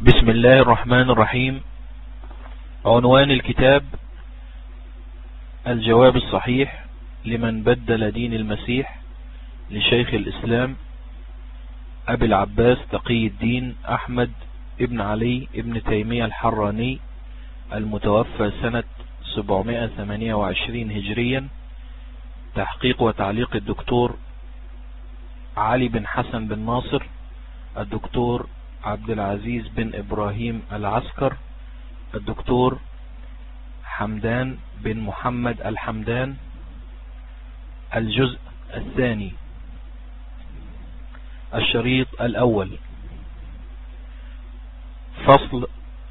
بسم الله الرحمن الرحيم. عنوان الكتاب: الجواب الصحيح لمن بدل دين المسيح، لشيخ الإسلام أبي العباس تقي الدين أحمد ابن علي ابن تيمية الحراني، المتوفى سنة 728 هجريا. تحقيق وتعليق الدكتور علي بن حسن بن ناصر، الدكتور عبد العزيز بن إبراهيم العسكر، الدكتور حمدان بن محمد الحمدان. الجزء الثاني، الشريط الأول. فصل: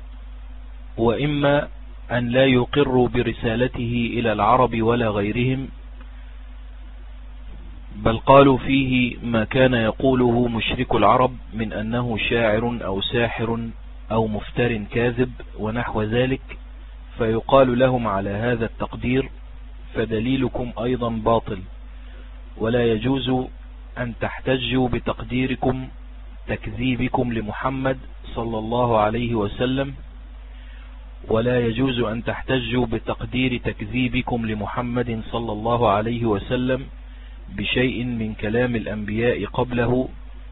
وإما أن لا يقروا برسالته إلى العرب ولا غيرهم، بل قالوا فيه ما كان يقوله مشرك العرب من أنه شاعر أو ساحر أو مفتر كاذب ونحو ذلك، فيقال لهم على هذا التقدير: فدليلكم أيضا باطل، ولا يجوز أن تحتجوا بتقديركم تكذيبكم لمحمد صلى الله عليه وسلم، ولا يجوز أن تحتجوا بتقدير تكذيبكم لمحمد صلى الله عليه وسلم بشيء من كلام الأنبياء قبله،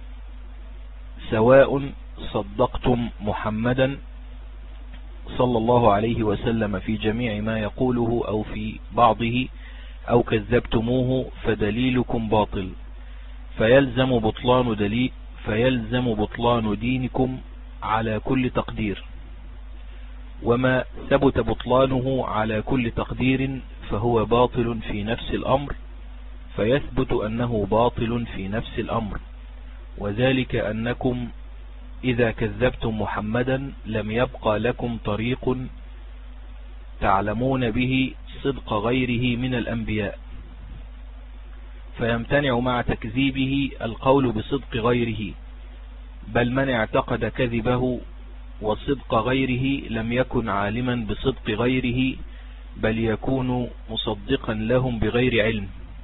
سواء صدقتم محمدا صلى الله عليه وسلم في جميع ما يقوله أو في بعضه، أو كذبتموه، فدليلكم باطل، فيلزم بطلان دينكم على كل تقدير. وما ثبت بطلانه على كل تقدير فهو باطل في نفس الأمر، فيثبت أنه باطل في نفس الأمر، وذلك أنكم إذا كذبتم محمدا لم يبقى لكم طريق تعلمون به صدق غيره من الأنبياء، فيمتنع مع تكذيبه القول بصدق غيره، بل من اعتقد كذبه وصدق غيره لم يكن عالما بصدق غيره، بل يكون مصدقا لهم بغير علم.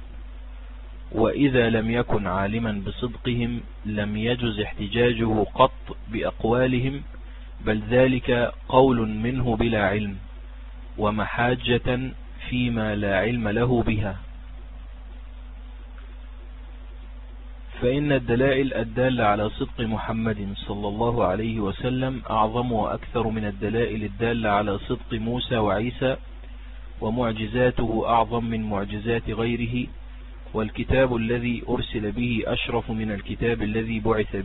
وإذا لم يكن عالما بصدقهم لم يجز احتجاجه قط بأقوالهم، بل ذلك قول منه بلا علم، ومحاجة فيما لا علم له بها. فإن الدلائل الدالة على صدق محمد صلى الله عليه وسلم أعظم وأكثر من الدلائل الدالة على صدق موسى وعيسى، ومعجزاته أعظم من معجزات غيره، والكتاب الذي أرسل به أشرف من الكتاب الذي بعث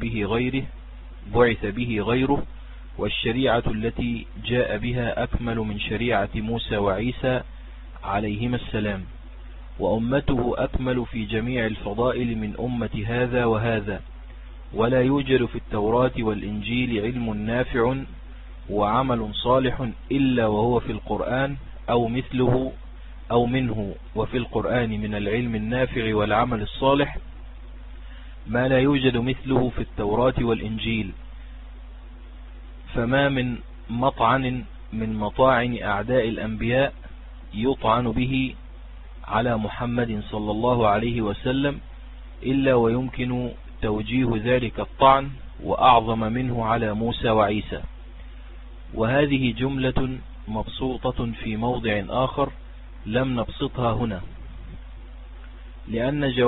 به غيره، والشريعة التي جاء بها أكمل من شريعة موسى وعيسى عليهما السلام، وأمته أكمل في جميع الفضائل من أمة هذا وهذا. ولا يوجد في التوراة والإنجيل علم نافع وعمل صالح إلا وهو في القرآن أو مثله أو منه، وفي القرآن من العلم النافع والعمل الصالح ما لا يوجد مثله في التوراة والإنجيل. فما من مطعن من مطاعن أعداء الأنبياء يطعن به على محمد صلى الله عليه وسلم إلا ويمكن توجيه ذلك الطعن وأعظم منه على موسى وعيسى. وهذه جملة مبسوطة في موضع آخر لم نبسطها هنا، لأن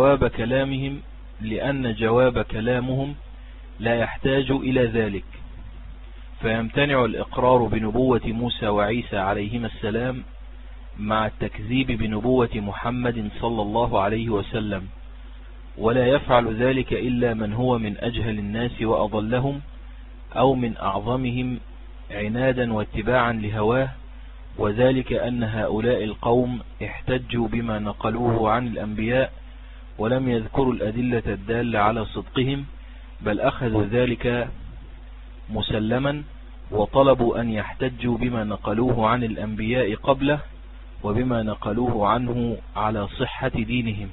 جواب كلامهم لا يحتاج إلى ذلك، فيمتنع الإقرار بنبوة موسى وعيسى عليهما السلام مع التكذيب بنبوة محمد صلى الله عليه وسلم، ولا يفعل ذلك إلا من هو من أجهل الناس وأضلهم، أو من أعظمهم عنادا واتباعا لهواه، وذلك أن هؤلاء القوم احتجوا بما نقلوه عن الأنبياء ولم يذكروا الأدلة الدالة على صدقهم، بل أخذوا ذلك مسلما، وطلبوا أن يحتجوا بما نقلوه عن الأنبياء قبله وبما نقلوه عنه على صحة دينهم.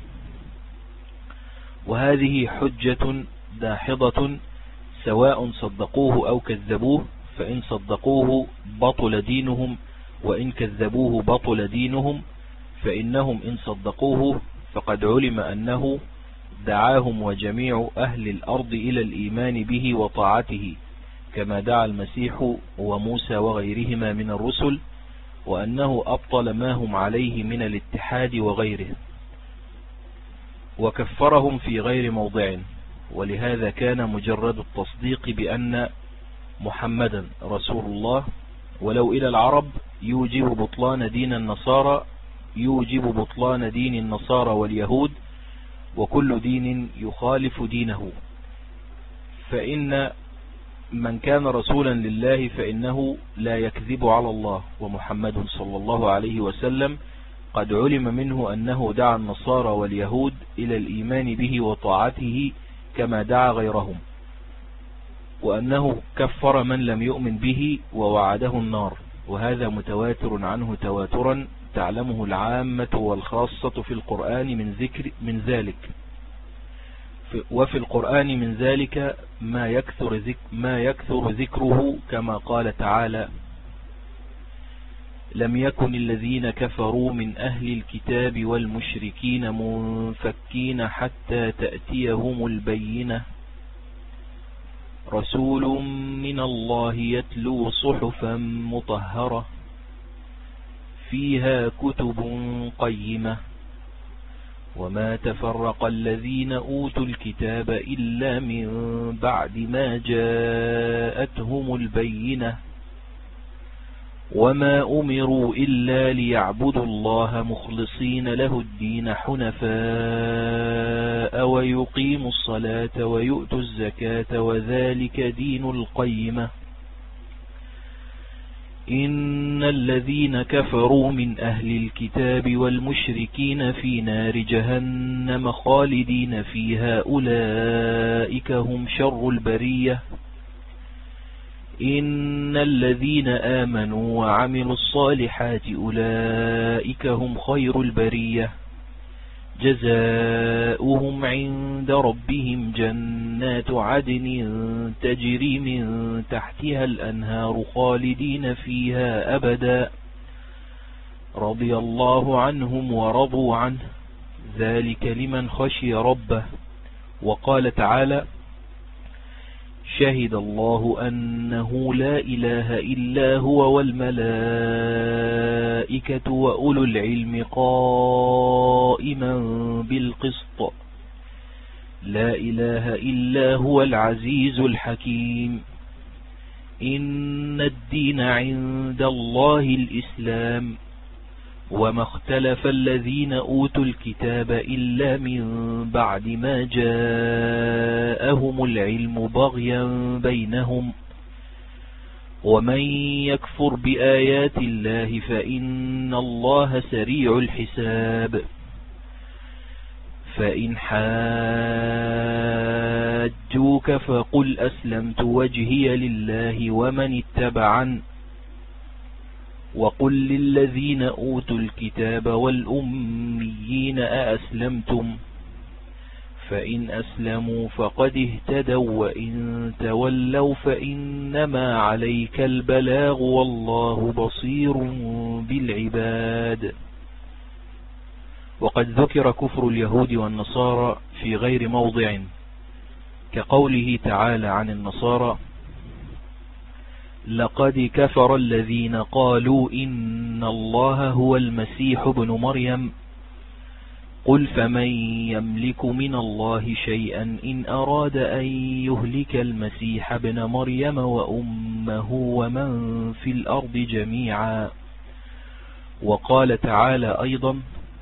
وهذه حجة داحضة، سواء صدقوه أو كذبوه، فإن صدقوه بطل دينهم، وإن كذبوه بطل دينهم، فإنهم إن صدقوه فقد علم أنه دعاهم وجميع أهل الأرض إلى الإيمان به وطاعته، كما دعا المسيح وموسى وغيرهما من الرسل، وأنه أبطل ما هم عليه من الاتحاد وغيره، وكفرهم في غير موضع. ولهذا كان مجرد التصديق بأن محمدا رسول الله ولو إلى العرب يوجب بطلان دين النصارى واليهود وكل دين يخالف دينه. فإن من كان رسولا لله فإنه لا يكذب على الله، ومحمد صلى الله عليه وسلم قد علم منه أنه دعا النصارى واليهود إلى الإيمان به وطاعته كما دعا غيرهم، وأنه كفر من لم يؤمن به ووعده النار، وهذا متواتر عنه تواترا تعلمه العامة والخاصة في القرآن من ذلك. وفي القرآن من ذلك ما يكثر ذكره، كما قال تعالى: لم يكن الذين كفروا من أهل الكتاب والمشركين منفكين حتى تأتيهم البينة، رسول من الله يتلو صحفا مطهرة فيها كتب قيمة، وما تفرق الذين أوتوا الكتاب إلا من بعد ما جاءتهم البينة، وما أمروا إلا ليعبدوا الله مخلصين له الدين حنفاء ويقيموا الصلاة ويؤتوا الزكاة وذلك دين القيمة. إن الذين كفروا من أهل الكتاب والمشركين في نار جهنم خالدين فيها أولئك هم شر البرية. إن الذين آمنوا وعملوا الصالحات أولئك هم خير البرية، جزاؤهم عند ربهم جنات عدن تجري من تحتها الأنهار خالدين فيها أبدا، رضي الله عنهم ورضوا عنه، ذلك لمن خشي ربه. وقال تعالى: شهد الله أنه لا إله إلا هو والملائكة وأولو العلم قائما بالقسط، لا إله إلا هو العزيز الحكيم. إن الدين عند الله الإسلام، وما اختلف الذين أوتوا الكتاب إلا من بعد ما جاءهم العلم بغيا بينهم، ومن يكفر بآيات الله فإن الله سريع الحساب. فإن حاجوك فقل أسلمت وجهي لله ومن اتبعن، وقل للذين أوتوا الكتاب والأميين أأسلمتم؟ فإن أسلموا فقد اهتدوا، وإن تولوا فإنما عليك البلاغ والله بصير بالعباد. وقد ذكر كفر اليهود والنصارى في غير موضع، كقوله تعالى عن النصارى: لقد كفر الذين قالوا إن الله هو المسيح ابن مريم، قل فمن يملك من الله شيئا إن أراد أن يهلك المسيح ابن مريم وأمه ومن في الأرض جميعا. وقال تعالى أيضا: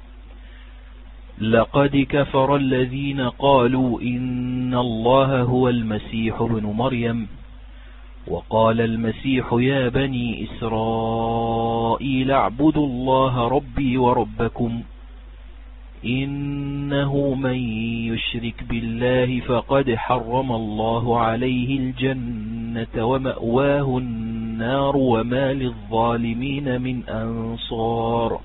لقد كفر الذين قالوا إن الله هو المسيح ابن مريم، وقال المسيح يا بني إسرائيل اعبدوا الله ربي وربكم، إنه من يشرك بالله فقد حرم الله عليه الجنة ومأواه النار وما للظالمين من أنصار.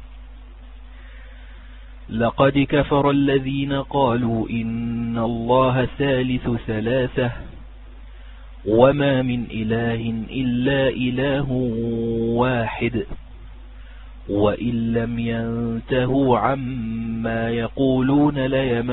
لقد كفر الذين قالوا إن الله ثالث ثلاثة وما من إله إلا إله واحد، وإن لم ينتهوا عما يقولون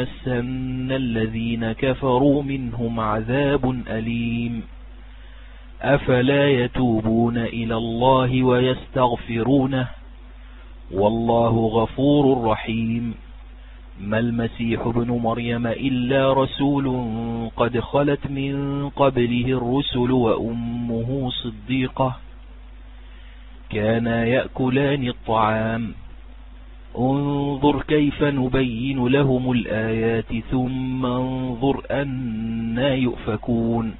ليمسن الذين كفروا منهم عذاب أليم. أفلا يتوبون إلى الله ويستغفرونه والله غفور رحيم. ما المسيح ابن مريم إلا رسول قد خلت من قبله الرسل وأمه صديقة كانا يأكلان الطعام انظر كيف نبين لهم الآيات ثم انظر أنا يؤفكون.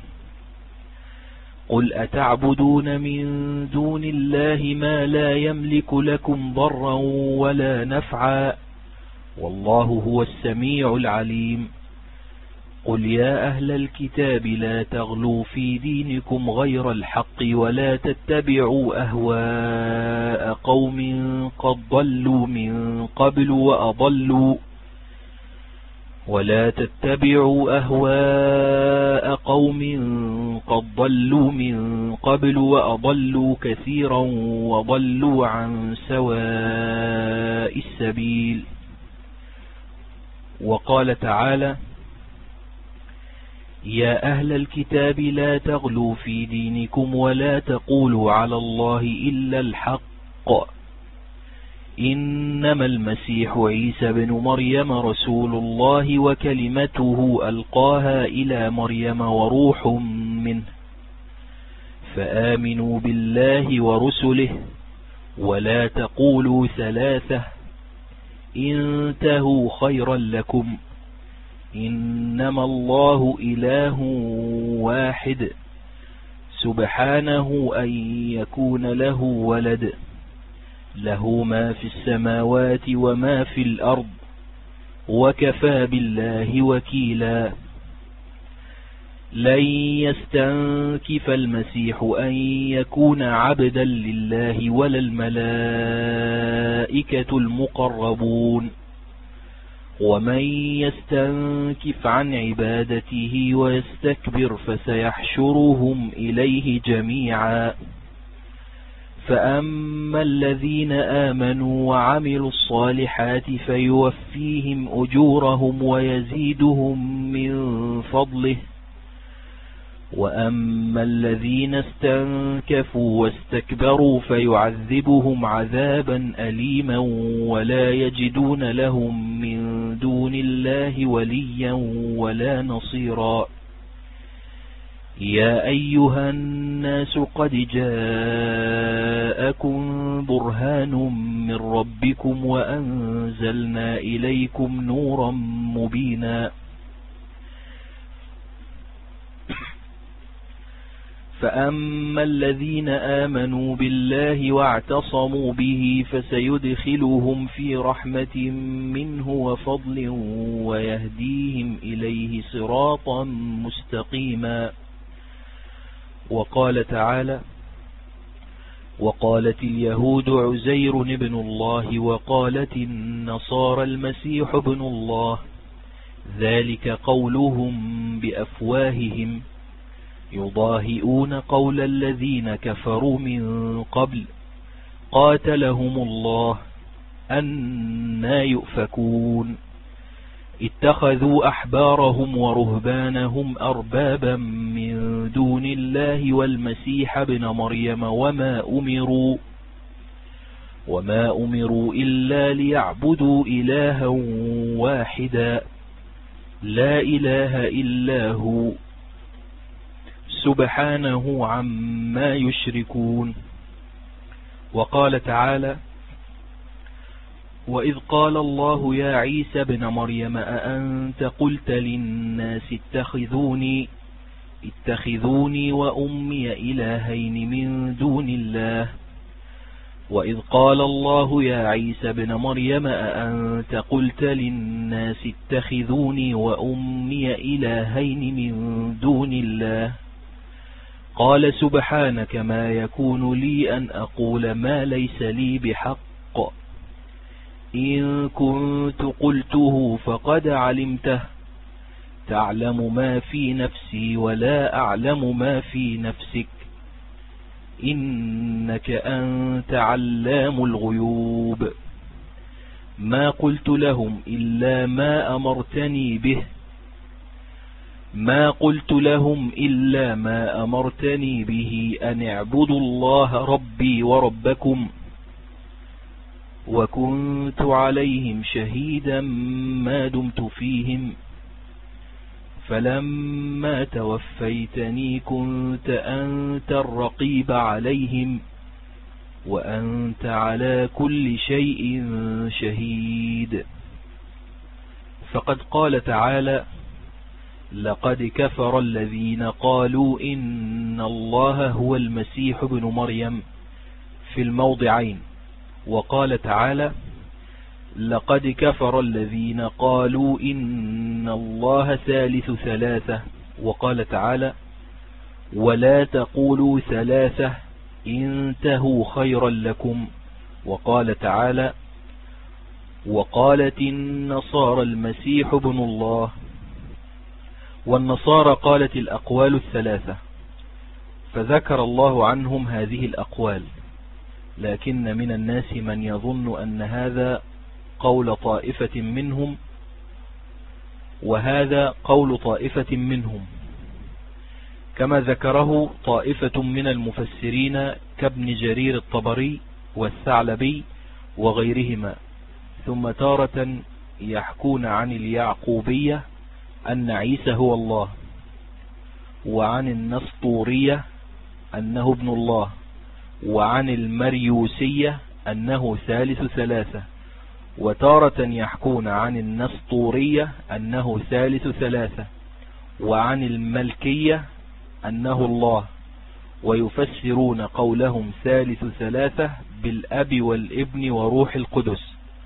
قل أتعبدون من دون الله ما لا يملك لكم ضرا ولا نفعا والله هو السميع العليم. قل يا أهل الكتاب لا تغلوا في دينكم غير الحق ولا تتبعوا أهواء قوم قد ضلوا من قبل وأضلوا كثيرا وضلوا عن سواء السبيل. وقال تعالى يا أهل الكتاب لا تغلوا في دينكم ولا تقولوا على الله إلا الحق إنما المسيح عيسى بن مريم رسول الله وكلمته ألقاها إلى مريم وروح منه فآمنوا بالله ورسله ولا تقولوا ثلاثة انتهوا خيرا لكم إنما الله إله واحد سبحانه أن يكون له ولد له ما في السماوات وما في الأرض وكفى بالله وكيلا. لن يستنكف المسيح أن يكون عبدا لله ولا الملائكة المقربون ومن يستنكف عن عبادته ويستكبر فسيحشرهم إليه جميعا. فأما الذين آمنوا وعملوا الصالحات فيوفيهم أجورهم ويزيدهم من فضله وأما الذين استنكفوا واستكبروا فيعذبهم عذابا أليما ولا يجدون لهم من دون الله وليا ولا نصيرا. يا أيها الناس قد جاءكم برهان من ربكم وأنزلنا إليكم نورا مبينا. فأما الذين آمنوا بالله واعتصموا به فسيدخلهم في رحمة منه وفضل ويهديهم إليه صراطا مستقيما. وقال تعالى وقالت اليهود عزير ابن الله وقالت النصارى المسيح ابن الله ذلك قولهم بأفواههم يضاهئون قول الذين كفروا من قبل قاتلهم الله أنى يؤفكون. اتخذوا أحبارهم ورهبانهم أربابا من دون الله والمسيح ابن مريم وما أمروا إلا ليعبدوا إلها واحدا لا إله إلا هو سبحانه عما يشركون. وقال تعالى وإذ قال الله يا عيسى ابن مريم أأنت قلت للناس اتخذوني وأمي إلهين من دون الله وإذ قال الله يا عيسى ابن مريم أأنت قلت للناس اتخذوني وأمي إلهين من دون الله قال سبحانك ما يكون لي أن أقول ما ليس لي بحق إن كنت قلته فقد علمته تعلم ما في نفسي ولا أعلم ما في نفسك إنك أنت علام الغيوب. ما قلت لهم إلا ما أمرتني به ما قلت لهم إلا ما أمرتني به أن اعبدوا الله ربي وربكم وكنت عليهم شهيدا ما دمت فيهم فلما توفيتني كنت أنت الرقيب عليهم وأنت على كل شيء شهيد. فقد قال تعالى: لقد كفر الذين قالوا إن الله هو المسيح ابن مريم في الموضعين. وقال تعالى: لقد كفر الذين قالوا إن الله ثالث ثلاثة. وقال تعالى: ولا تقولوا ثلاثة انتهوا خيرا لكم. وقال تعالى: وقالت النصارى المسيح ابن الله. والنصارى قالت الأقوال الثلاثة، فذكر الله عنهم هذه الأقوال، لكن من الناس من يظن أن هذا قول طائفة منهم وهذا قول طائفة منهم، كما ذكره طائفة من المفسرين كابن جرير الطبري والثعلبي وغيرهما. ثم تارة يحكون عن اليعقوبية أن عيسى هو الله، وعن النسطورية أنه ابن الله، وعن المريوسية أنه ثالث ثلاثة. وتارة يحكون عن النسطورية أنه ثالث ثلاثة، وعن الملكية أنه الله، ويفسرون قولهم ثالث ثلاثة بالأب والابن وروح القدس.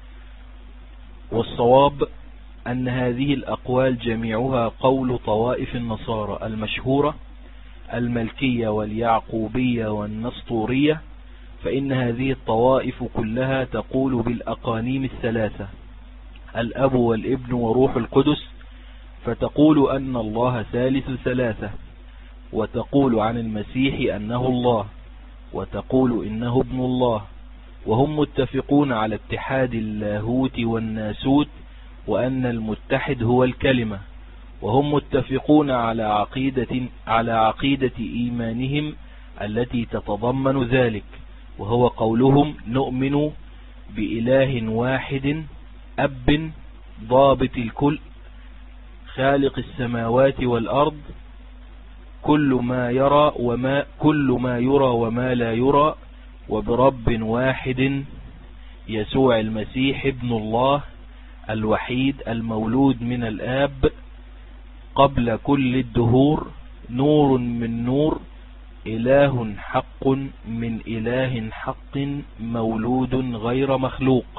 والصواب أن هذه الأقوال جميعها قول طوائف النصارى المشهورة، الملكية واليعقوبية والنسطورية، فإن هذه الطوائف كلها تقول بالأقانيم الثلاثة، الأب والابن وروح القدس، فتقول أن الله ثالث ثلاثة، وتقول عن المسيح أنه الله، وتقول إنه ابن الله. وهم متفقون على اتحاد اللاهوت والناسوت، وأن المتحد هو الكلمة. وهم متفقون على عقيدة إيمانهم التي تتضمن ذلك، وهو قولهم: نؤمن بإله واحد أب ضابط الكل خالق السماوات والأرض كل ما يرى وما لا يرى، وبرب واحد يسوع المسيح ابن الله الوحيد المولود من الآب قبل كل الدهور، نور من نور، إله حق من إله حق، مولود غير مخلوق.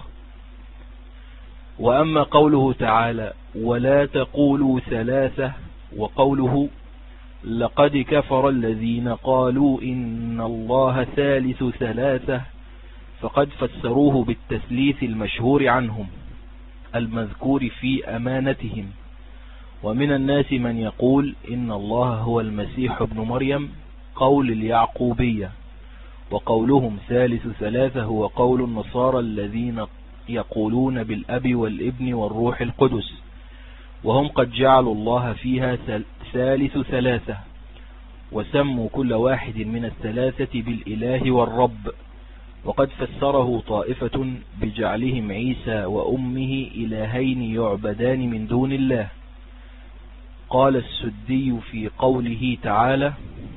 وأما قوله تعالى: ولا تقولوا ثلاثة، وقوله: لقد كفر الذين قالوا إن الله ثالث ثلاثة، فقد فسروه بالتثليث المشهور عنهم المذكور في أمانتهم. ومن الناس من يقول إن الله هو المسيح ابن مريم، قول اليعقوبية. وقولهم ثالث ثلاثة هو قول النصارى الذين يقولون بالأب والابن والروح القدس، وهم قد جعلوا الله فيها ثالث ثلاثة، وسموا كل واحد من الثلاثة بالإله والرب. وقد فسره طائفة بجعلهم عيسى وأمه إلهين يعبدان من دون الله. قال السدي في قوله تعالى: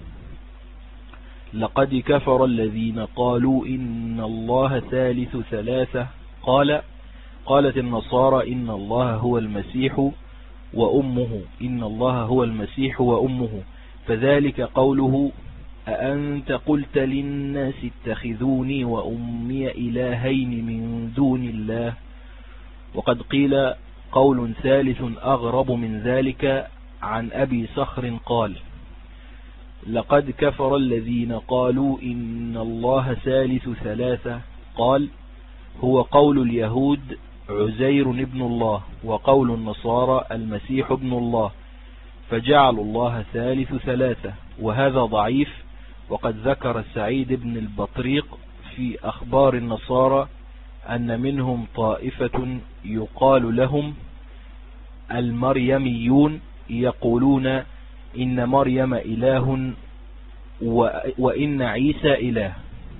لقد كفر الذين قالوا إن الله ثالث ثلاثة، قالت النصارى إن الله هو المسيح وأمه، إن الله هو المسيح وأمه، فذلك قوله: أأنت قلت للناس اتخذوني وأمي إلهين من دون الله. وقد قيل قول ثالث أغرب من ذلك عن أبي صخر قال: لقد كفر الذين قالوا إن الله ثالث ثلاثة، قال: هو قول اليهود عزير ابن الله، وقول النصارى المسيح ابن الله، فجعلوا الله ثالث ثلاثة، وهذا ضعيف. وقد ذكر سعيد بن البطريق في أخبار النصارى أن منهم طائفة يقال لهم المريميون، يقولون إن مريم إله وإن عيسى إله.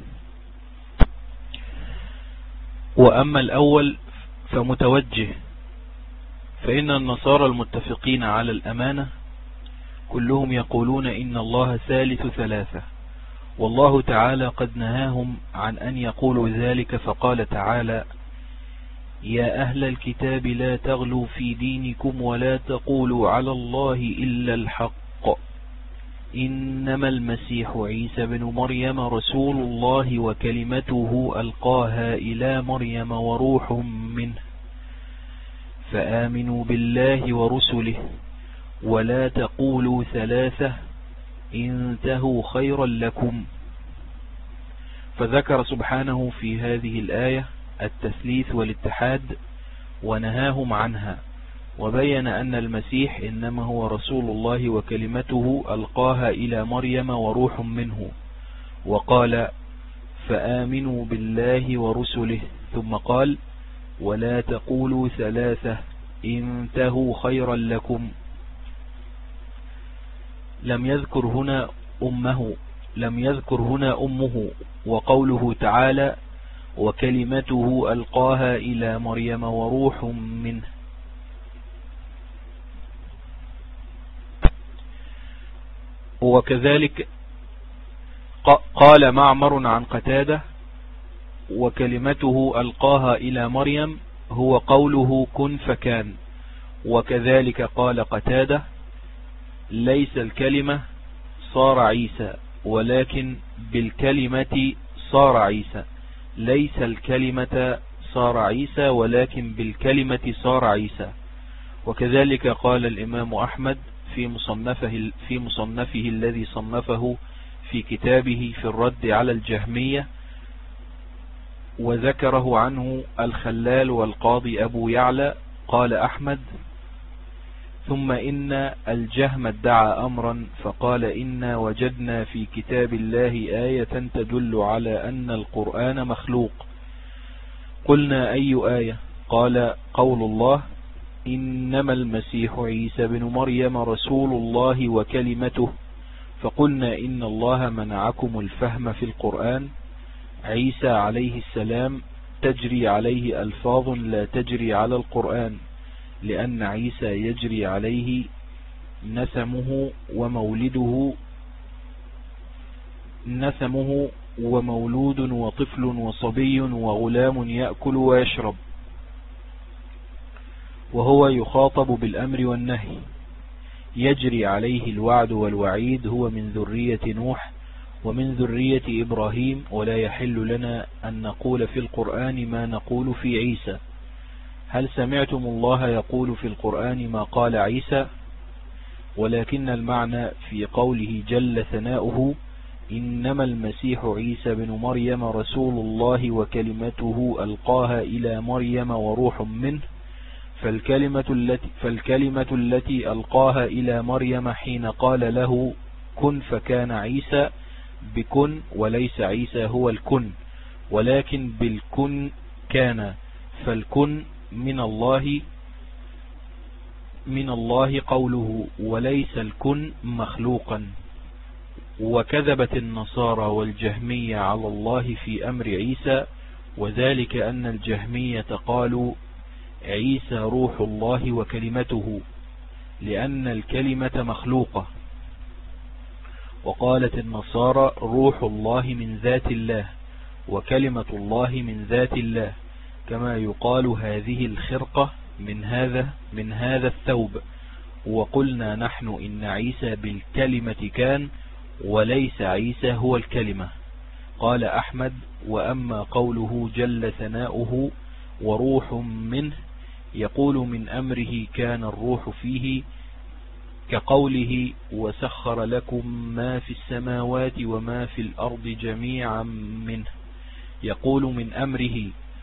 وأما الأول فمتوجه، فإن النصارى المتفقين على الأمانة كلهم يقولون إن الله ثالث ثلاثة، والله تعالى قد نهاهم عن أن يقولوا ذلك، فقال تعالى: يا أهل الكتاب لا تغلوا في دينكم ولا تقولوا على الله إلا الحق، إنما المسيح عيسى بن مريم رسول الله وكلمته ألقاها إلى مريم وروح منه، فآمنوا بالله ورسله ولا تقولوا ثلاثة، انتهوا خيرا لكم. فذكر سبحانه في هذه الآية التثليث والاتحاد ونهاهم عنها، وبين أن المسيح إنما هو رسول الله وكلمته ألقاها إلى مريم وروح منه، وقال: فآمنوا بالله ورسله، ثم قال: ولا تقولوا ثلاثة، انتهوا خيرا لكم. لم يذكر هنا أمه، وقوله تعالى: وكلمته ألقاها إلى مريم وروح منه. وكذلك قال معمر عن قتادة: وكلمته ألقاها إلى مريم هو قوله كن فكان. وكذلك قال قتادة: ليس الكلمة صار عيسى ولكن بالكلمة صار عيسى، ليس الكلمة صار عيسى ولكن بالكلمة صار عيسى. وكذلك قال الإمام أحمد في مصنفه الذي صنفه في كتابه في الرد على الجهمية، وذكره عنه الخلال والقاضي أبو يعلى. قال أحمد: ثم إن الجهم ادعى أمرا فقال: إنا وجدنا في كتاب الله آية تدل على أن القرآن مخلوق. قلنا: أي آية؟ قال: قول الله: إنما المسيح عيسى بن مريم رسول الله وكلمته. فقلنا: إن الله منعكم الفهم في القرآن، عيسى عليه السلام تجري عليه ألفاظ لا تجري على القرآن، لأن عيسى يجري عليه نسمه ومولود وطفل وصبي وغلام يأكل ويشرب، وهو يخاطب بالأمر والنهي، يجري عليه الوعد والوعيد، هو من ذرية نوح ومن ذرية إبراهيم، ولا يحل لنا أن نقول في القرآن ما نقول في عيسى. هل سمعتم الله يقول في القرآن ما قال عيسى؟ ولكن المعنى في قوله جل ثناؤه: إنما المسيح عيسى بن مريم رسول الله وكلمته ألقاها إلى مريم وروح منه، فالكلمة التي ألقاها إلى مريم حين قال له كن فكان عيسى بكن، وليس عيسى هو الكن ولكن بالكن كان، فالكن من الله قوله، وليس الكن مخلوقا. وكذبت النصارى والجهمية على الله في أمر عيسى، وذلك أن الجهمية قالوا عيسى روح الله وكلمته، لأن الكلمة مخلوقة. وقالت النصارى روح الله من ذات الله وكلمة الله من ذات الله، كما يقال هذه الخرقة من هذا الثوب. وقلنا نحن إن عيسى بالكلمة كان، وليس عيسى هو الكلمة. قال أحمد: وأما قوله جل ثناؤه وروح منه، يقول من أمره كان الروح فيه، كقوله وسخر لكم ما في السماوات وما في الأرض جميعا منه، يقول من أمره.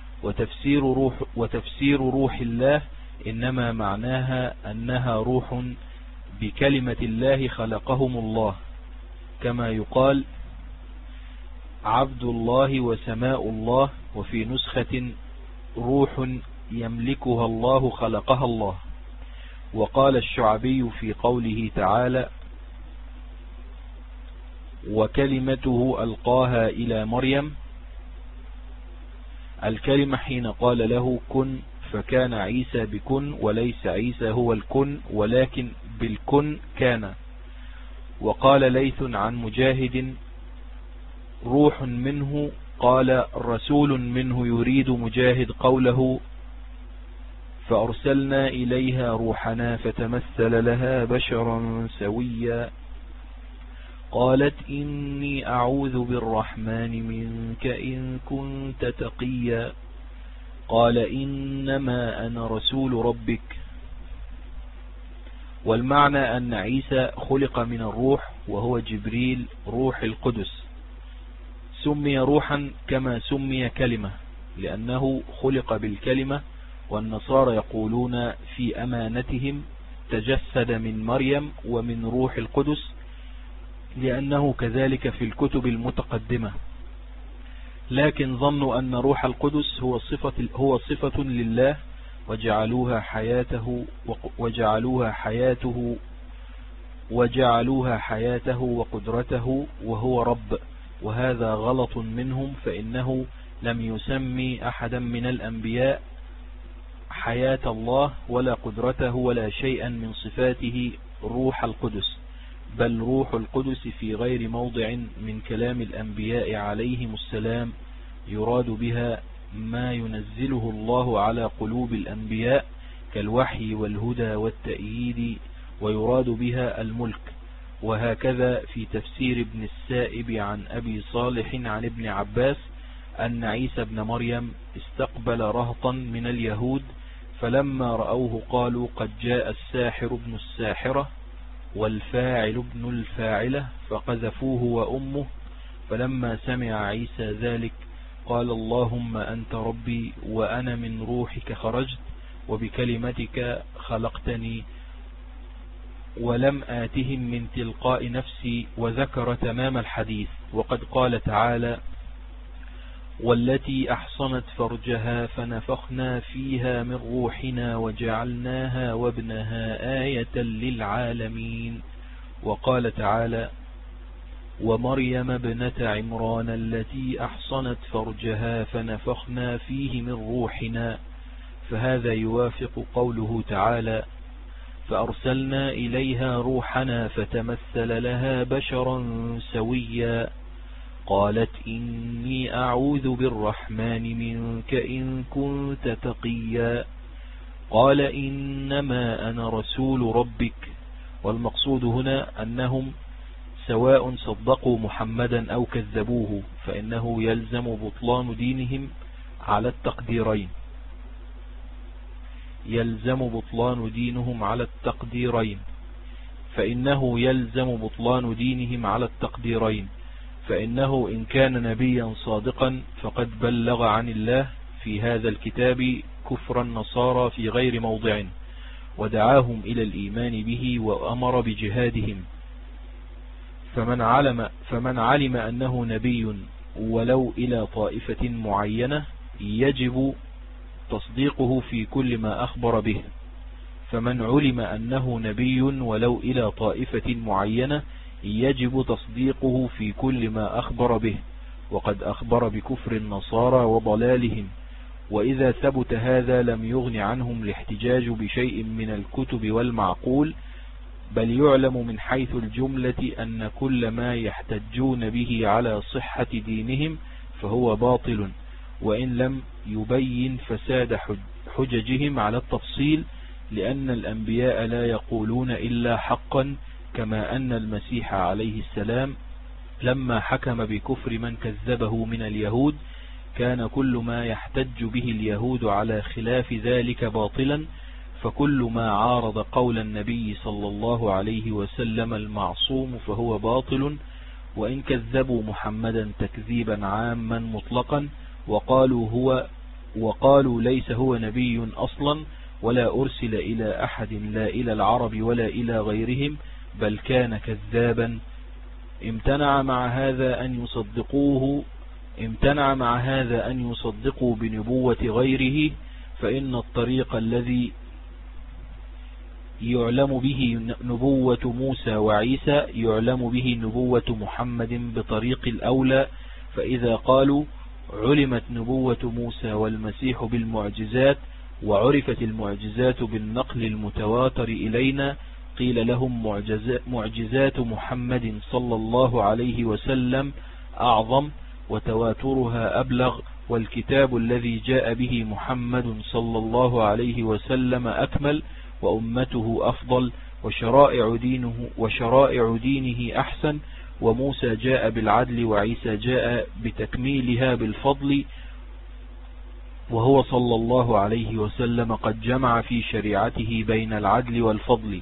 وتفسير روح الله إنما معناها أنها روح بكلمة الله خلقهم الله، كما يقال عبد الله وسماء الله، وفي نسخة روح يملكها الله خلقها الله. وقال الشعبي في قوله تعالى وكلمته ألقاها إلى مريم، الكلمة حين قال له كن فكان عيسى بكن، وليس عيسى هو الكن ولكن بالكن كان. وقال ليث عن مجاهد روح منه، قال رسول منه يريد مجاهد قوله فأرسلنا إليها روحنا فتمثل لها بشرا سويا، قالت إني أعوذ بالرحمن منك إن كنت تقيا، قال إنما أنا رسول ربك. والمعنى أن عيسى خلق من الروح وهو جبريل روح القدس، سمي روحا كما سمي كلمة لأنه خلق بالكلمة. والنصارى يقولون في أمانتهم تجسد من مريم ومن روح القدس، لأنه كذلك في الكتب المتقدمة، لكن ظنوا أن روح القدس هو صفة لله وجعلوها حياته وقدرته وهو رب، وهذا غلط منهم، فإنه لم يسمي أحدا من الأنبياء حياة الله ولا قدرته ولا شيئا من صفاته روح القدس، بل روح القدس في غير موضع من كلام الأنبياء عليهم السلام يراد بها ما ينزله الله على قلوب الأنبياء كالوحي والهدى والتأييد، ويراد بها الملك. وهكذا في تفسير ابن السائب عن أبي صالح عن ابن عباس أن عيسى ابن مريم استقبل رهطا من اليهود، فلما رأوه قالوا قد جاء الساحر ابن الساحرة والفاعل ابن الفاعلة، فقذفوه وأمه. فلما سمع عيسى ذلك قال اللهم أنت ربي وأنا من روحك خرجت وبكلمتك خلقتني ولم آتهم من تلقاء نفسي، وذكر تمام الحديث. وقد قال تعالى والتي أحصنت فرجها فنفخنا فيها من روحنا وجعلناها وابنها آية للعالمين. وقال تعالى ومريم ابنة عمران التي أحصنت فرجها فنفخنا فيه من روحنا، فهذا يوافق قوله تعالى فأرسلنا إليها روحنا فتمثل لها بشرا سويا، قالت إني أعوذ بالرحمن منك إن كنت تقيا، قال إنما أنا رسول ربك. والمقصود هنا أنهم سواء صدقوا محمدا أو كذبوه، فإنه يلزم بطلان دينهم على التقديرين، يلزم بطلان دينهم على التقديرين، فإنه يلزم بطلان دينهم على التقديرين، فإنه إن كان نبيا صادقا فقد بلغ عن الله في هذا الكتاب كفر النصارى في غير موضع، ودعاهم إلى الإيمان به وأمر بجهادهم. فمن علم أنه نبي ولو إلى طائفة معينة يجب تصديقه في كل ما أخبر به، فمن علم أنه نبي ولو إلى طائفة معينة يجب تصديقه في كل ما أخبر به، وقد أخبر بكفر النصارى وضلالهم. وإذا ثبت هذا لم يغن عنهم الاحتجاج بشيء من الكتب والمعقول، بل يعلم من حيث الجملة أن كل ما يحتجون به على صحة دينهم فهو باطل، وإن لم يبين فساد حججهم على التفصيل، لأن الأنبياء لا يقولون إلا حقا، كما أن المسيح عليه السلام لما حكم بكفر من كذبه من اليهود كان كل ما يحتج به اليهود على خلاف ذلك باطلا، فكل ما عارض قول النبي صلى الله عليه وسلم المعصوم فهو باطل. وإن كذبوا محمدا تكذيبا عاما مطلقا وقالوا ليس هو نبي أصلا ولا أرسل إلى أحد لا إلى العرب ولا إلى غيرهم بل كان كذابا، امتنع مع هذا أن يصدقوا بنبوة غيره، فإن الطريق الذي يعلم به نبوة موسى وعيسى يعلم به نبوة محمد بطريق الأولى. فإذا قالوا علمت نبوة موسى والمسيح بالمعجزات وعرفت المعجزات بالنقل المتواتر إلينا قيل لهم معجزات محمد صلى الله عليه وسلم أعظم وتواترها أبلغ، والكتاب الذي جاء به محمد صلى الله عليه وسلم أكمل وأمته أفضل وشرائع دينه أحسن، وموسى جاء بالعدل وعيسى جاء بتكميلها بالفضل، وهو صلى الله عليه وسلم قد جمع في شريعته بين العدل والفضل.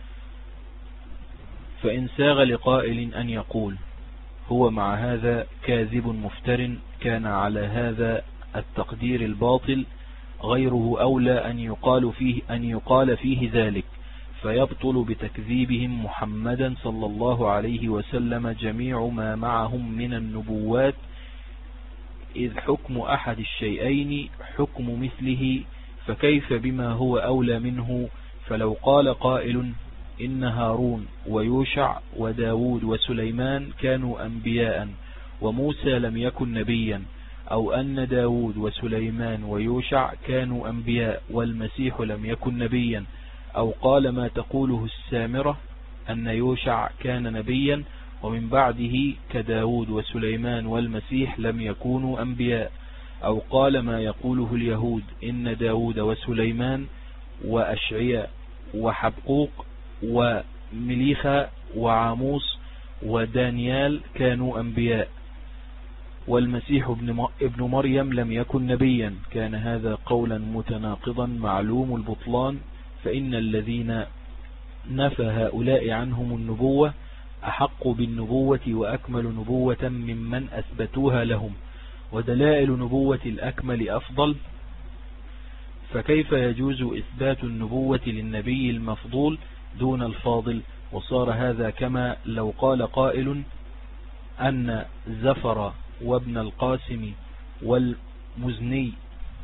فإن ساغ لقائل أن يقول هو مع هذا كاذب مفتر كان على هذا التقدير الباطل، غيره أولى أن يقال فيه ذلك، فيبطل بتكذيبهم محمدا صلى الله عليه وسلم جميع ما معهم من النبوات، إذ حكم أحد الشيئين حكم مثله، فكيف بما هو أولى منه؟ فلو قال قائل إن هارون ويوشع وداود وسليمان كانوا أنبياء وموسى لم يكن نبيا، أو أن داود وسليمان ويوشع كانوا أنبياء والمسيح لم يكن نبيا، أو قال ما تقوله السامرة أن يوشع كان نبيا ومن بعده كداود وسليمان والمسيح لم يكونوا أنبياء، أو قال ما يقوله اليهود إن داود وسليمان وأشعياء وحبقوق ومليخة وعاموس ودانيال كانوا أنبياء والمسيح ابن مريم لم يكن نبيا، كان هذا قولا متناقضا معلوم البطلان، فإن الذين نفى هؤلاء عنهم النبوة أحق بالنبوة وأكمل نبوة ممن أثبتوها لهم، ودلائل نبوة الأكمل أفضل، فكيف يجوز إثبات النبوة للنبي المفضول دون الفاضل؟ وصار هذا كما لو قال قائل أن زفر وابن القاسم والمزني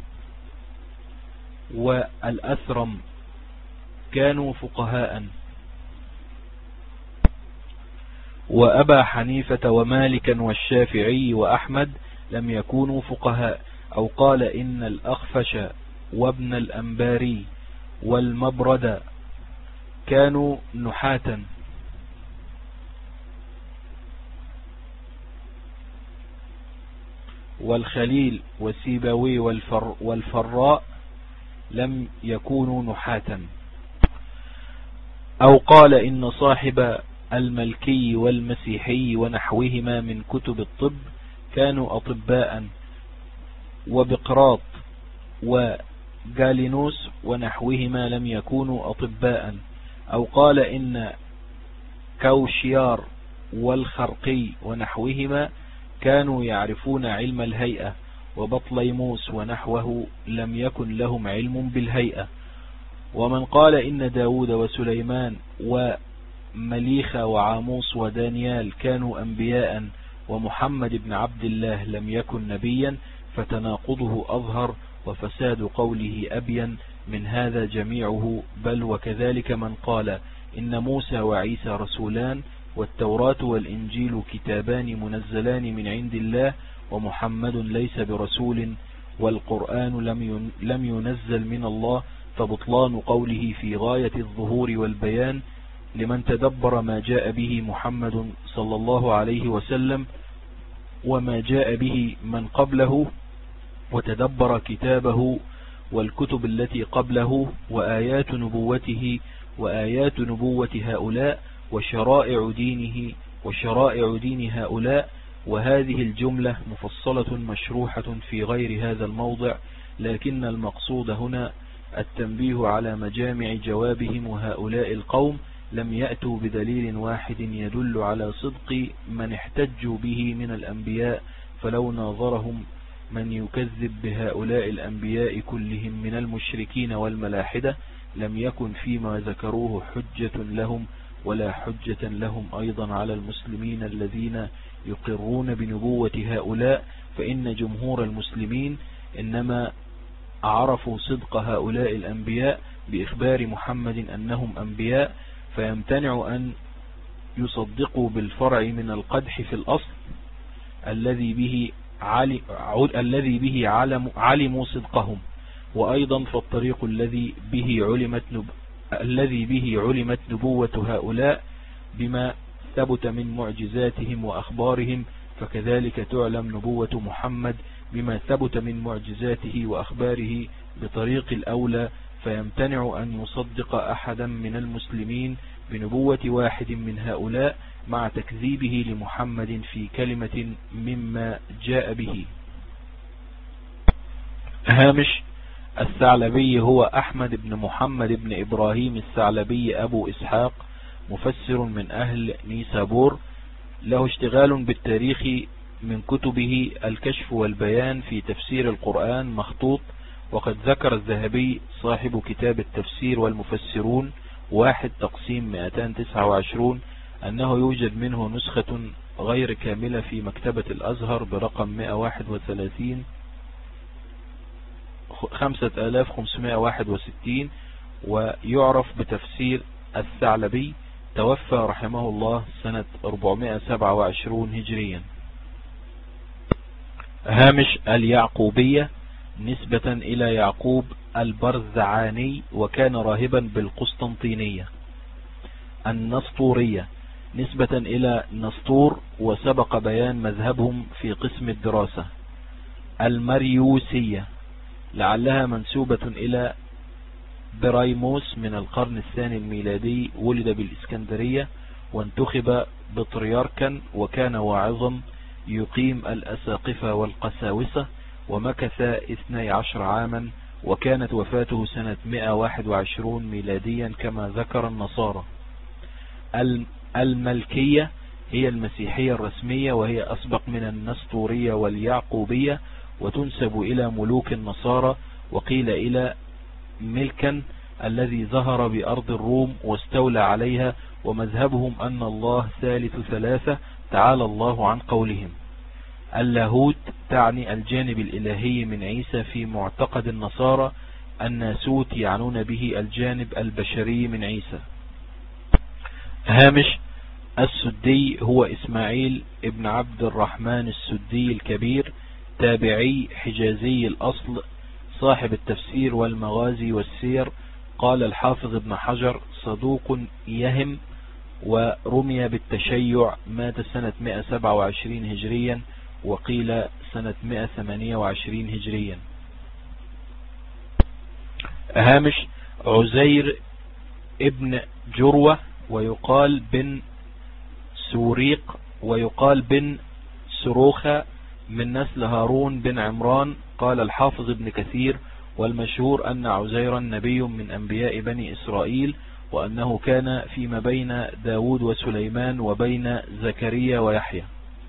والأثرم كانوا فقهاء، وأبا حنيفة ومالكا والشافعي وأحمد لم يكونوا فقهاء، أو قال إن الأخفش وابن الأنباري والمبرد كانوا نحاتا، والخليل والسيبوي والفراء لم يكونوا نحاتا، أو قال إن صاحب الملكي والمسيحي ونحوهما من كتب الطب كانوا أطباء، وبقراط وجالينوس ونحوهما لم يكونوا أطباء، أو قال إن كوشيار والخرقي ونحوهما كانوا يعرفون علم الهيئة، وبطليموس ونحوه لم يكن لهم علم بالهيئة. ومن قال إن داود وسليمان ومليخة وعاموس ودانيال كانوا أنبياء ومحمد بن عبد الله لم يكن نبيا، فتناقضه أظهر وفساد قوله أبين من هذا جميعه، بل وكذلك من قال إن موسى وعيسى رسولان والتوراة والإنجيل كتابان منزلان من عند الله ومحمد ليس برسول والقرآن لم ينزل من الله، فبطلان قوله في غاية الظهور والبيان لمن تدبر ما جاء به محمد صلى الله عليه وسلم وما جاء به من قبله، وتدبر كتابه والكتب التي قبله وآيات نبوته وآيات نبوة هؤلاء وشرائع دين هؤلاء. وهذه الجملة مفصلة مشروحة في غير هذا الموضع، لكن المقصود هنا التنبيه على مجامع جوابهم، وهؤلاء القوم لم يأتوا بدليل واحد يدل على صدق من احتجوا به من الأنبياء، فلو ناظرهم من يكذب بهؤلاء الأنبياء كلهم من المشركين والملاحدة لم يكن فيما ذكروه حجة لهم، ولا حجة لهم أيضا على المسلمين الذين يقرون بنبوة هؤلاء، فإن جمهور المسلمين إنما عرفوا صدق هؤلاء الأنبياء بإخبار محمد أنهم أنبياء، فيمتنع أن يصدقوا بالفرع من القدح في الأصل الذي به علموا صدقهم. وأيضا فالطريق الذي به علمت نبوة هؤلاء بما ثبت من معجزاتهم وأخبارهم، فكذلك تعلم نبوة محمد بما ثبت من معجزاته وأخباره بطريق الأولى، فيمتنع أن يصدق أحدا من المسلمين بنبوة واحد من هؤلاء مع تكذيبه لمحمد في كلمة مما جاء به. هامش الثعلبي هو أحمد بن محمد بن إبراهيم الثعلبي أبو إسحاق، مفسر من أهل نيسابور، له اشتغال بالتاريخ من كتبه الكشف والبيان في تفسير القرآن مخطوط. وقد ذكر الذهبي صاحب كتاب التفسير والمفسرون 1/229 أنه يوجد منه نسخة غير كاملة في مكتبة الأزهر برقم 131 5561، ويعرف بتفسير الثعلبي، توفى رحمه الله سنة 427 هجريا. هامش اليعقوبية نسبة إلى يعقوب البرزعاني، وكان راهبا بالقسطنطينية. النسطورية نسبة إلى نسطور، وسبق بيان مذهبهم في قسم الدراسة. المريوسية لعلها منسوبة إلى برايموس من القرن الثاني الميلادي، ولد بالإسكندرية وانتخب بطريركا، وكان واعظا يقيم الأساقفة والقساوسة، ومكث 12 عاما، وكانت وفاته سنة 121 ميلاديا كما ذكر النصارى. الملكية هي المسيحية الرسمية، وهي أسبق من النسطورية واليعقوبية، وتنسب إلى ملوك النصارى، وقيل إلى ملكا الذي ظهر بأرض الروم واستولى عليها، ومذهبهم أن الله ثالث ثلاثة تعالى الله عن قولهم. اللاهوت تعني الجانب الإلهي من عيسى في معتقد النصارى. الناسوت يعنون به الجانب البشري من عيسى. هامش السدي هو إسماعيل ابن عبد الرحمن السدي الكبير، تابعي حجازي الأصل، صاحب التفسير والمغازي والسير. قال الحافظ ابن حجر صدوق يهم، ورمي بالتشيع، مات سنة 127 هجريا، وقيل سنة 128 هجريا. هامش عزير ابن جروة، ويقال بن سوريق، ويقال بن سروخة، من نسل هارون بن عمران. قال الحافظ ابن كثير والمشهور أن عزيرا نبي من أنبياء بني إسرائيل، وأنه كان فيما بين داود وسليمان وبين زكريا ويحيى.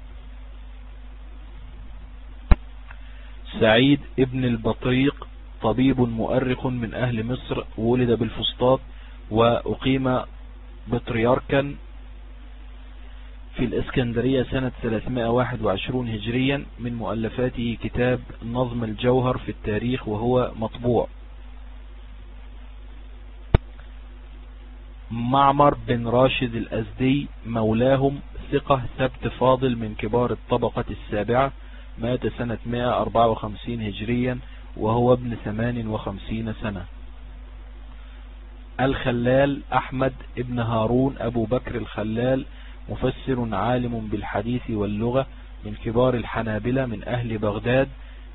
سعيد ابن البطريق طبيب مؤرخ من أهل مصر، ولد بالفسطاط، وأقيم بطريركا في الإسكندرية سنة 321 هجريا. من مؤلفاته كتاب نظم الجوهر في التاريخ، وهو مطبوع. معمر بن راشد الأزدي مولاهم، ثقة ثبت فاضل من كبار الطبقة السابعة، مات سنة 154 هجريا وهو ابن 58 سنة. الخلال أحمد ابن هارون أبو بكر الخلال، مفسر عالم بالحديث واللغة، من كبار الحنابلة من أهل بغداد،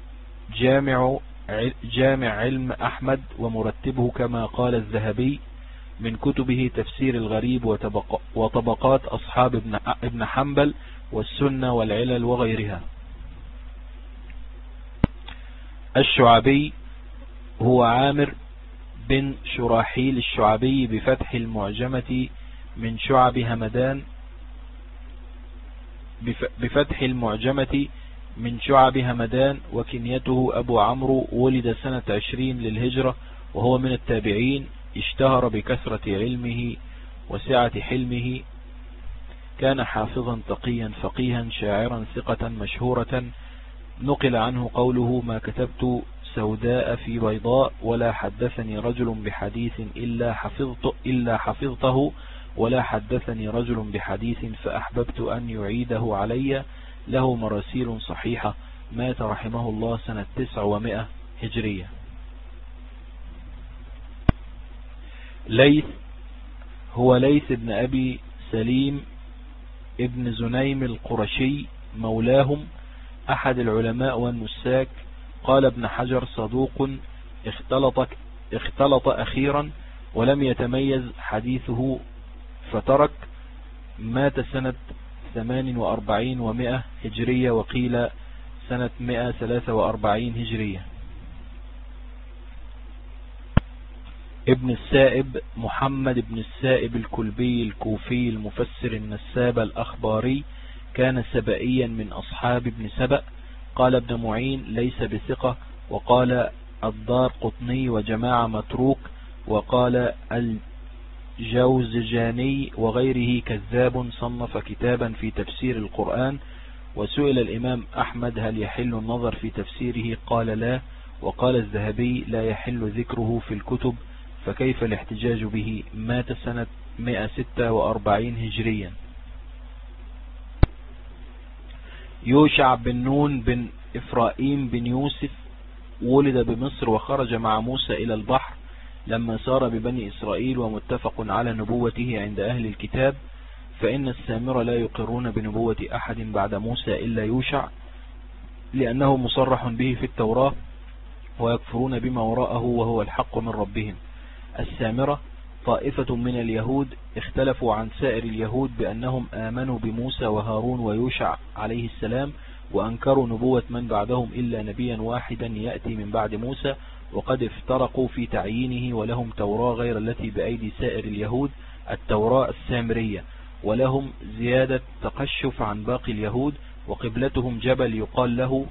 جامع علم أحمد ومرتبه كما قال الذهبي. من كتبه تفسير الغريب وطبقات أصحاب ابن حنبل والسنة والعلل وغيرها. الشعبي هو عامر بن شراحيل الشعبي بفتح المعجمة من شعب همدان، بفتح المعجمة من شعب همدان، وكنيته أبو عمرو، ولد سنة 20 للهجرة، وهو من التابعين. اشتهر بكثرة علمه وسعة حلمه، كان حافظا تقيا فقيها شاعرا ثقة مشهورة. نقل عنه قوله: ما كتبت سوداء في بيضاء، ولا حدثني رجل بحديث إلا حفظته، ولا حدثني رجل بحديث فأحببت أن يعيده علي. له مراسيل صحيحة. مات رحمه الله سنة 900 هجرية. ليث هو ليث بن أبي سليم ابن زنيم القرشي مولاهم، أحد العلماء والنساك. قال ابن حجر صدوق اختلط أخيرا ولم يتميز حديثه فترك. مات سنة 48 و100 هجرية، وقيل سنة 143 هجرية. ابن السائب محمد بن السائب الكلبي الكوفي المفسر النساب الأخباري، كان سبائيا من أصحاب ابن سبأ. قال ابن معين ليس بثقة، وقال الدار قطني وجماعة متروك، وقال الجوزجاني وغيره كذاب صنف كتابا في تفسير القرآن. وسئل الإمام أحمد هل يحل النظر في تفسيره؟ قال لا. وقال الذهبي لا يحل ذكره في الكتب، فكيف الاحتجاج به؟ مات سنة 146 هجريا. يوشع بن نون بن إفرائيم بن يوسف ولد بمصر، وخرج مع موسى إلى البحر لما سار ببني إسرائيل، ومتفق على نبوته عند أهل الكتاب، فإن السامرة لا يقرون بنبوة أحد بعد موسى إلا يوشع، لأنه مصرح به في التوراة، ويكفرون بما وراءه وهو الحق من ربهم. السامرة طائفة من اليهود اختلفوا عن سائر اليهود بأنهم آمنوا بموسى وهارون ويوشع عليه السلام، وأنكروا نبوة من بعدهم إلا نبيا واحدا يأتي من بعد موسى، وقد افترقوا في تعيينه، ولهم توراة غير التي بأيدي سائر اليهود، التوراة السامرية، ولهم زيادة تقشف عن باقي اليهود، وقبلتهم جبل يقال له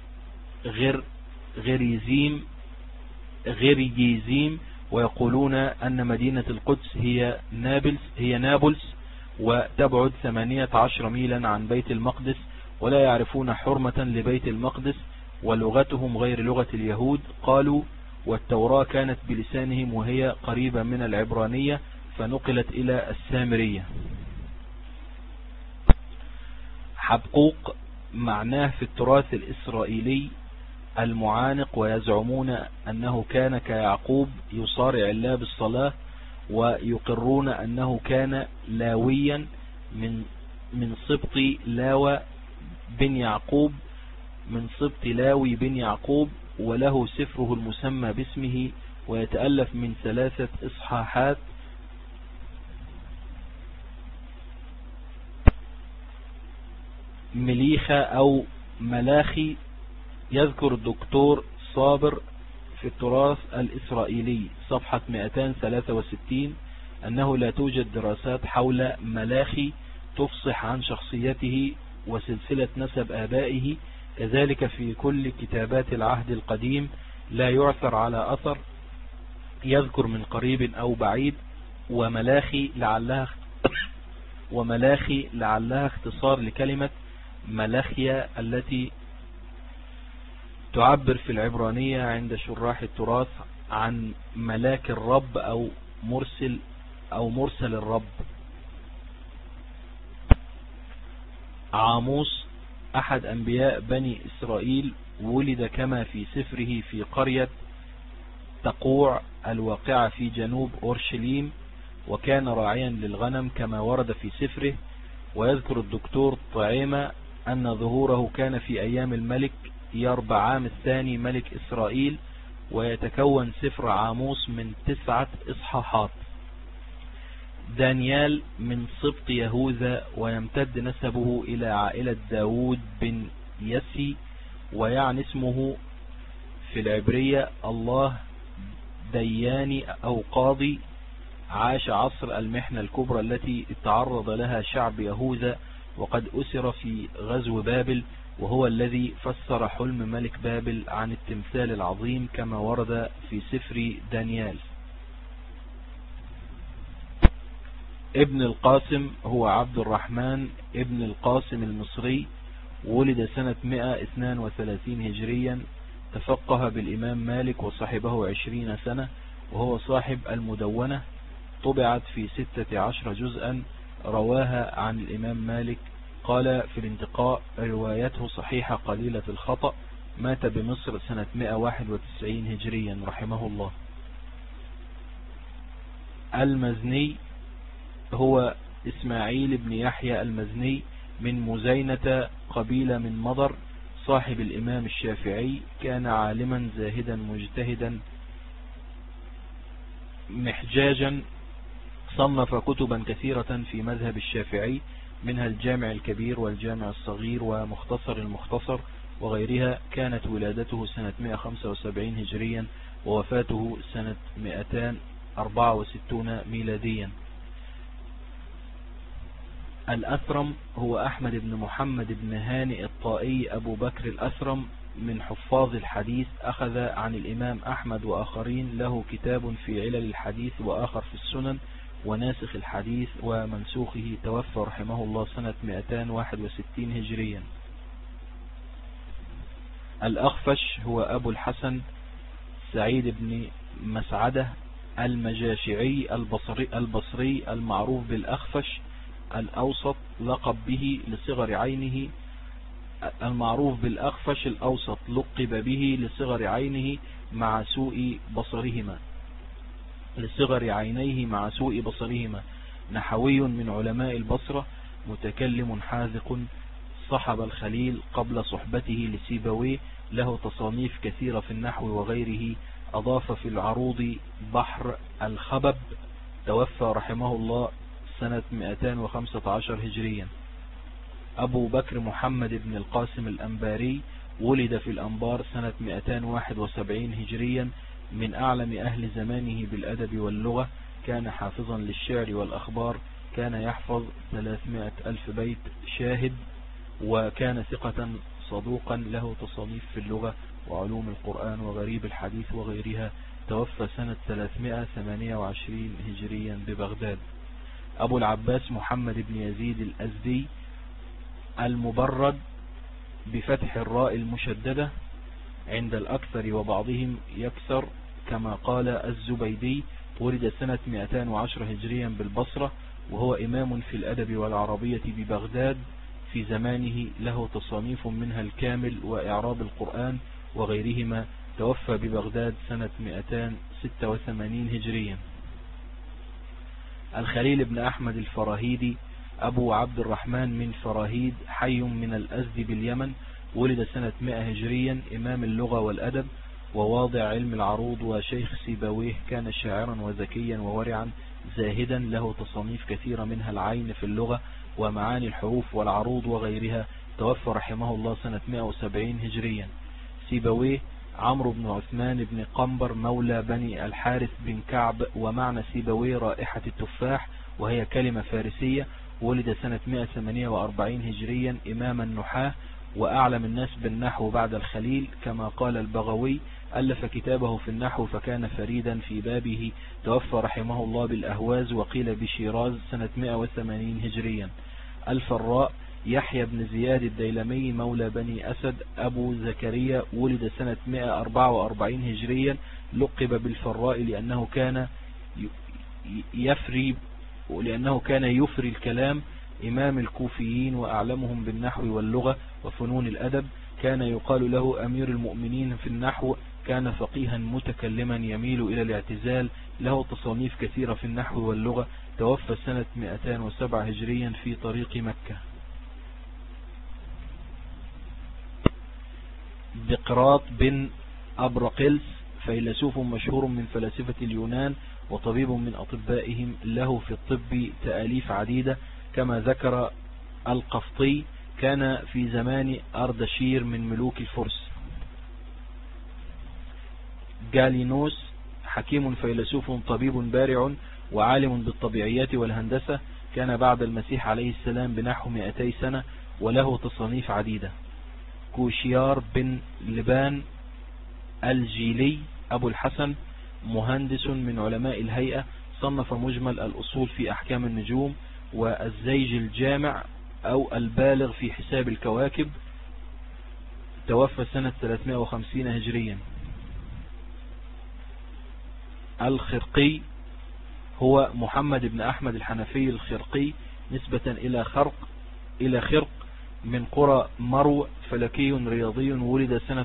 غريزيم، ويقولون أن مدينة القدس هي نابلس، وتبعد 18 ميلا عن بيت المقدس، ولا يعرفون حرمة لبيت المقدس، ولغتهم غير لغة اليهود. قالوا والتوراة كانت بلسانهم وهي قريبة من العبرانية، فنقلت إلى السامرية. حبقوق معناه في التراث الإسرائيلي المعانق، ويزعمون أنه كان كيعقوب يصارع الله بالصلاة، ويقرون أنه كان لاويا من سبط لاوي بن يعقوب، وله سفره المسمى باسمه، ويتألف من 3 إصحاحات. مليخة أو ملاخي. يذكر الدكتور صابر في التراث الإسرائيلي صفحة 263 أنه لا توجد دراسات حول ملاخي تفصح عن شخصيته وسلسلة نسب آبائه. كذلك في كل كتابات العهد القديم لا يعثر على أثر يذكر من قريب أو بعيد. وملاخي لعلها اختصار لكلمة ملاخيا التي تعبر في العبرانية عند شراح التراث عن ملاك الرب أو مرسل الرب. عاموس أحد أنبياء بني إسرائيل، ولد كما في سفره في قرية تقوع الواقعة في جنوب أورشليم، وكان راعيا للغنم كما ورد في سفره. ويذكر الدكتور طعيمة أن ظهوره كان في أيام الملك يربعام الثاني ملك إسرائيل. ويتكون سفر عاموس من 9 إصحاحات. دانيال من سبط يهوذا، ويمتد نسبه إلى عائلة داود بن يسي، ويعني اسمه في العبرية الله دياني أو قاضي. عاش عصر المحنة الكبرى التي تعرض لها شعب يهوذا، وقد أسر في غزو بابل، وهو الذي فسر حلم ملك بابل عن التمثال العظيم كما ورد في سفر دانيال. ابن القاسم هو عبد الرحمن ابن القاسم المصري، ولد سنة 132 هجريا، تفقه بالإمام مالك وصاحبه 20 سنة، وهو صاحب المدونة، طبعت في 16 جزءا، رواها عن الإمام مالك. قال في الانتقاء: روايته صحيحة قليلة الخطأ، مات بمصر سنة 191 هجريا رحمه الله. المزني هو إسماعيل بن يحيى المزني من مزينة، قبيلة من مضر، صاحب الإمام الشافعي، كان عالما زاهدا مجتهدا محجاجا، صنف كتبا كثيرة في مذهب الشافعي، منها الجامع الكبير والجامع الصغير ومختصر المختصر وغيرها. كانت ولادته سنة 175 هجريا ووفاته سنة 264 ميلاديا. الأثرم هو أحمد بن محمد بن هانئ الطائي أبو بكر الأثرم، من حفاظ الحديث، أخذ عن الإمام أحمد وآخرين، له كتاب في علل الحديث وآخر في السنن وناسخ الحديث ومنسوخه، توفى رحمه الله سنة 261 هجريا. الأخفش هو أبو الحسن سعيد بن مسعدة المجاشعي البصري المعروف بالأخفش الأوسط، لقب به لصغر عينه، المعروف بالأخفش الأوسط، لقب به لصغر عينه مع سوء بصرهما، لصغر عينيه مع سوء بصرهما، نحوي من علماء البصرة، متكلم حاذق، صحب الخليل قبل صحبته لسيبويه، له تصانيف كثيرة في النحو وغيره. أضاف في العروض بحر الخبب، توفى رحمه الله سنة 215 هجريا. أبو بكر محمد بن القاسم الأنباري، ولد في الأنبار سنة 271 هجريا، من أعلم أهل زمانه بالأدب واللغة، كان حافظا للشعر والأخبار، كان يحفظ 300 ألف بيت شاهد، وكان ثقة صدوقا، له تصانيف في اللغة وعلوم القرآن وغريب الحديث وغيرها، توفى سنة 328 هجريا ببغداد. أبو العباس محمد بن يزيد الأزدي المبرد بفتح الراء المشددة عند الأكثر وبعضهم يكسر كما قال الزبيدي، ولد سنة 210 هجريا بالبصرة، وهو إمام في الأدب والعربية ببغداد في زمانه، له تصانيف منها الكامل وإعراب القرآن وغيرهما، توفى ببغداد سنة 286 هجريا. الخليل بن أحمد الفراهيدي أبو عبد الرحمن من فراهيد، حي من الأزد باليمن، ولد سنة 100 هجريا، إمام اللغة والأدب وواضع علم العروض وشيخ سيبويه، كان شاعرا وذكيا وورعا زاهدا، له تصانيف كثيرة منها العين في اللغة ومعاني الحروف والعروض وغيرها، توفى رحمه الله سنة 170 هجريا. سيبويه عمرو بن عثمان بن قنبر مولى بني الحارث بن كعب، ومعنى سيبويه رائحة التفاح، وهي كلمة فارسية، ولد سنة 148 هجريا، إمام النحاة وأعلم الناس بالنحو بعد الخليل، كما قال البغوي، ألف كتابه في النحو فكان فريدا في بابه، توفى رحمه الله بالأهواز وقيل بشيراز سنة 180 هجريا. الفراء يحيى بن زياد الديلمي مولى بني أسد أبو زكريا، ولد سنة 144 هجريا، لقب بالفراء لأنه كان يفري الكلام، إمام الكوفيين وأعلمهم بالنحو واللغة وفنون الأدب، كان يقال له أمير المؤمنين في النحو، كان فقيها متكلما يميل إلى الاعتزال، له تصانيف كثيرة في النحو واللغة، توفى سنة 207 هجريا في طريق مكة. بقراط بن أبرقلس فيلسوف مشهور من فلاسفة اليونان وطبيب من أطبائهم، له في الطب تأليف عديدة، كما ذكر القفطي، كان في زمان أردشير من ملوك الفرس. جالينوس حكيم فيلسوف طبيب بارع وعالم بالطبيعيات والهندسة، كان بعد المسيح عليه السلام بنحو 200 سنة، وله تصانيف عديدة. كوشيار بن لبان الجيلي أبو الحسن مهندس من علماء الهيئة، صنف مجمل الأصول في أحكام النجوم، والزيج الجامع أو البالغ في حساب الكواكب، توفى سنة 350 هجريا. الخرقي هو محمد بن أحمد الحنفي الخرقي نسبة إلى خرق من قرى مرو، فلكي رياضي، ولد سنة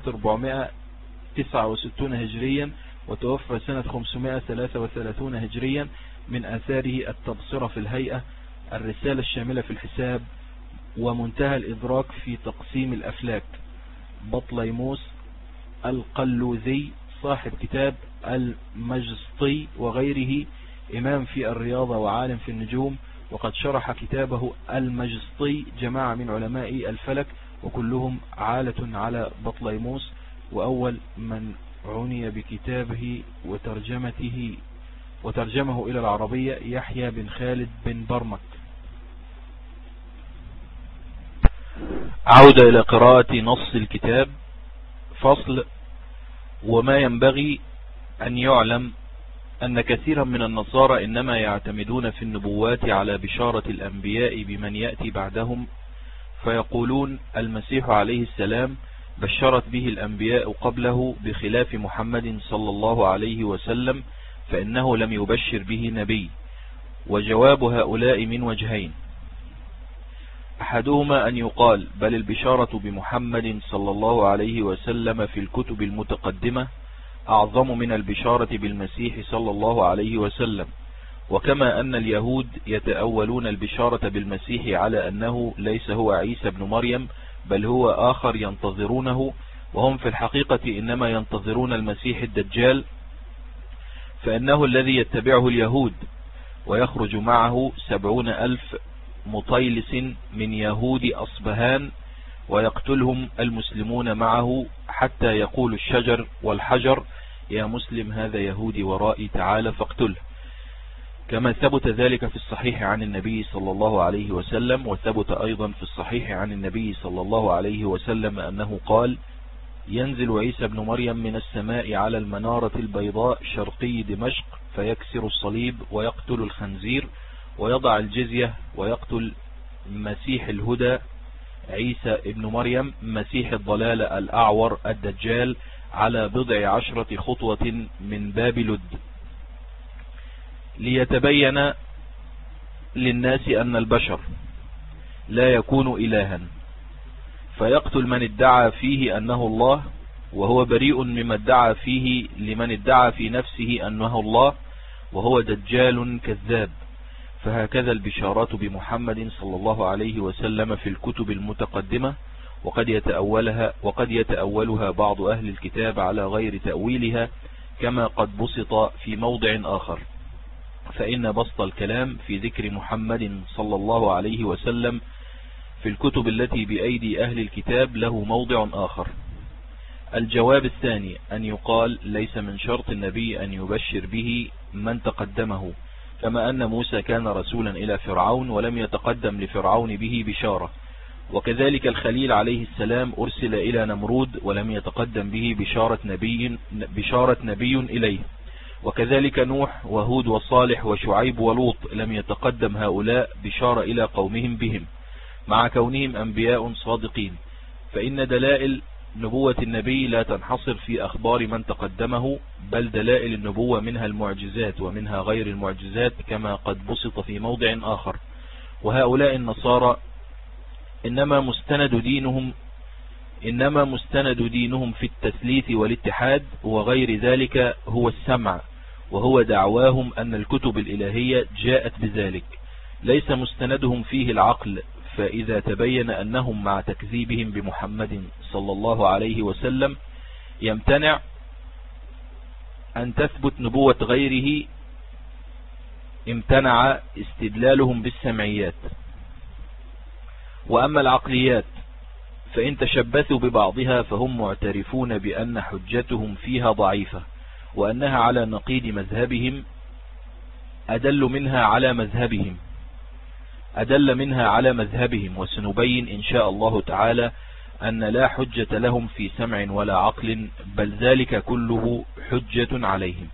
469 هجريا وتوفى سنة 533 هجريا. من آثاره التبصرة في الهيئة، الرسالة الشاملة في الحساب، ومنتهى الإدراك في تقسيم الأفلاك. بطليموس القلوذي صاحب كتاب المجسطي وغيره، إمام في الرياضة وعالم في النجوم، وقد شرح كتابه المجسطي جماعة من علماء الفلك وكلهم عالة على بطليموس. وأول من عني بكتابه وترجمه إلى العربية يحيى بن خالد بن برمك. عودة إلى قراءة نص الكتاب. فصل. وما ينبغي أن يعلم أن كثيرا من النصارى إنما يعتمدون في النبوات على بشارة الأنبياء بمن يأتي بعدهم، فيقولون المسيح عليه السلام بشرت به الأنبياء قبله بخلاف محمد صلى الله عليه وسلم فإنه لم يبشر به نبي. وجواب هؤلاء من وجهين: أحدهما أن يقال بل البشارة بمحمد صلى الله عليه وسلم في الكتب المتقدمة أعظم من البشارة بالمسيح صلى الله عليه وسلم، وكما أن اليهود يتأولون البشارة بالمسيح على أنه ليس هو عيسى بن مريم بل هو آخر ينتظرونه، وهم في الحقيقة إنما ينتظرون المسيح الدجال، فإنه الذي يتبعه اليهود، ويخرج معه 70,000 مطيلس من يهود أصبهان، ويقتلهم المسلمون معه حتى يقول الشجر والحجر يا مسلم هذا يهودي ورائي تعالى فاقتله، كما ثبت ذلك في الصحيح عن النبي صلى الله عليه وسلم. وثبت أيضا في الصحيح عن النبي صلى الله عليه وسلم أنه قال: ينزل عيسى بن مريم من السماء على المنارة البيضاء شرقي دمشق فيكسر الصليب ويقتل الخنزير ويضع الجزية ويقتل مسيح الهدى عيسى ابن مريم مسيح الضلال الأعور الدجال على 10 خطوة من باب لد، ليتبين للناس أن البشر لا يكون إلها، فيقتل من ادعى فيه أنه الله، وهو بريء مما ادعى فيه لمن ادعى في نفسه أنه الله، وهو دجال كذاب. فهكذا البشارات بمحمد صلى الله عليه وسلم في الكتب المتقدمة، وقد يتأولها بعض أهل الكتاب على غير تأويلها كما قد بسط في موضع آخر. فإن بسط الكلام في ذكر محمد صلى الله عليه وسلم في الكتب التي بأيدي أهل الكتاب له موضع آخر. الجواب الثاني أن يقال ليس من شرط النبي أن يبشر به من تقدمه، كما أن موسى كان رسولا إلى فرعون ولم يتقدم لفرعون به بشارة، وكذلك الخليل عليه السلام أرسل إلى نمرود ولم يتقدم به بشارة نبي إليه، وكذلك نوح وهود وصالح وشعيب ولوط لم يتقدم هؤلاء بشارة إلى قومهم بهم، مع كونهم أنبياء صادقين. فإن دلائل نبوة النبي لا تنحصر في أخبار من تقدمه، بل دلائل النبوة منها المعجزات ومنها غير المعجزات كما قد بسط في موضع آخر. وهؤلاء النصارى إنما مستند دينهم في التثليث والاتحاد وغير ذلك هو السمع، وهو دعواهم أن الكتب الإلهية جاءت بذلك، ليس مستندهم فيه العقل. فإذا تبين أنهم مع تكذيبهم بمحمد صلى الله عليه وسلم يمتنع أن تثبت نبوة غيره، امتنع استدلالهم بالسمعيات. وأما العقليات فإن تشبثوا ببعضها فهم معترفون بأن حجتهم فيها ضعيفة، وأنها على نقيض مذهبهم، أدل منها على مذهبهم. وسنبين إن شاء الله تعالى أن لا حجة لهم في سمع ولا عقل، بل ذلك كله حجة عليهم.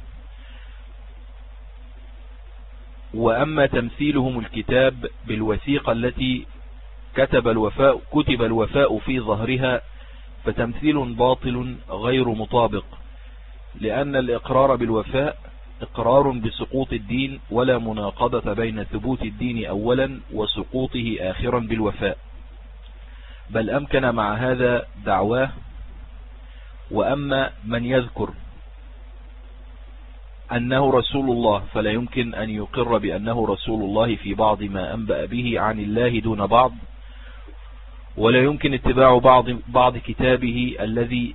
وأما تمثيلهم الكتاب بالوثيقة التي كتب الوفاء في ظهرها فتمثيل باطل غير مطابق، لأن الإقرار بالوفاء إقرار بسقوط الدين، ولا مناقضة بين ثبوت الدين أولا وسقوطه آخرا بالوفاء، بل أمكن مع هذا دعواه. وأما من يذكر أنه رسول الله فلا يمكن أن يقر بأنه رسول الله في بعض ما أنبأ به عن الله دون بعض، ولا يمكن اتباع بعض كتابه الذي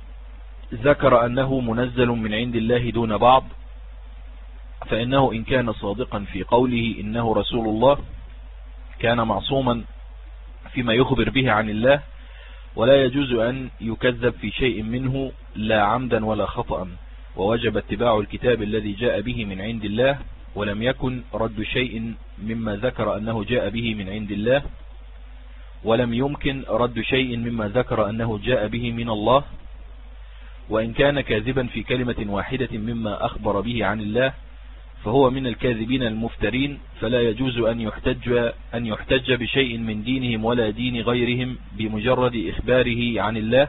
ذكر أنه منزل من عند الله دون بعض، فإنه إن كان صادقا في قوله إنه رسول الله كان معصوما فيما يخبر به عن الله، ولا يجوز أن يكذب في شيء منه لا عمدا ولا خطأ، ووجب اتباع الكتاب الذي جاء به من عند الله، ولم يكن رد شيء مما ذكر أنه جاء به من عند الله، ولم يمكن رد شيء مما ذكر أنه جاء به من الله. وإن كان كاذبا في كلمة واحدة مما أخبر به عن الله فهو من الكاذبين المفترين، فلا يجوز أن يحتج بشيء من دينهم ولا دين غيرهم بمجرد إخباره عن الله،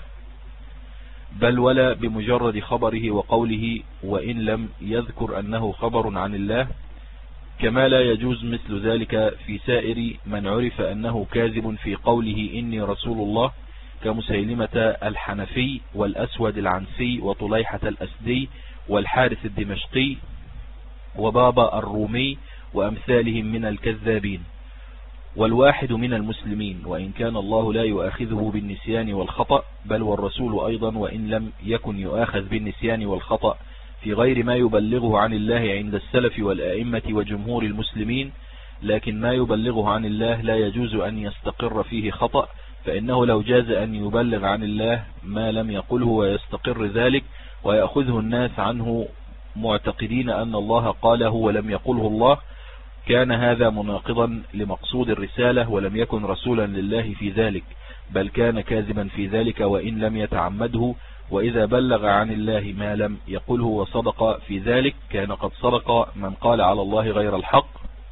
بل ولا بمجرد خبره وقوله وإن لم يذكر أنه خبر عن الله، كما لا يجوز مثل ذلك في سائر من عرف أنه كاذب في قوله إني رسول الله، كمسيلمة الحنفي والأسود العنسي وطليحة الأسدي والحارث الدمشقي وبابا الرومي وأمثالهم من الكذابين. والواحد من المسلمين، وإن كان الله لا يؤاخذه بالنسيان والخطأ، بل والرسول أيضا وإن لم يكن يؤاخذ بالنسيان والخطأ في غير ما يبلغه عن الله عند السلف والآئمة وجمهور المسلمين، لكن ما يبلغه عن الله لا يجوز أن يستقر فيه خطأ، فإنه لو جاز أن يبلغ عن الله ما لم يقله ويستقر ذلك ويأخذه الناس عنه معتقدين أن الله قاله ولم يقله الله، كان هذا مناقضا لمقصود الرسالة، ولم يكن رسولا لله في ذلك، بل كان كاذبا في ذلك وإن لم يتعمده. وإذا بلغ عن الله ما لم يقله وصدق في ذلك كان قد صدق من قال على الله غير الحق،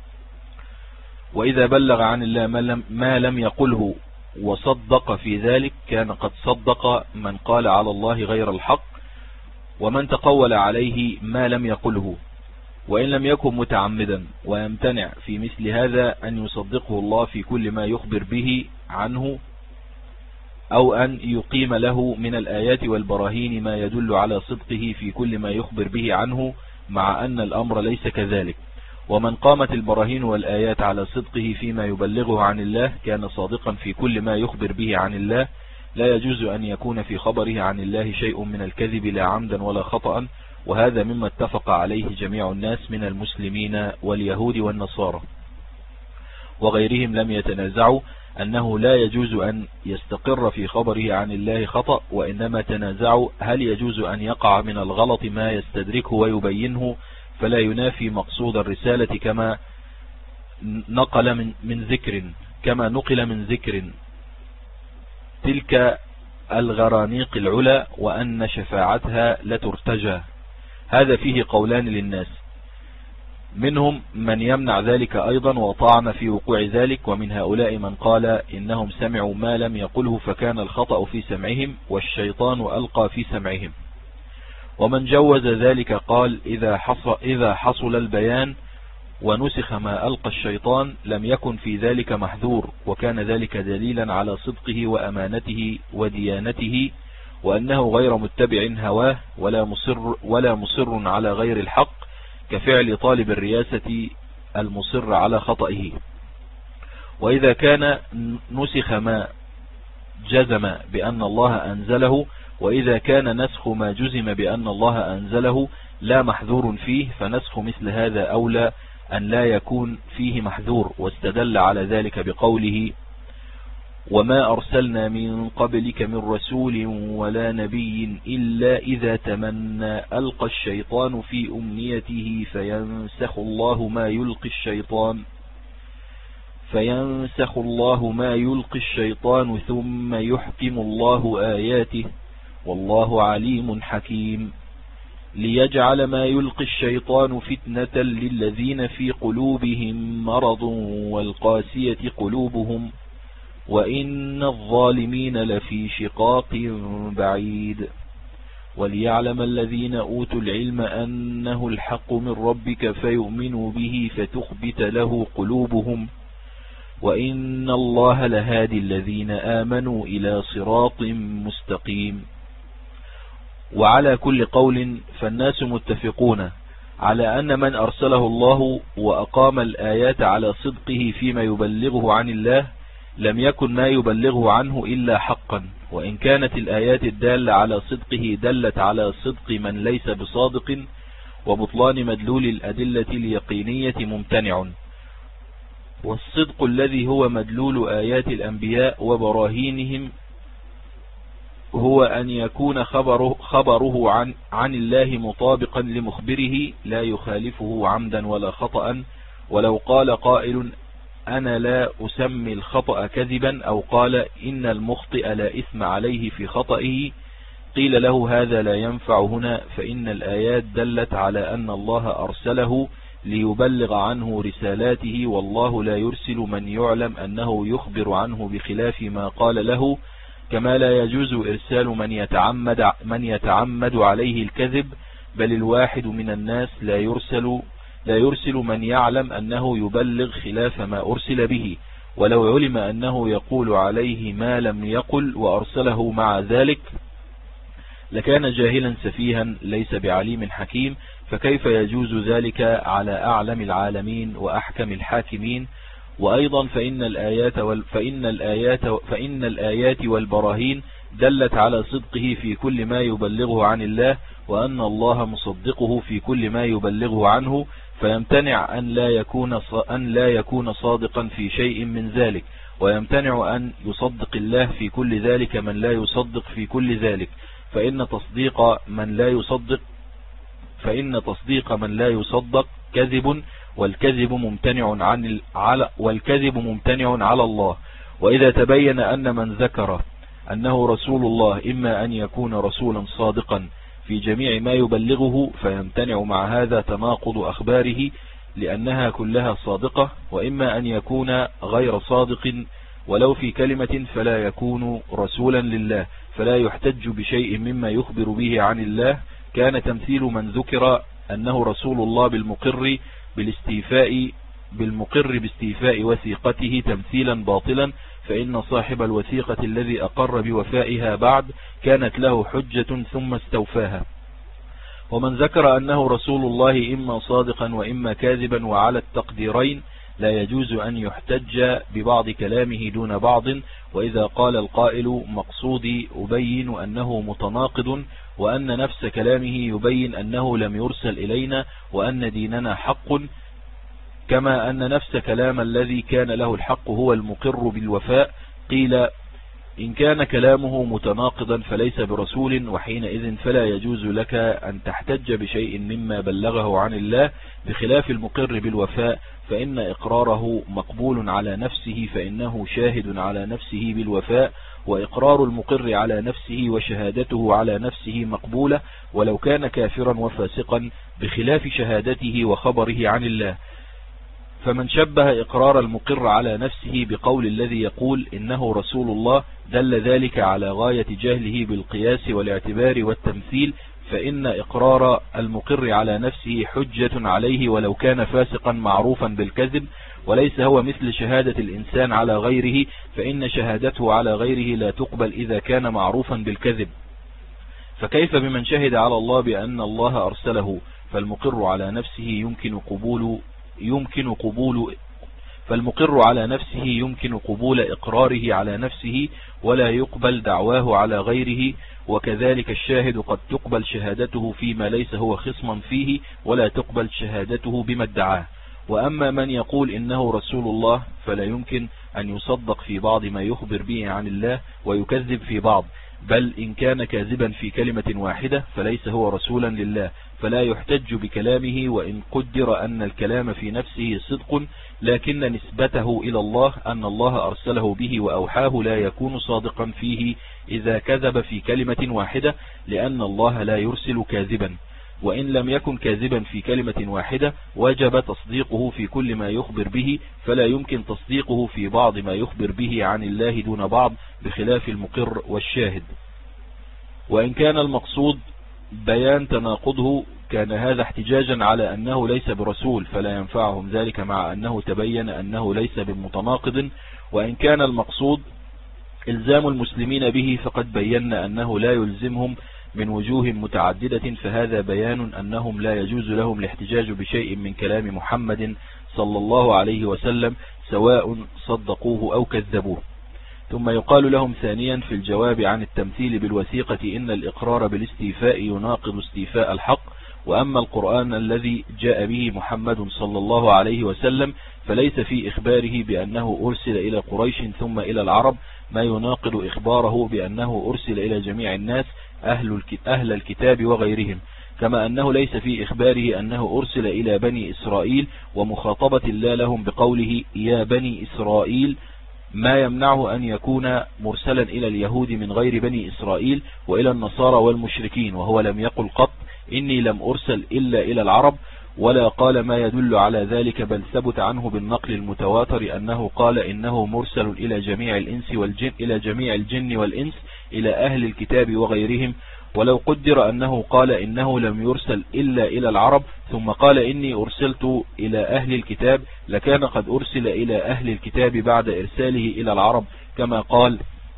وإذا بلغ عن الله ما لم يقله وصدق في ذلك كان قد صدق من قال على الله غير الحق. ومن تقول عليه ما لم يقله وإن لم يكن متعمدا ويمتنع في مثل هذا أن يصدقه الله في كل ما يخبر به عنه، أو أن يقيم له من الآيات والبراهين ما يدل على صدقه في كل ما يخبر به عنه، مع أن الأمر ليس كذلك. ومن قامت البراهين والآيات على صدقه فيما يبلغه عن الله كان صادقا في كل ما يخبر به عن الله، لا يجوز أن يكون في خبره عن الله شيء من الكذب لا عمدا ولا خطأ، وهذا مما اتفق عليه جميع الناس من المسلمين واليهود والنصارى وغيرهم، لم يتنازعوا أنه لا يجوز أن يستقر في خبره عن الله خطأ، وإنما تنازعوا هل يجوز أن يقع من الغلط ما يستدركه ويبينه فلا ينافي مقصود الرسالة، كما نقل من ذكر تلك الغرانيق العلا وأن شفاعتها لترتجى. هذا فيه قولان للناس، منهم من يمنع ذلك أيضا وطعن في وقوع ذلك، ومن هؤلاء من قال إنهم سمعوا ما لم يقله فكان الخطأ في سمعهم والشيطان ألقى في سمعهم. ومن جوز ذلك قال إذا حصل البيان ونسخ ما ألقى الشيطان لم يكن في ذلك محذور، وكان ذلك دليلا على صدقه وأمانته وديانته، وأنه غير متبع هواه ولا مصر على غير الحق، كفعل طالب الرياسة المصر على خطئه. وإذا كان نسخ ما جزم بأن الله أنزله، وإذا كان نسخ ما جزم بأن الله أنزله لا محذور فيه، فنسخ مثل هذا أولى أن لا يكون فيه محذور. واستدل على ذلك بقوله وما أرسلنا من قبلك من رسول ولا نبي إلا إذا تمنى ألقى الشيطان في أمنيته فينسخ الله ما يلقي الشيطان ثم يحكم الله آياته والله عليم حكيم، ليجعل ما يلقي الشيطان فتنة للذين في قلوبهم مرض والقاسية قلوبهم وإن الظالمين لفي شقاق بعيد. وليعلم الذين أوتوا العلم أنه الحق من ربك فيؤمنوا به فتخبت له قلوبهم، وإن الله لهادي الذين آمنوا إلى صراط مستقيم. وعلى كل قول فالناس متفقون على أن من أرسله الله وأقام الآيات على صدقه فيما يبلغه عن الله لم يكن ما يبلغه عنه إلا حقا، وإن كانت الآيات الدالة على صدقه دلت على صدق من ليس بصادق، وبطلان مدلول الأدلة اليقينية ممتنع. والصدق الذي هو مدلول آيات الأنبياء وبراهينهم هو أن يكون خبره عن الله مطابقا لمخبره لا يخالفه عمدا ولا خطأ. ولو قال قائل أنا لا أسمي الخطأ كذبا، أو قال إن المخطئ لا إثم عليه في خطئه، قيل له هذا لا ينفع هنا، فإن الآيات دلت على أن الله أرسله ليبلغ عنه رسالاته، والله لا يرسل من يعلم أنه يخبر عنه بخلاف ما قال له، كما لا يجوز إرسال من يتعمد عليه الكذب، بل الواحد من الناس لا يرسل من يعلم أنه يبلغ خلاف ما أرسل به، ولو علم أنه يقول عليه ما لم يقل وأرسله مع ذلك لكان جاهلا سفيها ليس بعليم حكيم، فكيف يجوز ذلك على أعلم العالمين وأحكم الحاكمين؟ وأيضا فإن الآيات والبراهين دلت على صدقه في كل ما يبلغه عن الله، وأن الله مصدقه في كل ما يبلغه عنه، فيمتنع أن لا يكون صادقا في شيء من ذلك، ويمتنع أن يصدق الله في كل ذلك من لا يصدق في كل ذلك، فإن تصديق من لا يصدق كذب، والكذب ممتنع على الله. وإذا تبين أن من ذكر أنه رسول الله إما أن يكون رسولا صادقا في جميع ما يبلغه، فيمتنع مع هذا تناقض أخباره لأنها كلها صادقة، وإما أن يكون غير صادق ولو في كلمة فلا يكون رسولا لله، فلا يحتج بشيء مما يخبر به عن الله. كان تمثيل من ذكر أنه رسول الله بالمقر باستيفاء وثيقته تمثيلا باطلا، فإن صاحب الوثيقة الذي أقر بوفائها بعد كانت له حجة ثم استوفاها. ومن ذكر أنه رسول الله إما صادقا وإما كاذبا وعلى التقديرين لا يجوز أن يحتج ببعض كلامه دون بعض. وإذا قال القائل مقصودي أبين أنه متناقض، وأن نفس كلامه يبين أنه لم يرسل إلينا وأن ديننا حق، كما أن نفس كلام الذي كان له الحق هو المقر بالوفاء، قيل إن كان كلامه متناقضا فليس برسول، وحينئذ فلا يجوز لك أن تحتج بشيء مما بلغه عن الله بخلاف المقر بالوفاء، فإن إقراره مقبول على نفسه، فإنه شاهد على نفسه بالوفاء، وإقرار المقر على نفسه وشهادته على نفسه مقبولة ولو كان كافرا وفاسقا، بخلاف شهادته وخبره عن الله. فمن شبه إقرار المقر على نفسه بقول الذي يقول إنه رسول الله دل ذلك على غاية جهله بالقياس والاعتبار والتمثيل، فإن إقرار المقر على نفسه حجة عليه ولو كان فاسقا معروفا بالكذب، وليس هو مثل شهادة الإنسان على غيره، فإن شهادته على غيره لا تقبل إذا كان معروفا بالكذب. فكيف بمن شهد على الله بأن الله أرسله؟ فالمقر على نفسه يمكن قبول إقراره على نفسه ولا يقبل دعواه على غيره، وكذلك الشاهد قد تقبل شهادته فيما ليس هو خصما فيه ولا تقبل شهادته بما ادعاه. وأما من يقول إنه رسول الله فلا يمكن أن يصدق في بعض ما يخبر به عن الله ويكذب في بعض، بل إن كان كاذبا في كلمة واحدة فليس هو رسولا لله، فلا يحتج بكلامه وإن قدر أن الكلام في نفسه صدق، لكن نسبته إلى الله أن الله أرسله به وأوحاه لا يكون صادقا فيه إذا كذب في كلمة واحدة، لأن الله لا يرسل كاذبا. وإن لم يكن كاذبا في كلمة واحدة وجب تصديقه في كل ما يخبر به، فلا يمكن تصديقه في بعض ما يخبر به عن الله دون بعض، بخلاف المقر والشاهد. وإن كان المقصود بيان تناقضه كان هذا احتجاجا على أنه ليس برسول، فلا ينفعهم ذلك مع أنه تبين أنه ليس بمتناقض. وإن كان المقصود إلزام المسلمين به فقد بينا أنه لا يلزمهم من وجوه متعددة، فهذا بيان أنهم لا يجوز لهم الاحتجاج بشيء من كلام محمد صلى الله عليه وسلم سواء صدقوه أو كذبوه. ثم يقال لهم ثانيا في الجواب عن التمثيل بالوثيقة إن الإقرار بالاستيفاء يناقض استيفاء الحق، وأما القرآن الذي جاء به محمد صلى الله عليه وسلم فليس في إخباره بأنه أرسل إلى قريش ثم إلى العرب ما يناقض إخباره بأنه أرسل إلى جميع الناس أهل الكتاب وغيرهم، كما أنه ليس في إخباره أنه أرسل إلى بني إسرائيل ومخاطبة الله لهم بقوله يا بني إسرائيل ما يمنعه أن يكون مرسلا إلى اليهود من غير بني إسرائيل وإلى النصارى والمشركين، وهو لم يقل قط إني لم أرسل إلا إلى العرب، ولا قال ما يدل على ذلك، بل ثبت عنه بالنقل المتواتر أنه قال إنه مرسل إلى جميع الإنس والجن إلى جميع الجن والإنس إلى أهل الكتاب وغيرهم. ولو قدر أنه قال إنه لم يرسل إلا إلى العرب ثم قال إني أرسلت إلى أهل الكتاب لكان قد أرسل إلى أهل الكتاب بعد إرساله إلى العرب، كما قال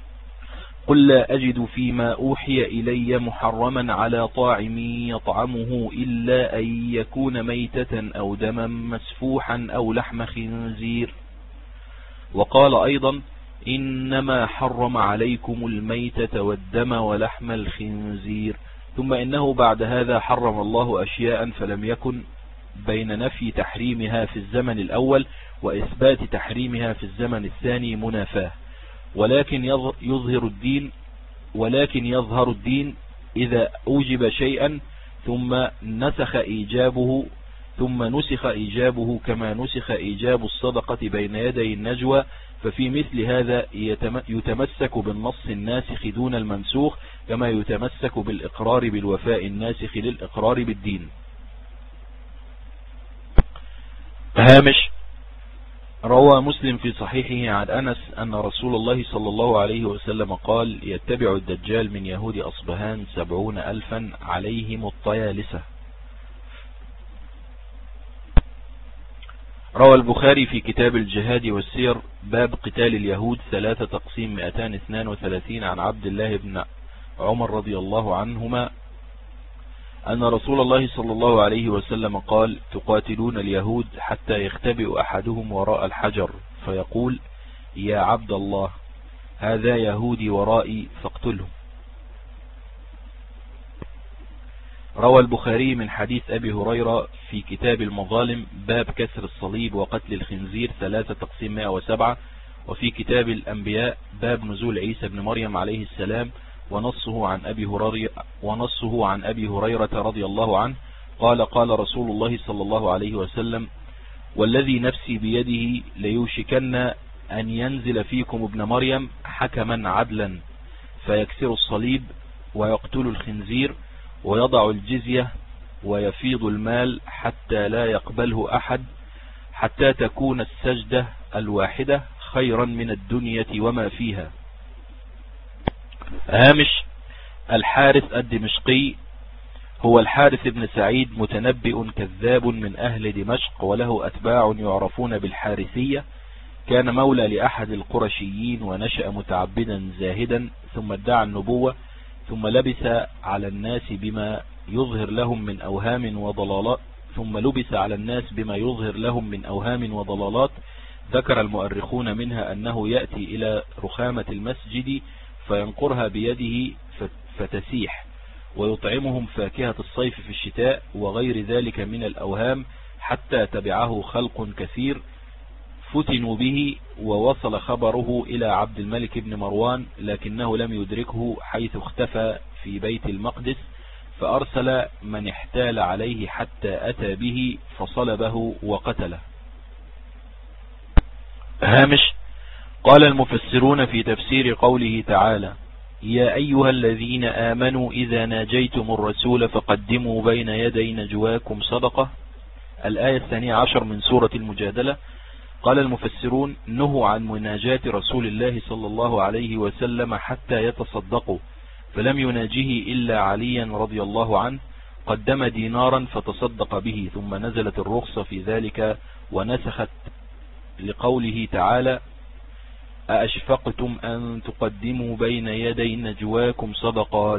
قل لا أجد فيما أوحي إلي محرما على طاعم يطعمه إلا أن يكون ميتة أو دما مسفوحا أو لحم خنزير. وقال أيضا إنما حرم عليكم الميتة والدم ولحم الخنزير. ثم إنه بعد هذا حرم الله أشياء فلم يكن بين نفي تحريمها في الزمن الأول وإثبات تحريمها في الزمن الثاني منافاة، ولكن يظهر الدين إذا أوجب شيئا ثم نسخ إيجابه كما نسخ إيجاب الصدقة بين يدي النجوى، ففي مثل هذا يتمسك بالنص الناسخ دون المنسوخ، كما يتمسك بالإقرار بالوفاء الناسخ للإقرار بالدين. هامش: روى مسلم في صحيحه عن أنس أن رسول الله صلى الله عليه وسلم قال يتبع الدجال من يهود أصبهان 70,000 عليهم الطيالسة. روى البخاري في كتاب الجهاد والسير باب قتال اليهود 3 تقسيم 232 عن عبد الله بن عمر رضي الله عنهما أن رسول الله صلى الله عليه وسلم قال تقاتلون اليهود حتى يختبئ أحدهم وراء الحجر فيقول يا عبد الله هذا يهودي ورائي فاقتله. روى البخاري من حديث أبي هريرة في كتاب المظالم باب كسر الصليب وقتل الخنزير 3 تقسيم 107، وفي كتاب الأنبياء باب نزول عيسى بن مريم عليه السلام ونصه عن أبي هريرة رضي الله عنه قال قال رسول الله صلى الله عليه وسلم والذي نفسي بيده ليوشكن أن ينزل فيكم ابن مريم حكما عدلا فيكسر الصليب ويقتل الخنزير ويضع الجزية ويفيض المال حتى لا يقبله أحد حتى تكون السجدة الواحدة خيرا من الدنيا وما فيها. هامش: الحارث الدمشقي هو الحارث بن سعيد متنبئ كذاب من أهل دمشق، وله أتباع يعرفون بالحارثية. كان مولى لأحد القرشيين ونشأ متعبدا زاهدا، ثم ادعى النبوة، ثم لبس على الناس بما يظهر لهم من أوهام وضلالات ذكر المؤرخون منها أنه يأتي إلى رخامة المسجد فينقرها بيده فتسيح، ويطعمهم فاكهة الصيف في الشتاء وغير ذلك من الأوهام، حتى تبعه خلق كثير فتنوا به، ووصل خبره إلى عبد الملك بن مروان لكنه لم يدركه حيث اختفى في بيت المقدس، فأرسل من احتال عليه حتى أتى به فصلبه وقتله. هامش: قال المفسرون في تفسير قوله تعالى يا أيها الذين آمنوا إذا ناجيتم الرسول فقدموا بين يدي نجواكم صدقة. الآية 12 من سورة المجادلة. قال المفسرون: نهوا عن مناجاة رسول الله صلى الله عليه وسلم حتى يتصدقوا، فلم يناجه إلا عليا رضي الله عنه، قدم دينارا فتصدق به، ثم نزلت الرخصة في ذلك ونسخت لقوله تعالى: أأشفقتم أن تقدموا بين يدي نجواكم صدقات.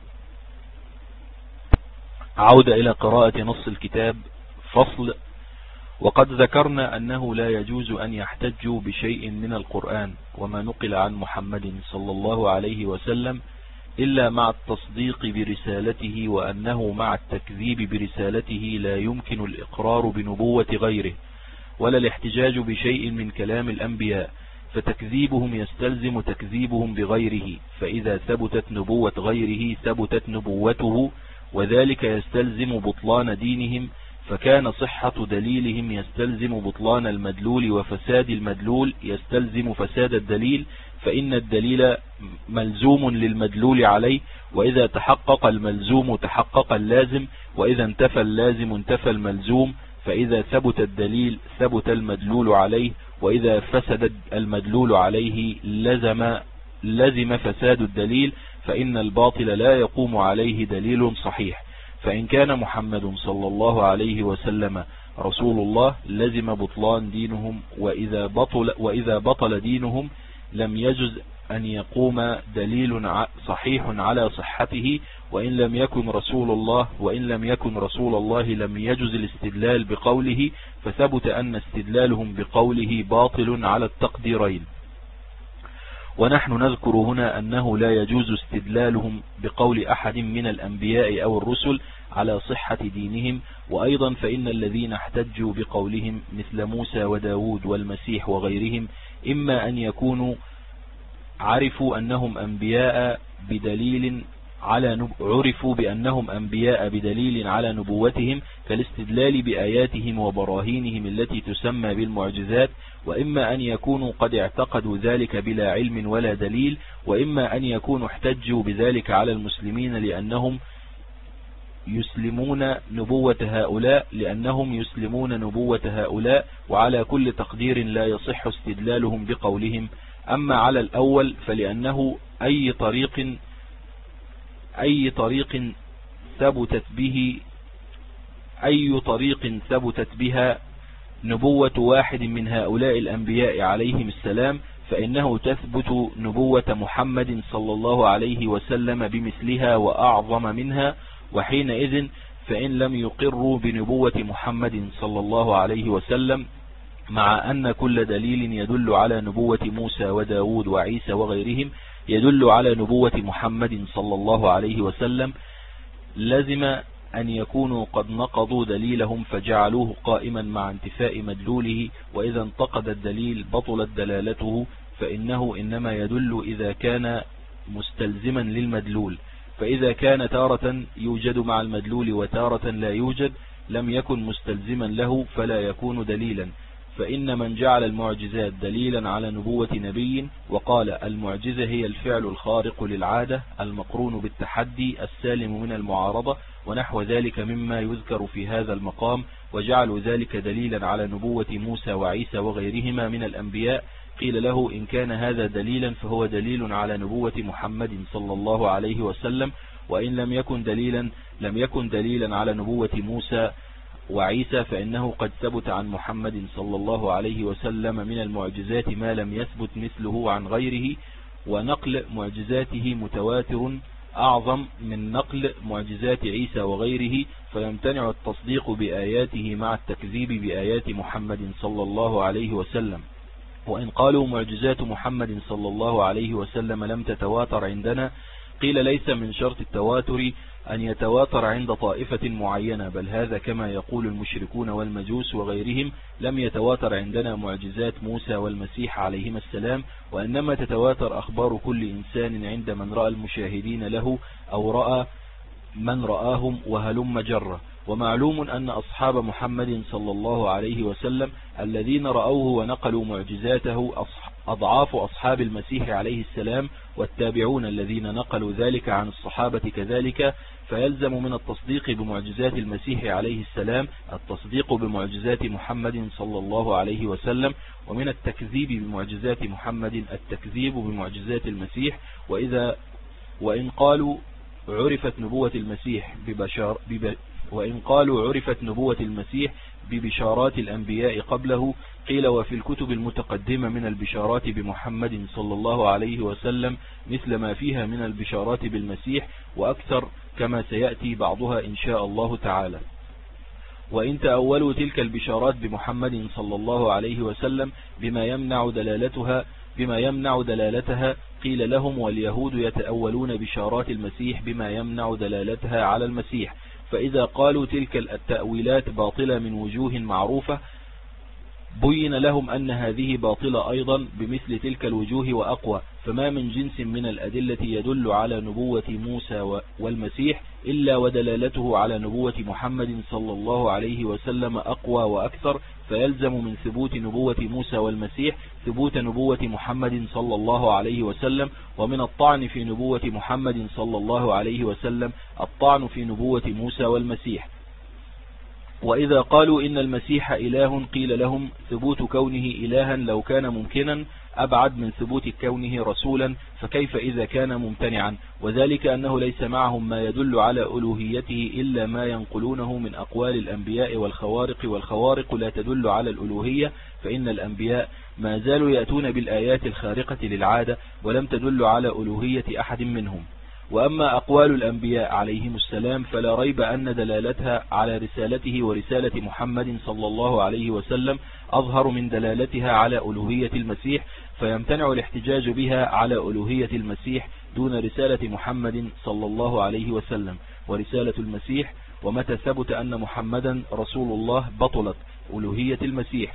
عودة إلى قراءة نص الكتاب. فصل: وقد ذكرنا أنه لا يجوز أن يحتجوا بشيء من القرآن وما نقل عن محمد صلى الله عليه وسلم إلا مع التصديق برسالته، وأنه مع التكذيب برسالته لا يمكن الإقرار بنبوة غيره ولا الاحتجاج بشيء من كلام الأنبياء، فتكذيبهم يستلزم تكذيبهم بغيره، فإذا ثبتت نبوة غيره ثبتت نبوته، وذلك يستلزم بطلان دينهم، فكان صحة دليلهم يستلزم بطلان المدلول، وفساد المدلول يستلزم فساد الدليل، فإن الدليل ملزوم للمدلول عليه، وإذا تحقق الملزوم تحقق اللازم، وإذا انتفى اللازم انتفى الملزوم، فإذا ثبت الدليل ثبت المدلول عليه، وإذا فسد المدلول عليه لزم فساد الدليل، فإن الباطل لا يقوم عليه دليل صحيح. فإن كان محمد صلى الله عليه وسلم رسول الله لزم بطلان دينهم، وإذا بطل دينهم لم يجز أن يقوم دليل صحيح على صحته، وإن لم يكن رسول الله لم يجز الاستدلال بقوله، فثبت أن استدلالهم بقوله باطل على التقديرين. ونحن نذكر هنا أنه لا يجوز استدلالهم بقول أحد من الأنبياء أو الرسل على صحة دينهم، وأيضا فإن الذين احتجوا بقولهم مثل موسى وداود والمسيح وغيرهم إما أن يكونوا عرفوا بأنهم أنبياء بدليل على نبوتهم كالاستدلال بآياتهم وبراهينهم التي تسمى بالمعجزات، وإما أن يكونوا قد اعتقدوا ذلك بلا علم ولا دليل، وإما أن يكونوا احتجوا بذلك على المسلمين لأنهم يسلمون نبوة هؤلاء، وعلى كل تقدير لا يصح استدلالهم بقولهم. أما على الأول فلأنه أي طريق ثبتت بها نبوة واحد من هؤلاء الأنبياء عليهم السلام، فإنه تثبت نبوة محمد صلى الله عليه وسلم بمثلها وأعظم منها، وحينئذ فإن لم يقروا بنبوة محمد صلى الله عليه وسلم، مع أن كل دليل يدل على نبوة موسى وداود وعيسى وغيرهم يدل على نبوة محمد صلى الله عليه وسلم، لازم أن يكونوا قد نقضوا دليلهم فجعلوه قائما مع انتفاء مدلوله، وإذا انتقد الدليل بطلت دلالته، فإنه إنما يدل إذا كان مستلزما للمدلول، فإذا كان تارة يوجد مع المدلول وتارة لا يوجد لم يكن مستلزما له فلا يكون دليلا. فإن من جعل المعجزات دليلا على نبوة نبي وقال المعجزة هي الفعل الخارق للعادة المقرون بالتحدي السالم من المعارضة ونحو ذلك مما يذكر في هذا المقام، وجعلوا ذلك دليلا على نبوة موسى وعيسى وغيرهما من الأنبياء، قيل له إن كان هذا دليلا فهو دليل على نبوة محمد صلى الله عليه وسلم، وإن لم يكن دليلا على نبوة موسى وعيسى فإنه قد ثبت عن محمد صلى الله عليه وسلم من المعجزات ما لم يثبت مثله عن غيره، ونقل معجزاته متواتر أعظم من نقل معجزات عيسى وغيره، فيمتنع التصديق بآياته مع التكذيب بآيات محمد صلى الله عليه وسلم. وإن قالوا معجزات محمد صلى الله عليه وسلم لم تتواتر عندنا، قيل ليس من شرط التواتر أن يتواتر عند طائفة معينة، بل هذا كما يقول المشركون والمجوس وغيرهم لم يتواتر عندنا معجزات موسى والمسيح عليهما السلام، وإنما تتواتر أخبار كل إنسان عند من رأى المشاهدين له أو رأى من رآهم وهلم جرة، ومعلوم أن أصحاب محمد صلى الله عليه وسلم الذين رأوه ونقلوا معجزاته أضعاف أصحاب المسيح عليه السلام، والتابعون الذين نقلوا ذلك عن الصحابة كذلك. فيلزم من التصديق بمعجزات المسيح عليه السلام التصديق بمعجزات محمد صلى الله عليه وسلم، ومن التكذيب بمعجزات محمد التكذيب بمعجزات المسيح. وإن قالوا عرفت نبوة المسيح ببشارات الأنبياء قبله، قيل وفي الكتب المتقدمة من البشارات بمحمد صلى الله عليه وسلم مثل ما فيها من البشارات بالمسيح وأكثر، كما سيأتي بعضها إن شاء الله تعالى. وإن تأولوا تلك البشارات بمحمد صلى الله عليه وسلم بما يمنع دلالتها قيل لهم واليهود يتأولون بشارات المسيح بما يمنع دلالتها على المسيح. فإذا قالوا تلك التأويلات باطلة من وجوه معروفة بين لهم أن هذه باطلة أيضا بمثل تلك الوجوه وأقوى. فما من جنس من الأدلة يدل على نبوة موسى والمسيح إلا ودلالته على نبوة محمد صلى الله عليه وسلم أقوى وأكثر، فيلزم من ثبوت نبوة موسى والمسيح ثبوت نبوة محمد صلى الله عليه وسلم، ومن الطعن في نبوة محمد صلى الله عليه وسلم الطعن في نبوة موسى والمسيح. وإذا قالوا إن المسيح إله قيل لهم ثبوت كونه إلها لو كان ممكنا أبعد من ثبوت كونه رسولا، فكيف إذا كان ممتنعا؟ وذلك أنه ليس معهم ما يدل على ألوهيته إلا ما ينقلونه من أقوال الأنبياء والخوارق لا تدل على الألوهية، فإن الأنبياء ما زالوا يأتون بالآيات الخارقة للعادة ولم تدل على ألوهية أحد منهم. وأما أقوال الأنبياء عليهم السلام فلا ريب أن دلالتها على رسالته ورسالة محمد صلى الله عليه وسلم أظهر من دلالتها على ألوهية المسيح، فيمتنع الاحتجاج بها على ألوهية المسيح دون رسالة محمد صلى الله عليه وسلم ورسالة المسيح. ومتى ثبت أن محمدا رسول الله بطلت ألوهية المسيح،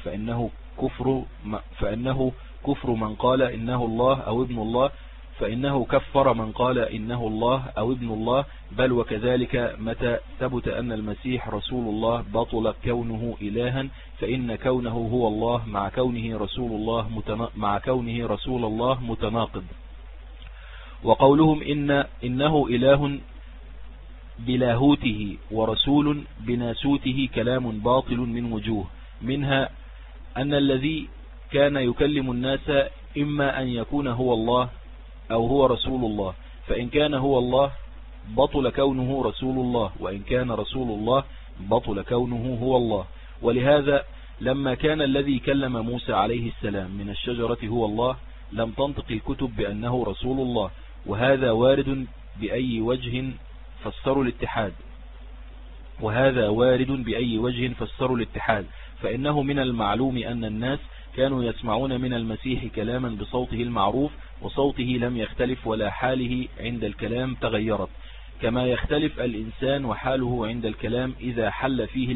فإنه كفر من قال إنه الله أو ابن الله، فإنه كفر من قال إنه الله أو ابن الله. بل وكذلك متى ثبت أن المسيح رسول الله بطل كونه إلها، فإن كونه هو الله مع كونه رسول الله متناقض. وقولهم إنه إله بلاهوته ورسول بناسوته كلام باطل من وجوه، منها أن الذي كان يكلم الناس إما أن يكون هو الله أو هو رسول الله، فإن كان هو الله بطل كونه رسول الله، وإن كان رسول الله بطل كونه هو الله. ولهذا لما كان الذي كلم موسى عليه السلام من الشجرة هو الله لم تنطق الكتب بأنه رسول الله، وهذا وارد بأي وجه فسروا الاتحاد، فإنه من المعلوم أن الناس كانوا يسمعون من المسيح كلاما بصوته المعروف، وصوته لم يختلف ولا حاله عند الكلام تغيرت، كما يختلف الإنسان وحاله عند الكلام إذا حل فيه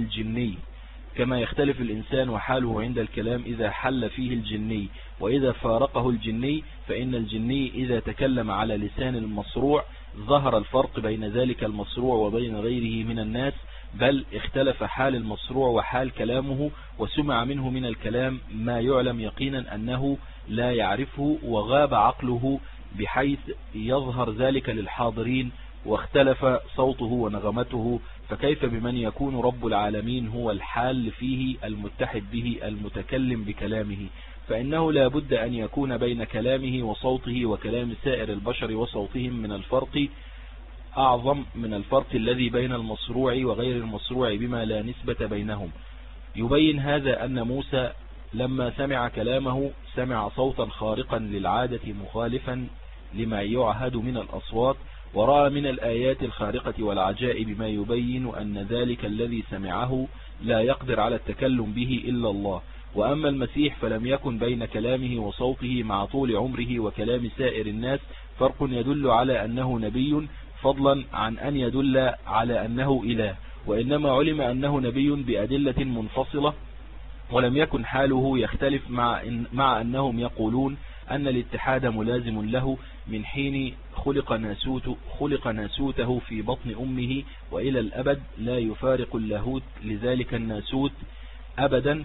الجني، وإذا فارقه الجني، فإن الجني إذا تكلم على لسان المصروع ظهر الفرق بين ذلك المصروع وبين غيره من الناس، بل اختلف حال المصروع وحال كلامه، وسمع منه من الكلام ما يعلم يقينا أنه لا يعرفه، وغاب عقله بحيث يظهر ذلك للحاضرين، واختلف صوته ونغمته. فكيف بمن يكون رب العالمين هو الحال فيه المتحد به المتكلم بكلامه؟ فإنه لا بد أن يكون بين كلامه وصوته وكلام سائر البشر وصوتهم من الفرق أعظم من الفرق الذي بين المصروع وغير المصروع بما لا نسبة بينهم. يبين هذا أن موسى لما سمع كلامه سمع صوتا خارقا للعادة مخالفا لما يعهد من الأصوات، ورأى من الآيات الخارقة والعجائب ما يبين أن ذلك الذي سمعه لا يقدر على التكلم به إلا الله. وأما المسيح فلم يكن بين كلامه وصوته مع طول عمره وكلام سائر الناس فرق يدل على أنه نبي، فضلا عن أن يدل على أنه إله، وإنما علم أنه نبي بأدلة منفصلة، ولم يكن حاله يختلف مع أنهم يقولون أن الاتحاد ملازم له من حين خلق ناسوته في بطن أمه وإلى الأبد، لا يفارق اللاهوت لذلك الناسوت أبدا،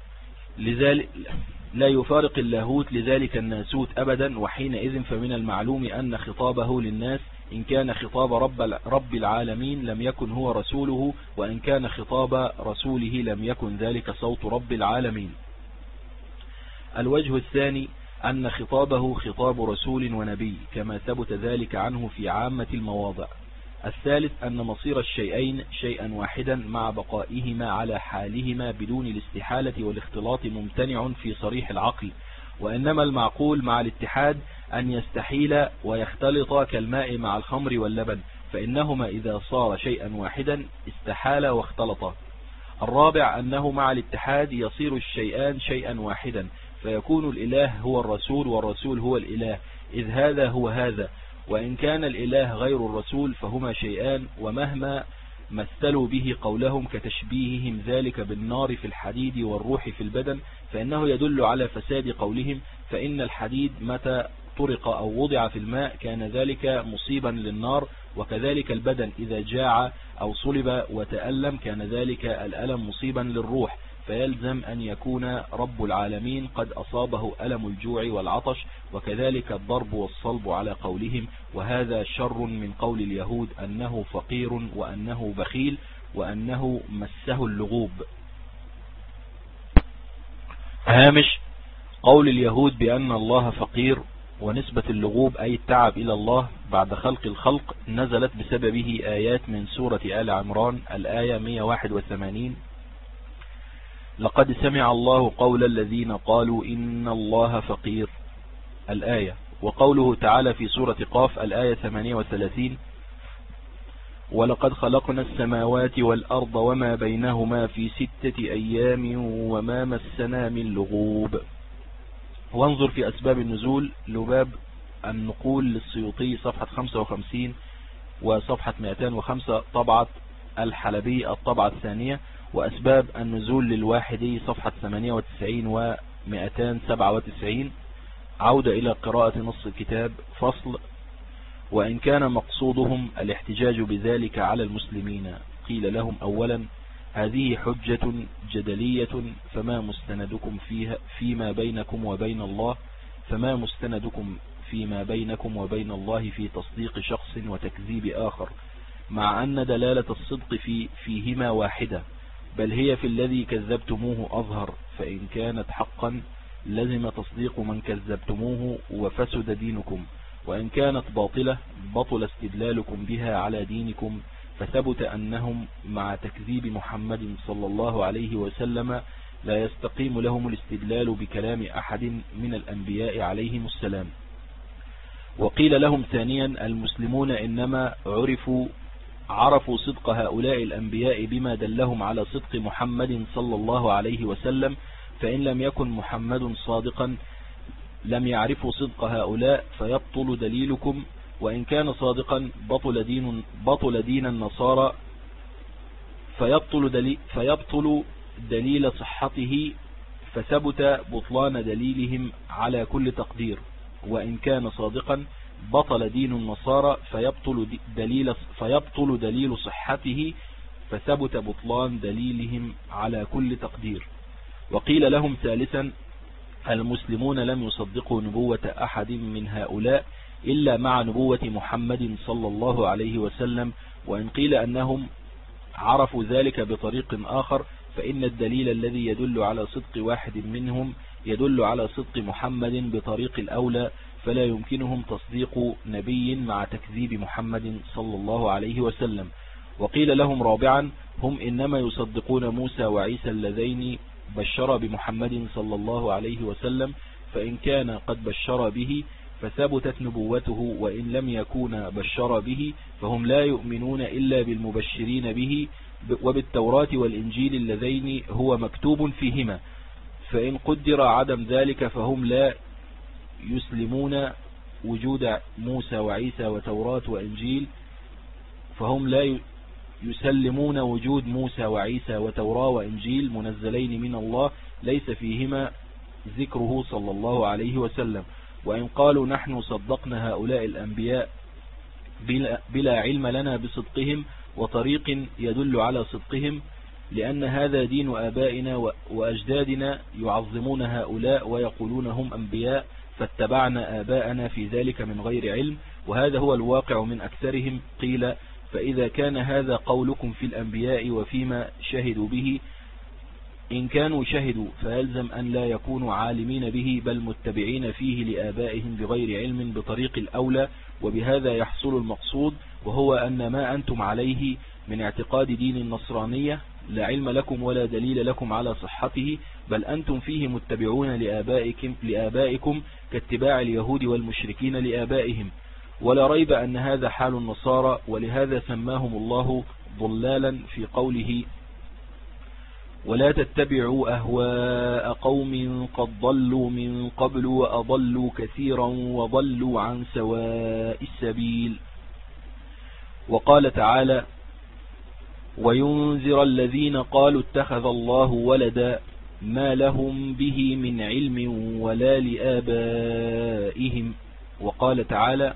أبدا. وحينئذ فمن المعلوم أن خطابه للناس إن كان خطاب رب العالمين لم يكن هو رسوله، وإن كان خطاب رسوله لم يكن ذلك صوت رب العالمين. الوجه الثاني أن خطابه خطاب رسول ونبي كما ثبت ذلك عنه في عامة المواضع. الثالث أن مصير الشيئين شيئا واحدا مع بقائهما على حالهما بدون الاستحالة والاختلاط ممتنع في صريح العقل، وإنما المعقول مع الاتحاد أن يستحيل ويختلط كالماء مع الخمر واللبن، فإنهما إذا صار شيئا واحدا استحال واختلطا. الرابع أنه مع الاتحاد يصير الشيئان شيئا واحدا، فيكون الإله هو الرسول والرسول هو الإله، إذ هذا هو هذا. وإن كان الإله غير الرسول فهما شيئان، ومهما مثلوا به قولهم كتشبيههم ذلك بالنار في الحديد والروح في البدن، فإنه يدل على فساد قولهم، فإن الحديد متى طرق أو وضع في الماء كان ذلك مصيبا للنار، وكذلك البدن إذا جاع أو صلب وتألم كان ذلك الألم مصيبا للروح، فيلزم أن يكون رب العالمين قد أصابه ألم الجوع والعطش، وكذلك الضرب والصلب على قولهم. وهذا شر من قول اليهود أنه فقير وأنه بخيل وأنه مسه اللغوب. هامش قول اليهود بأن الله فقير ونسبة اللغوب أي التعب إلى الله بعد خلق الخلق نزلت بسببه آيات من سورة آل عمران الآية 181: لقد سمع الله قول الذين قالوا إن الله فقير، الآية. وقوله تعالى في سورة قاف الآية 38: ولقد خلقنا السماوات والأرض وما بينهما في 6 أيام وما مسنا من لغوب. وانظر في أسباب النزول لباب النقول للسيوطي صفحة 55 وصفحة 205 طبعة الحلبي الطبعة الثانية، وأسباب النزول للواحدي صفحة 98 و 297. عودة إلى قراءة نص الكتاب. فصل: وإن كان مقصودهم الاحتجاج بذلك على المسلمين قيل لهم: أولا هذه حجة جدلية، فما مستندكم فيما بينكم وبين الله، وبين الله في تصديق شخص وتكذيب آخر، مع أن دلالة الصدق فيهما واحدة، بل هي في الذي كذبتموه أظهر، فإن كانت حقا لزم تصديق من كذبتموه وفسد دينكم، وإن كانت باطلة بطل استدلالكم بها على دينكم، فثبت أنهم مع تكذيب محمد صلى الله عليه وسلم لا يستقيم لهم الاستدلال بكلام أحد من الأنبياء عليهم السلام. وقيل لهم ثانيا: المسلمون إنما عرفوا صدق هؤلاء الأنبياء بما دلهم على صدق محمد صلى الله عليه وسلم، فإن لم يكن محمد صادقا لم يعرفوا صدق هؤلاء فيبطل دليلكم، وإن كان صادقا بطل دين النصارى فيبطل دليل صحته، فثبت بطلان دليلهم على كل تقدير، وإن كان صادقا بطل دين النصارى فيبطل دليل صحته، فثبت بطلان دليلهم على كل تقدير. وقيل لهم ثالثا: المسلمون لم يصدقوا نبوة أحد من هؤلاء إلا مع نبوة محمد صلى الله عليه وسلم، وإن قيل أنهم عرفوا ذلك بطريق آخر، فإن الدليل الذي يدل على صدق واحد منهم يدل على صدق محمد بطريق الأولى، فلا يمكنهم تصديق نبي مع تكذيب محمد صلى الله عليه وسلم. وقيل لهم رابعا: هم إنما يصدقون موسى وعيسى اللذين بشر بمحمد صلى الله عليه وسلم، فإن كان قد بشر به فثبتت نبوته، وإن لم يكون بشر به فهم لا يؤمنون إلا بالمبشرين به وبالتوراة والإنجيل اللذين هو مكتوب فيهما، فإن قدر عدم ذلك فهم لا يسلمون وجود موسى وعيسى وتوراة وإنجيل، منزلين من الله ليس فيهما ذكره صلى الله عليه وسلم. وإن قالوا نحن صدقنا هؤلاء الأنبياء بلا علم لنا بصدقهم وطريق يدل على صدقهم، لأن هذا دين آبائنا وأجدادنا يعظمون هؤلاء ويقولون هم أنبياء، فاتبعنا آباءنا في ذلك من غير علم، وهذا هو الواقع من أكثرهم. قيل فإذا كان هذا قولكم في الأنبياء وفيما شهدوا به، إن كانوا شهدوا فيلزم أن لا يكونوا عالمين به بل متبعين فيه لآبائهم بغير علم بطريق الأولى، وبهذا يحصل المقصود، وهو أن ما أنتم عليه من اعتقاد دين النصرانية لا علم لكم ولا دليل لكم على صحته، بل أنتم فيه متبعون لآبائكم كاتباع اليهود والمشركين لآبائهم. ولا ريب أن هذا حال النصارى، ولهذا سماهم الله ضلالا في قوله ولا تتبعوا أهواء قوم قد ضلوا من قبل وأضلوا كثيرا وضلوا عن سواء السبيل. وقال تعالى وينذر الذين قالوا اتخذ الله ولدا ما لهم به من علم ولا لآبائهم. وقال تعالى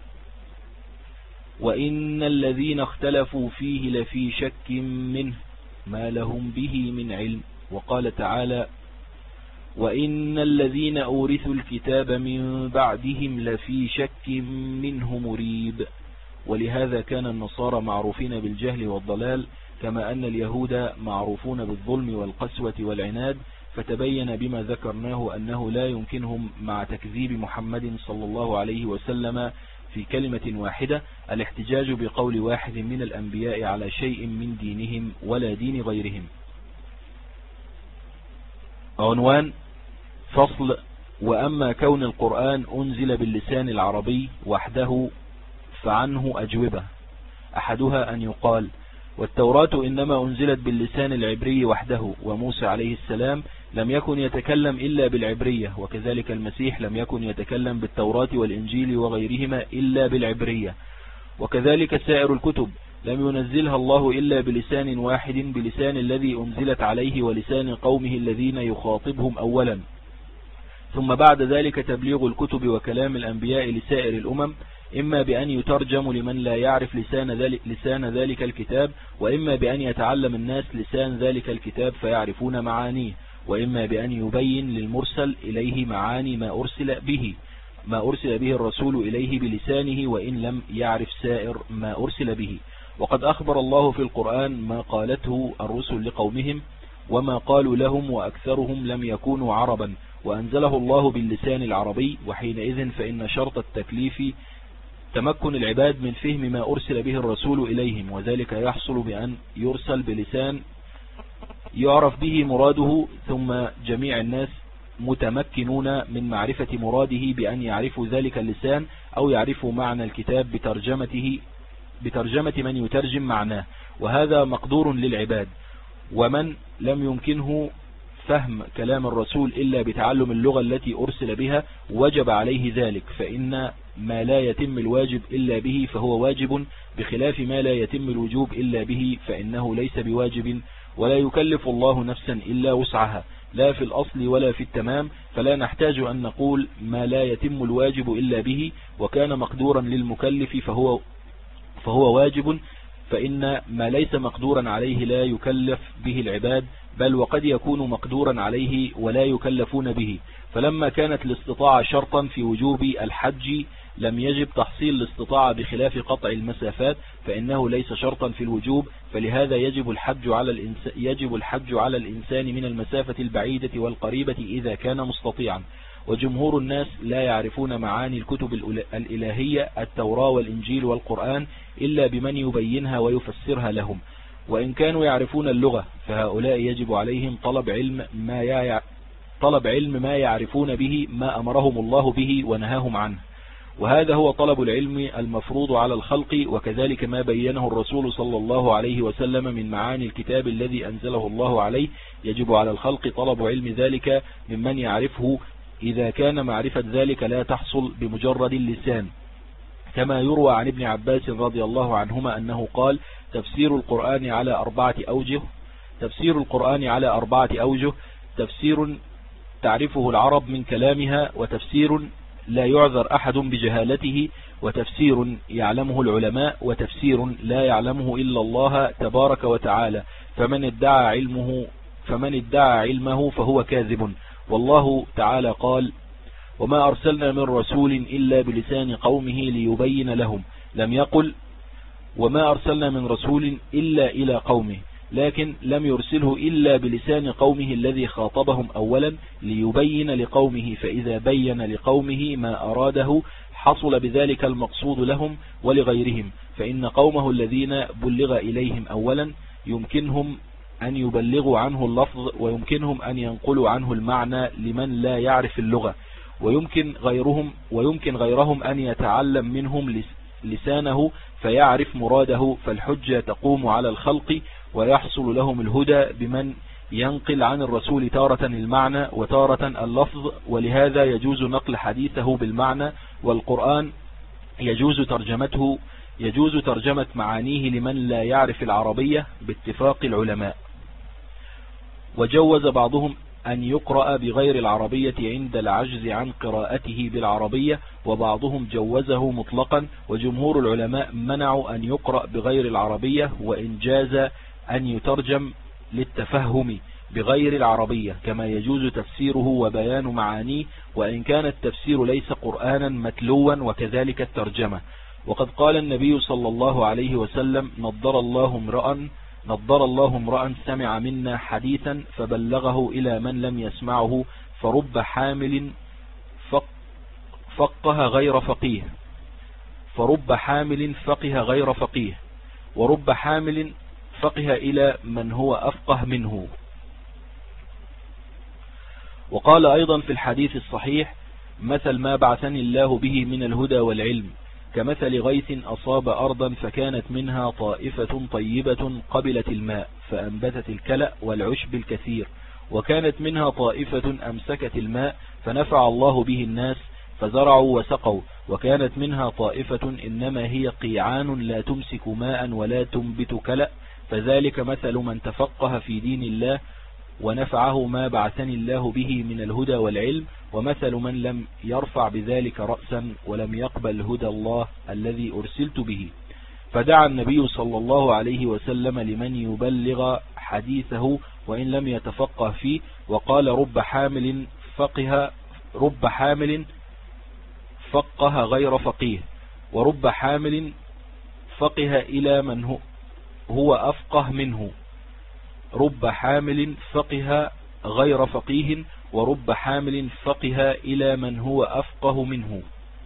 وإن الذين اختلفوا فيه لفي شك منه ما لهم به من علم. وقال تعالى وإن الذين أورثوا الكتاب من بعدهم لفي شك منه مريب. ولهذا كان النصارى معروفين بالجهل والضلال، كما أن اليهود معروفون بالظلم والقسوة والعناد، فتبين بما ذكرناه أنه لا يمكنهم مع تكذيب محمد صلى الله عليه وسلم في كلمة واحدة الاحتجاج بقول واحد من الأنبياء على شيء من دينهم ولا دين غيرهم. عنوان فصل. وأما كون القرآن أنزل باللسان العربي وحده فعنه أجوبة. أحدها أن يقال والتوراة إنما أنزلت باللسان العبري وحده، وموسى عليه السلام لم يكن يتكلم إلا بالعبرية، وكذلك المسيح لم يكن يتكلم بالتوراة والإنجيل وغيرهما إلا بالعبرية، وكذلك سائر الكتب لم ينزلها الله إلا بلسان واحد، بلسان الذي أنزلت عليه ولسان قومه الذين يخاطبهم أولا، ثم بعد ذلك تبليغ الكتب وكلام الأنبياء لسائر الأمم، إما بأن يترجم لمن لا يعرف لسان ذلك الكتاب، وإما بأن يتعلم الناس لسان ذلك الكتاب فيعرفون معانيه، وإما بأن يبين للمرسل إليه معاني ما أرسل به الرسول إليه بلسانه، وإن لم يعرف سائر ما أرسل به. وقد أخبر الله في القرآن ما قالته الرسل لقومهم وما قالوا لهم، وأكثرهم لم يكونوا عربا، وأنزله الله باللسان العربي، وحينئذ فإن شرط التكليف تمكن العباد من فهم ما أرسل به الرسول إليهم، وذلك يحصل بأن يرسل بلسان يعرف به مراده، ثم جميع الناس متمكنون من معرفة مراده بأن يعرفوا ذلك اللسان أو يعرفوا معنى الكتاب بترجمة من يترجم معناه، وهذا مقدور للعباد. ومن لم يمكنه فهم كلام الرسول إلا بتعلم اللغة التي أرسل بها وجب عليه ذلك، فإن ما لا يتم الواجب إلا به فهو واجب، بخلاف ما لا يتم الوجوب إلا به فإنه ليس بواجب. ولا يكلف الله نفسا إلا وسعها، لا في الأصل ولا في التمام، فلا نحتاج أن نقول ما لا يتم الواجب إلا به، وكان مقدورا للمكلف فهو واجب، فإن ما ليس مقدورا عليه لا يكلف به العباد، بل وقد يكون مقدورا عليه ولا يكلفون به. فلما كانت الاستطاعة شرطا في وجوب الحج لم يجب تحصيل الاستطاعة، بخلاف قطع المسافات فإنه ليس شرطا في الوجوب، فلهذا يجب الحج على الإنسان من المسافة البعيدة والقريبة إذا كان مستطيعا. وجمهور الناس لا يعرفون معاني الكتب الإلهية التوراة والإنجيل والقرآن إلا بمن يبينها ويفسرها لهم، وإن كانوا يعرفون اللغة فهؤلاء يجب عليهم طلب علم ما يعرفون به ما أمرهم الله به ونهاهم عنه، وهذا هو طلب العلم المفروض على الخلق، وكذلك ما بينه الرسول صلى الله عليه وسلم من معاني الكتاب الذي أنزله الله عليه، يجب على الخلق طلب علم ذلك ممن يعرفه، إذا كان معرفة ذلك لا تحصل بمجرد اللسان، كما يروى عن ابن عباس رضي الله عنهما أنه قال تفسير القرآن على أربعة أوجه: تفسير تعرفه العرب من كلامها، وتفسير لا يعذر أحد بجهالته، وتفسير يعلمه العلماء، وتفسير لا يعلمه إلا الله تبارك وتعالى، فمن ادعى علمه فهو كاذب. والله تعالى قال: وما أرسلنا من رسول إلا بلسان قومه ليبين لهم. لم يقل وما أرسلنا من رسول إلا إلى قومه، لكن لم يرسله إلا بلسان قومه الذي خاطبهم أولا ليبين لقومه، فإذا بين لقومه ما أراده حصل بذلك المقصود لهم ولغيرهم، فإن قومه الذين بلغ إليهم أولا يمكنهم أن يبلغوا عنه اللفظ، ويمكنهم أن ينقلوا عنه المعنى لمن لا يعرف اللغة، ويمكن غيرهم أن يتعلم منهم لسانه فيعرف مراده، فالحجة تقوم على الخلق ويحصل لهم الهدى بمن ينقل عن الرسول تارة المعنى وتارة اللفظ. ولهذا يجوز نقل حديثه بالمعنى، والقرآن يجوز ترجمة معانيه لمن لا يعرف العربية باتفاق العلماء. وجوز بعضهم أن يقرأ بغير العربية عند العجز عن قراءته بالعربية، وبعضهم جوزه مطلقا، وجمهور العلماء منعوا أن يقرأ بغير العربية، وإن جاز أن يترجم للتفهم بغير العربية، كما يجوز تفسيره وبيان معانيه، وإن كان التفسير ليس قرآنا متلوا، وكذلك الترجمة. وقد قال النبي صلى الله عليه وسلم: نضر الله امرأ سمع منا حديثا فبلغه إلى من لم يسمعه، فرب حامل فقه غير فقيه، ورب حامل فقه إلى من هو أفقه منه. وقال أيضا في الحديث الصحيح: مثل ما بعثني الله به من الهدى والعلم كمثل غيث أصاب أرضا فكانت منها طائفة طيبة قبلت الماء فأنبتت الكلأ والعشب الكثير، وكانت منها طائفة أمسكت الماء فنفع الله به الناس فزرعوا وسقوا، وكانت منها طائفة إنما هي قيعان لا تمسك ماء ولا تنبت كلأ، فذلك مثل من تفقه في دين الله ونفعه ما بعثني الله به من الهدى والعلم، ومثل من لم يرفع بذلك رأسا ولم يقبل هدى الله الذي أرسلت به. فدعا النبي صلى الله عليه وسلم لمن يبلغ حديثه وإن لم يتفقه فيه، وقال: رب حامل فقه غير فقيه، ورب حامل فقه إلى من هو أفقه منه. رب حامل فقه غير فقيه، ورب حامل فقه إلى من هو أفقه منه.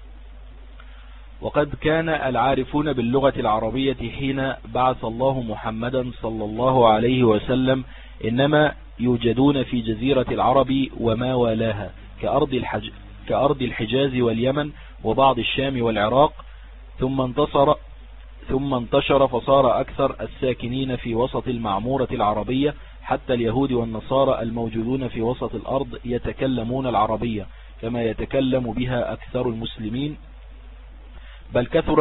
وقد كان العارفون باللغة العربية حين بعث الله محمدا صلى الله عليه وسلم إنما يوجدون في جزيرة العرب وما والاها كأرض الحجاز واليمن وبعض الشام والعراق، ثم انتشر فصار أكثر الساكنين في وسط المعمورة العربية، حتى اليهود والنصارى الموجودون في وسط الأرض يتكلمون العربية كما يتكلم بها أكثر المسلمين، بل كثير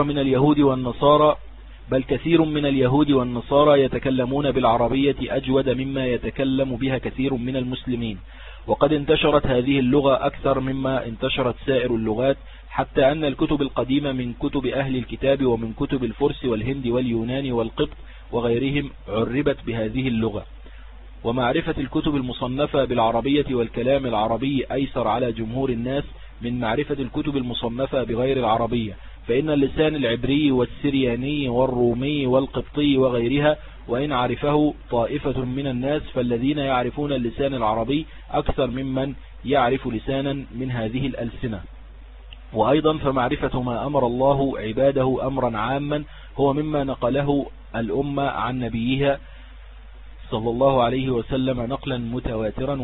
من اليهود والنصارى يتكلمون بالعربية أجود مما يتكلم بها كثير من المسلمين. وقد انتشرت هذه اللغة أكثر مما انتشرت سائر اللغات، حتى أن الكتب القديمة من كتب أهل الكتاب ومن كتب الفرس والهند واليونان والقبط وغيرهم عربت بهذه اللغة. ومعرفة الكتب المصنفة بالعربية والكلام العربي أيسر على جمهور الناس من معرفة الكتب المصنفة بغير العربية، فإن اللسان العبري والسرياني والرومي والقبطي وغيرها وإن عرفه طائفة من الناس، فالذين يعرفون اللسان العربي أكثر ممن يعرف لسانا من هذه الألسنة. وأيضا فمعرفة ما أمر الله عباده أمرا عاما هو مما نقله الأمة عن نبيها صلى الله عليه وسلم نقلا متواترا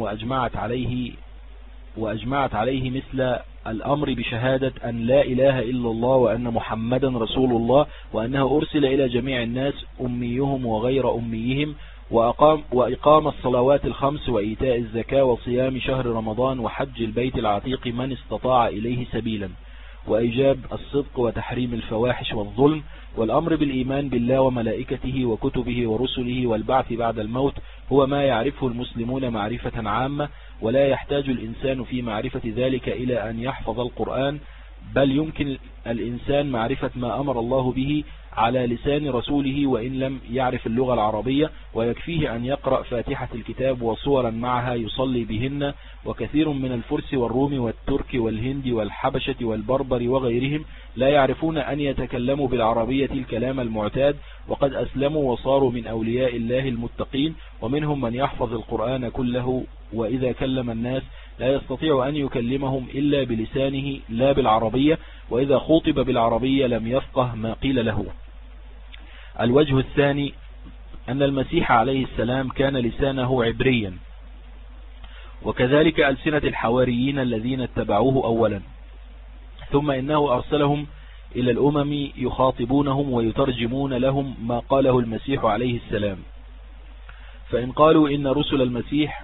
وأجمعت عليه مثل الأمر بشهادة أن لا إله إلا الله وأن محمدا رسول الله، وأنه أرسل إلى جميع الناس أميهم وغير أميهم، وإقام الصلوات الخمس وإيتاء الزكاة وصيام شهر رمضان وحج البيت العتيق من استطاع إليه سبيلا، وإيجاب الصدق وتحريم الفواحش والظلم، والأمر بالإيمان بالله وملائكته وكتبه ورسله والبعث بعد الموت، هو ما يعرفه المسلمون معرفة عامة، ولا يحتاج الإنسان في معرفة ذلك إلى أن يحفظ القرآن، بل يمكن الإنسان معرفة ما أمر الله به على لسان رسوله وإن لم يعرف اللغة العربية، ويكفيه أن يقرأ فاتحة الكتاب وصورا معها يصلي بهن. وكثير من الفرس والروم والترك والهند والحبشة والبربر وغيرهم لا يعرفون أن يتكلموا بالعربية الكلام المعتاد، وقد أسلموا وصاروا من أولياء الله المتقين. ومنهم من يحفظ القرآن كله، وإذا كلم الناس لا يستطيع أن يكلمهم إلا بلسانه لا بالعربية، وإذا خاطب بالعربية لم يفقه ما قيل له. الوجه الثاني أن المسيح عليه السلام كان لسانه عبريا، وكذلك ألسنة الحواريين الذين اتبعوه أولا، ثم إنه أرسلهم إلى الأمم يخاطبونهم ويترجمون لهم ما قاله المسيح عليه السلام. فإن قالوا إن رسل المسيح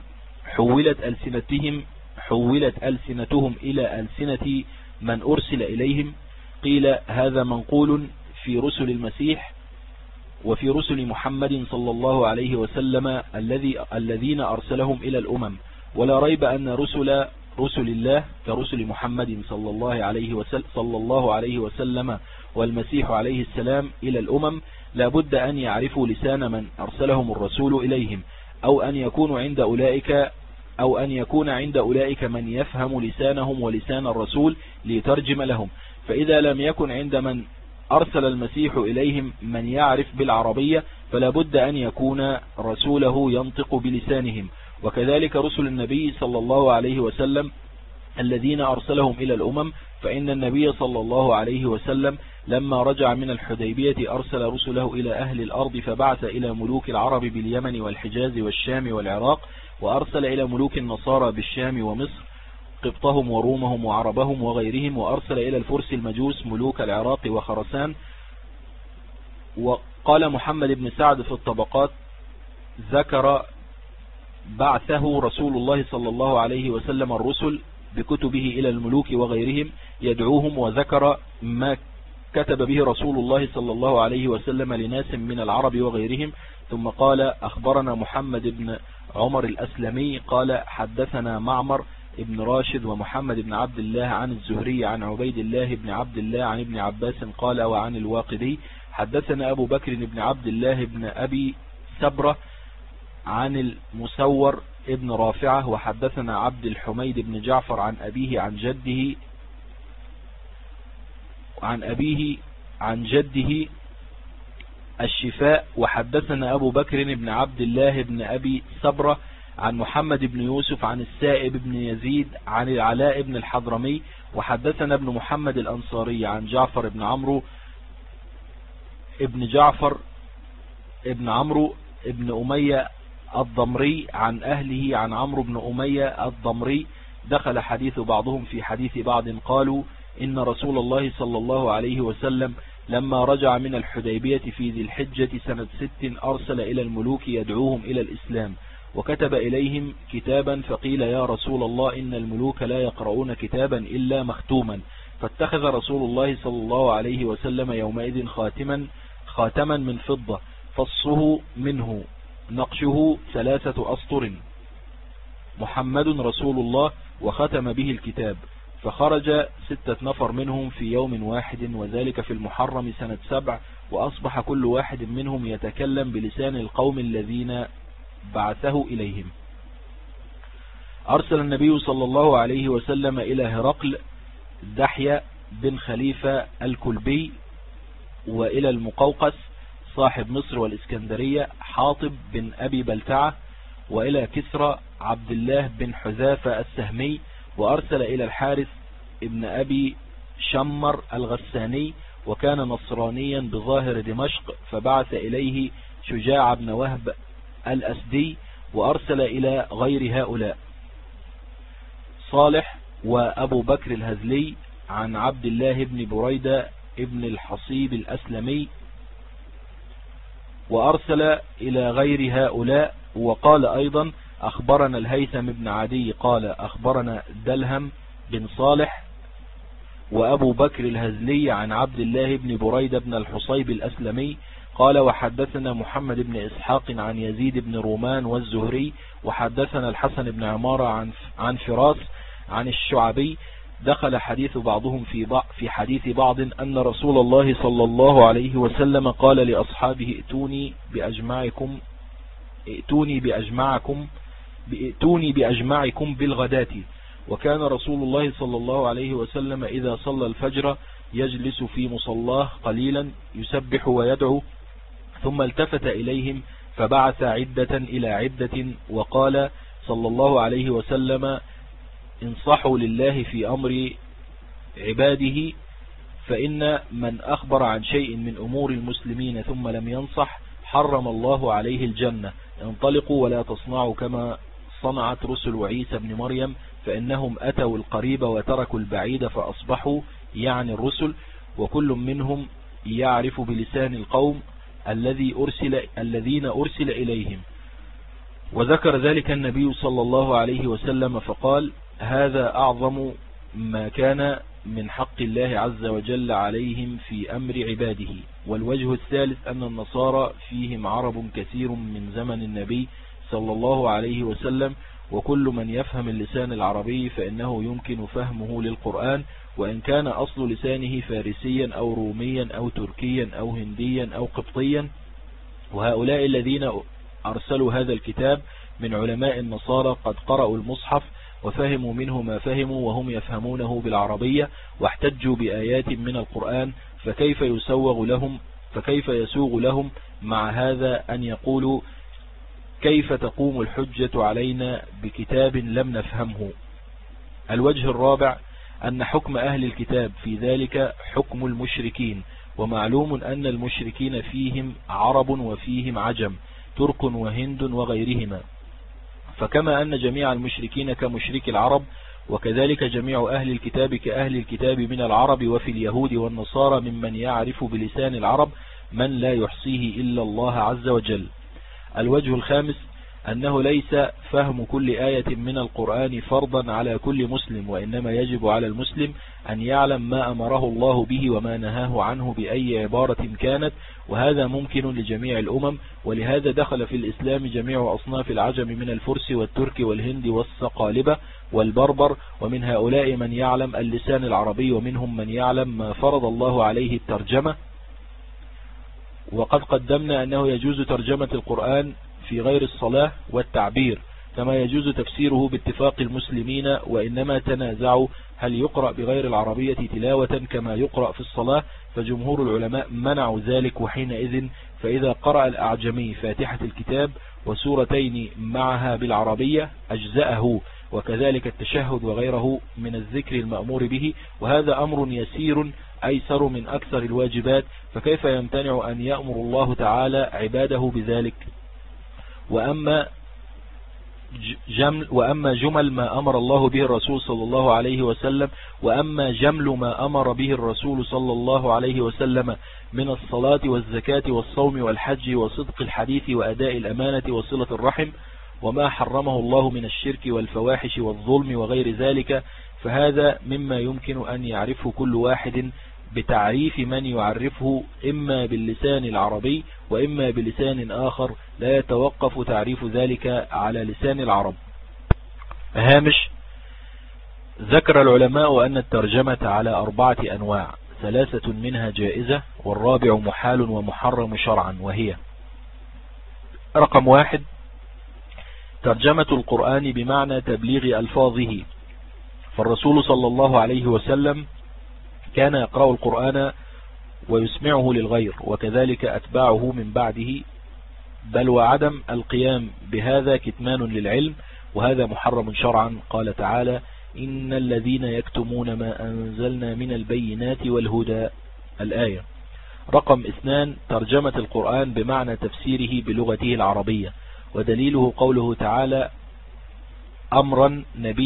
حولت ألسنتهم إلى ألسنة من أرسل إليهم، قيل هذا منقول في رسل المسيح وفي رسل محمد صلى الله عليه وسلم الذين أرسلهم إلى الأمم، ولا ريب أن رسل الله كرسل محمد صلى الله عليه وسلم والمسيح عليه السلام إلى الأمم لا بد أن يعرفوا لسان من أرسلهم الرسول إليهم، أو أن يكون عند أولئك من يفهم لسانهم ولسان الرسول ليترجم لهم. فإذا لم يكن عند من أرسل المسيح إليهم من يعرف بالعربية فلا بد أن يكون رسوله ينطق بلسانهم. وكذلك رسل النبي صلى الله عليه وسلم الذين أرسلهم إلى الأمم، فإن النبي صلى الله عليه وسلم لما رجع من الحديبية أرسل رسله إلى أهل الأرض، فبعث إلى ملوك العرب باليمن والحجاز والشام والعراق، وأرسل إلى ملوك النصارى بالشام ومصر قبطهم ورومهم وعربهم وغيرهم، وأرسل إلى الفرس المجوس ملوك العراق وخرسان. وقال محمد بن سعد في الطبقات ذكر بعثه رسول الله صلى الله عليه وسلم الرسل بكتبه إلى الملوك وغيرهم يدعوهم، وذكر ما كتب به رسول الله صلى الله عليه وسلم لناس من العرب وغيرهم. ثم قال أخبرنا محمد بن عمر الأسلمي قال حدثنا معمر ابن راشد ومحمد بن عبد الله عن الزهري عن عبيد الله بن عبد الله عن ابن عباس قال وعن الواقدي حدثنا أبو بكر بن عبد الله بن أبي سبرة عن المسور ابن رافعة، وحدثنا عبد الحميد بن جعفر عن أبيه عن جده الشفاء، وحدثنا أبو بكر بن عبد الله بن أبي سبرة عن محمد بن يوسف عن السائب بن يزيد عن العلاء بن الحضرمي، وحدثنا ابن محمد الأنصاري عن جعفر بن عمرو ابن عمرو ابن أمية الضمري عن أهله عن عمرو بن أمية الضمري. دخل حديث بعضهم في حديث بعض، قالوا إن رسول الله صلى الله عليه وسلم لما رجع من الحديبية في ذي الحجة سنة 6 أرسل إلى الملوك يدعوهم إلى الإسلام، وكتب إليهم كتابا، فقيل يا رسول الله إن الملوك لا يقرؤون كتابا إلا مختوما، فاتخذ رسول الله صلى الله عليه وسلم يومئذ خاتما من فضة، فصه منه نقشه 3 أسطر محمد رسول الله، وختم به الكتاب. فخرج 6 نفر منهم في يوم واحد، وذلك في المحرم سنة 7، وأصبح كل واحد منهم يتكلم بلسان القوم الذين بعثه إليهم. أرسل النبي صلى الله عليه وسلم إلى هرقل دحية بن خليفة الكلبي، وإلى المقوقس صاحب مصر والإسكندرية حاطب بن أبي بلتعة، وإلى كسرى عبد الله بن حذافة السهمي، وأرسل إلى الحارث ابن أبي شمر الغساني، وكان نصرانيا بظاهر دمشق، فبعث إليه شجاع بن وهب الأسدي، وأرسل إلى غير هؤلاء صالح وأبو بكر الهزلي عن عبد الله بن بريدة ابن الحصيب الأسلمي، وأرسل إلى غير هؤلاء. وقال أيضا أخبرنا الهيثم بن عدي قال أخبرنا دلهم بن صالح وأبو بكر الهزلي عن عبد الله بن بريدة بن الحصيب الأسلمي قال وحدثنا محمد بن إسحاق عن يزيد بن رومان والزهري وحدثنا الحسن بن عمارة عن فراس عن الشعبي دخل حديث بعضهم في حديث بعض أن رسول الله صلى الله عليه وسلم قال لأصحابه ائتوني بأجمعكم بالغداة. وكان رسول الله صلى الله عليه وسلم إذا صلى الفجر يجلس في مصلاه قليلا يسبح ويدعو، ثم التفت إليهم فبعث عدة إلى عدة وقال صلى الله عليه وسلم انصحوا لله في أمر عباده، فإن من أخبر عن شيء من أمور المسلمين ثم لم ينصح حرم الله عليه الجنة. انطلقوا ولا تصنعوا كما صنعت رسل عيسى بن مريم، فإنهم أتوا القريب وتركوا البعيد فأصبحوا يعني الرسل، وكل منهم يعرف بلسان القوم الذين أرسل إليهم. وذكر ذلك النبي صلى الله عليه وسلم فقال هذا أعظم ما كان من حق الله عز وجل عليهم في أمر عباده. والوجه الثالث أن النصارى فيهم عرب كثير من زمن النبي صلى الله عليه وسلم، وكل من يفهم اللسان العربي فإنه يمكن فهمه للقرآن، وإن كان أصل لسانه فارسيا أو روميا أو تركيا أو هنديا أو قبطيا. وهؤلاء الذين أرسلوا هذا الكتاب من علماء النصارى قد قرأوا المصحف وفهموا منه ما فهموا وهم يفهمونه بالعربية، واحتجوا بآيات من القرآن، فكيف يسوغ لهم مع هذا أن يقولوا كيف تقوم الحجة علينا بكتاب لم نفهمه. الوجه الرابع أن حكم أهل الكتاب في ذلك حكم المشركين، ومعلوم أن المشركين فيهم عرب وفيهم عجم، ترك وهند وغيرهما، فكما أن جميع المشركين كمشرك العرب، وكذلك جميع أهل الكتاب كأهل الكتاب من العرب، وفي اليهود والنصارى ممن يعرف بلسان العرب من لا يحصيه إلا الله عز وجل. الوجه الخامس أنه ليس فهم كل آية من القرآن فرضا على كل مسلم، وإنما يجب على المسلم أن يعلم ما أمره الله به وما نهاه عنه بأي عبارة كانت، وهذا ممكن لجميع الأمم. ولهذا دخل في الإسلام جميع أصناف العجم من الفرس والترك والهند والصقالبة والبربر، ومن هؤلاء من يعلم اللسان العربي، ومنهم من يعلم ما فرض الله عليه الترجمة. وقد قدمنا أنه يجوز ترجمة القرآن في غير الصلاة والتعبير، كما يجوز تفسيره باتفاق المسلمين، وإنما تنازعوا هل يقرأ بغير العربية تلاوة كما يقرأ في الصلاة، فجمهور العلماء منعوا ذلك. وحينئذ فإذا قرأ الأعجمي فاتحة الكتاب وسورتين معها بالعربية أجزأه، وكذلك التشهد وغيره من الذكر المأمور به، وهذا أمر يسير أيسر من أكثر الواجبات، فكيف يمتنع أن يأمر الله تعالى عباده بذلك؟ وأما جمل ما أمر الله به الرسول صلى الله عليه وسلم وأما جمل ما أمر به الرسول صلى الله عليه وسلم من الصلاة والزكاة والصوم والحج وصدق الحديث وأداء الأمانة وصلة الرحم، وما حرمه الله من الشرك والفواحش والظلم وغير ذلك، فهذا مما يمكن أن يعرفه كل واحد بتعريف من يعرفه إما باللسان العربي وإما بلسان آخر لا يتوقف تعريف ذلك على لسان العرب. هامش: ذكر العلماء أن الترجمة على 4 أنواع، 3 منها جائزة والرابع محال ومحرم شرعا، وهي: رقم 1 ترجمة القرآن بمعنى تبليغ ألفاظه، فالرسول صلى الله عليه وسلم كان يقرأ القرآن ويسمعه للغير، وكذلك أتباعه من بعده، بل وعدم القيام بهذا كتمان للعلم، وهذا محرم شرعا. قال تعالى: إن الذين يكتمون ما أنزلنا من البينات والهدى، الآية. رقم 2 ترجمة القرآن بمعنى تفسيره بلغته العربية، ودليله قوله تعالى: آمرا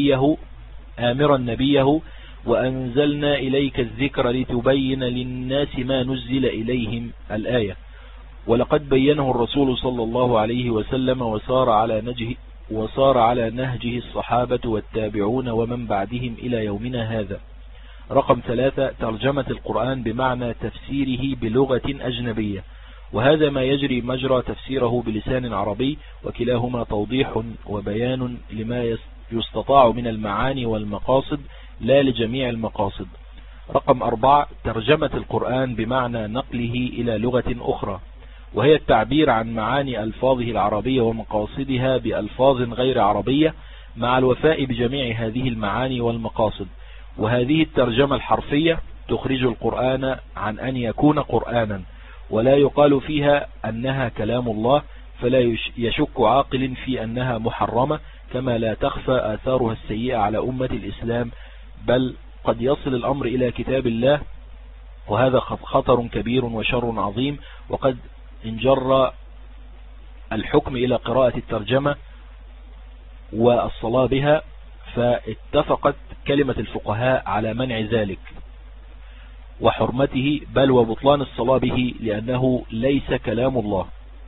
نبيه وأنزلنا إليك الذكر لتبين للناس ما نزل إليهم، الآية. ولقد بينه الرسول صلى الله عليه وسلم وصار على نهجه الصحابة والتابعون ومن بعدهم إلى يومنا هذا. رقم 3 ترجمة القرآن بمعنى تفسيره بلغة أجنبية، وهذا ما يجري مجرى تفسيره بلسان عربي، وكلاهما توضيح وبيان لما يستطاع من المعاني والمقاصد لا لجميع المقاصد. رقم 4 ترجمة القرآن بمعنى نقله إلى لغة أخرى، وهي التعبير عن معاني ألفاظه العربية ومقاصدها بألفاظ غير عربية مع الوفاء بجميع هذه المعاني والمقاصد. وهذه الترجمة الحرفية تخرج القرآن عن أن يكون قرآنا، ولا يقال فيها أنها كلام الله، فلا يشك عاقل في أنها محرمة، كما لا تخفى آثارها السيئة على أمة الإسلام، بل قد يصل الأمر إلى كتاب الله، وهذا خطر كبير وشر عظيم. وقد انجر الحكم إلى قراءة الترجمة والصلاة بها، فاتفقت كلمة الفقهاء على منع ذلك وحرمته، بل وبطلان الصلاة به، لأنه ليس كلام الله.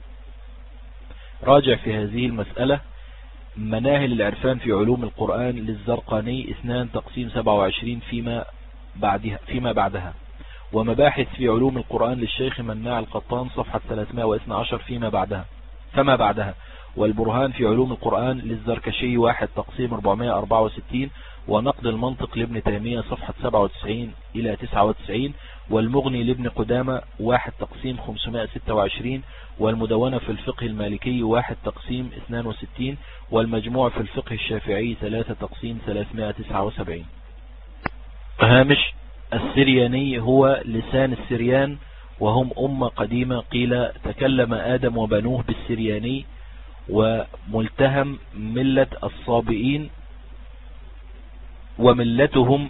راجع في هذه المسألة مناهل العرفان في علوم القرآن للزرقاني 2/27 فيما بعدها، ومباحث في علوم القرآن للشيخ مناع القطان صفحة 312 فما بعدها، والبرهان في علوم القرآن للزركشي 1/464، ونقد المنطق لابن تيمية صفحة 97 إلى 99، والمغني لابن قدامة 1/526، والمدونة في الفقه المالكي 1/62، والمجموع في الفقه الشافعي 3/379. هامش: السرياني هو لسان السريان، وهم أمة قديمة، قيل تكلم آدم وبنوه بالسرياني، وملتهم ملة الصابئين، وملتهم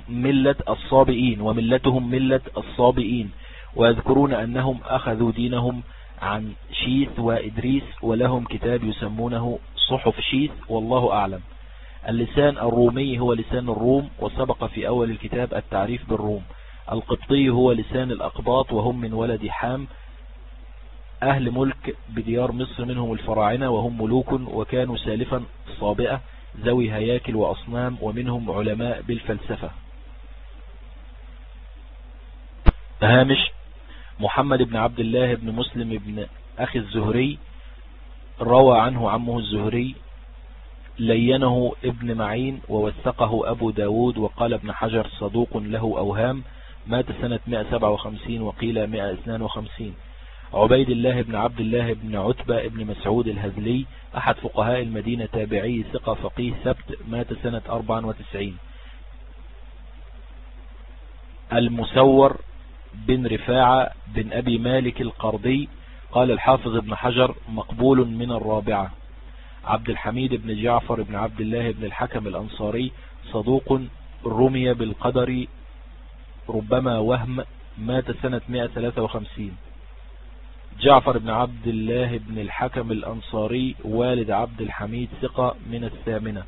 ملة الصابئين، ويذكرون أنهم أخذوا دينهم عن شيث وإدريس، ولهم كتاب يسمونه صحف شيث، والله أعلم. اللسان الرومي هو لسان الروم، وسبق في أول الكتاب التعريف بالروم. القبطي هو لسان الأقباط، وهم من ولد حام، أهل ملك بديار مصر، منهم الفراعنة وهم ملوك، وكانوا سالفا صابئة ذوي هياكل وأصنام، ومنهم علماء بالفلسفة. هامش: محمد بن عبد الله بن مسلم بن أخي الزهري روى عنه عمه الزهري، لينه ابن معين ووثقه أبو داود، وقال ابن حجر صدوق له أوهام، مات سنة 157 وقيل 152. عبيد الله بن عبد الله بن عتبة بن مسعود الهذلي، أحد فقهاء المدينة، تابعي، ثقة، فقيه، ثبت، مات سنة 94. المسور بن رفاعة بن أبي مالك القرضي، قال الحافظ ابن حجر مقبول من الرابعة. عبد الحميد بن جعفر بن عبد الله بن الحكم الأنصاري، صدوق، رمي بالقدر ربما وهم، مات سنة 153. جعفر بن عبد الله بن الحكم الأنصاري والد عبد الحميد، ثقة، من 8.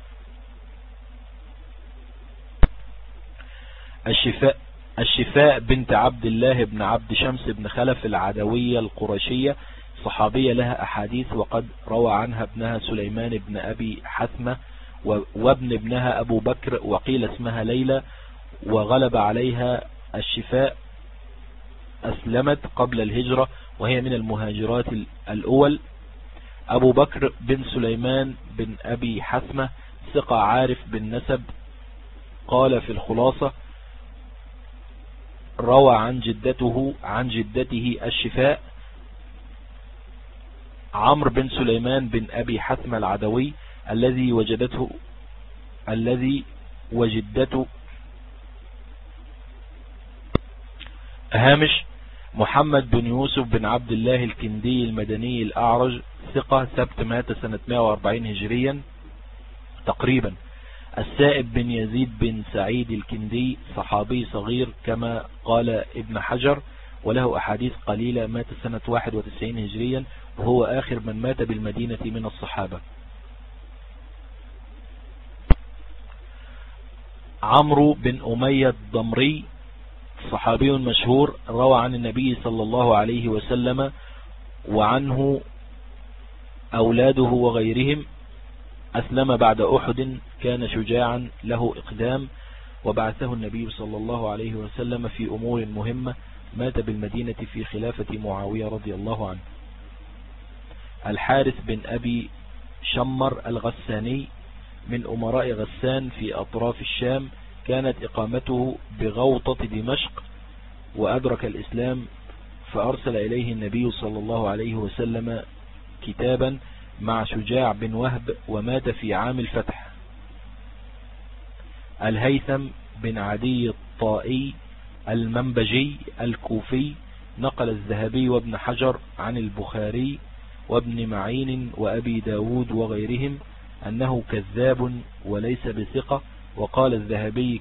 الشفاء بنت عبد الله بن عبد شمس بن خلف العدوية القرشية، صحابية، لها أحاديث، وقد روى عنها ابنها سليمان بن أبي حثمة، وابن ابنها أبو بكر، وقيل اسمها ليلى، وغلب عليها الشفاء. أسلمت قبل الهجرة، وهي من المهاجرات الأول. أبو بكر بن سليمان بن أبي حثمة، ثقة، عارف بالنسب، قال في الخلاصة: روى عن جدته الشفاء. عمرو بن سليمان بن أبي حثمة العدوي، الذي وجدته. هامش: محمد بن يوسف بن عبد الله الكندي المدني الأعرج، ثقة، ثبت، مات سنة 140 هجريا تقريبا. السائب بن يزيد بن سعيد الكندي، صحابي صغير كما قال ابن حجر، وله أحاديث قليلة، مات سنة 91 هجريا، وهو آخر من مات بالمدينة من الصحابة. عمرو بن أمية الضمري، صحابي مشهور، روى عن النبي صلى الله عليه وسلم وعنه أولاده وغيرهم. أسلم بعد أحد، كان شجاعا له إقدام، وبعثه النبي صلى الله عليه وسلم في أمور مهمة، مات بالمدينة في خلافة معاوية رضي الله عنه. الحارث بن أبي شمر الغساني من أمراء غسان في أطراف الشام، كانت إقامته بغوطة دمشق، وأدرك الإسلام فأرسل إليه النبي صلى الله عليه وسلم كتابا مع شجاع بن وهب، ومات في عام الفتح. الهيثم بن عدي الطائي المنبجي الكوفي، نقل الذهبي وابن حجر عن البخاري وابن معين وأبي داود وغيرهم أنه كذاب وليس بثقة. وقال الذهبي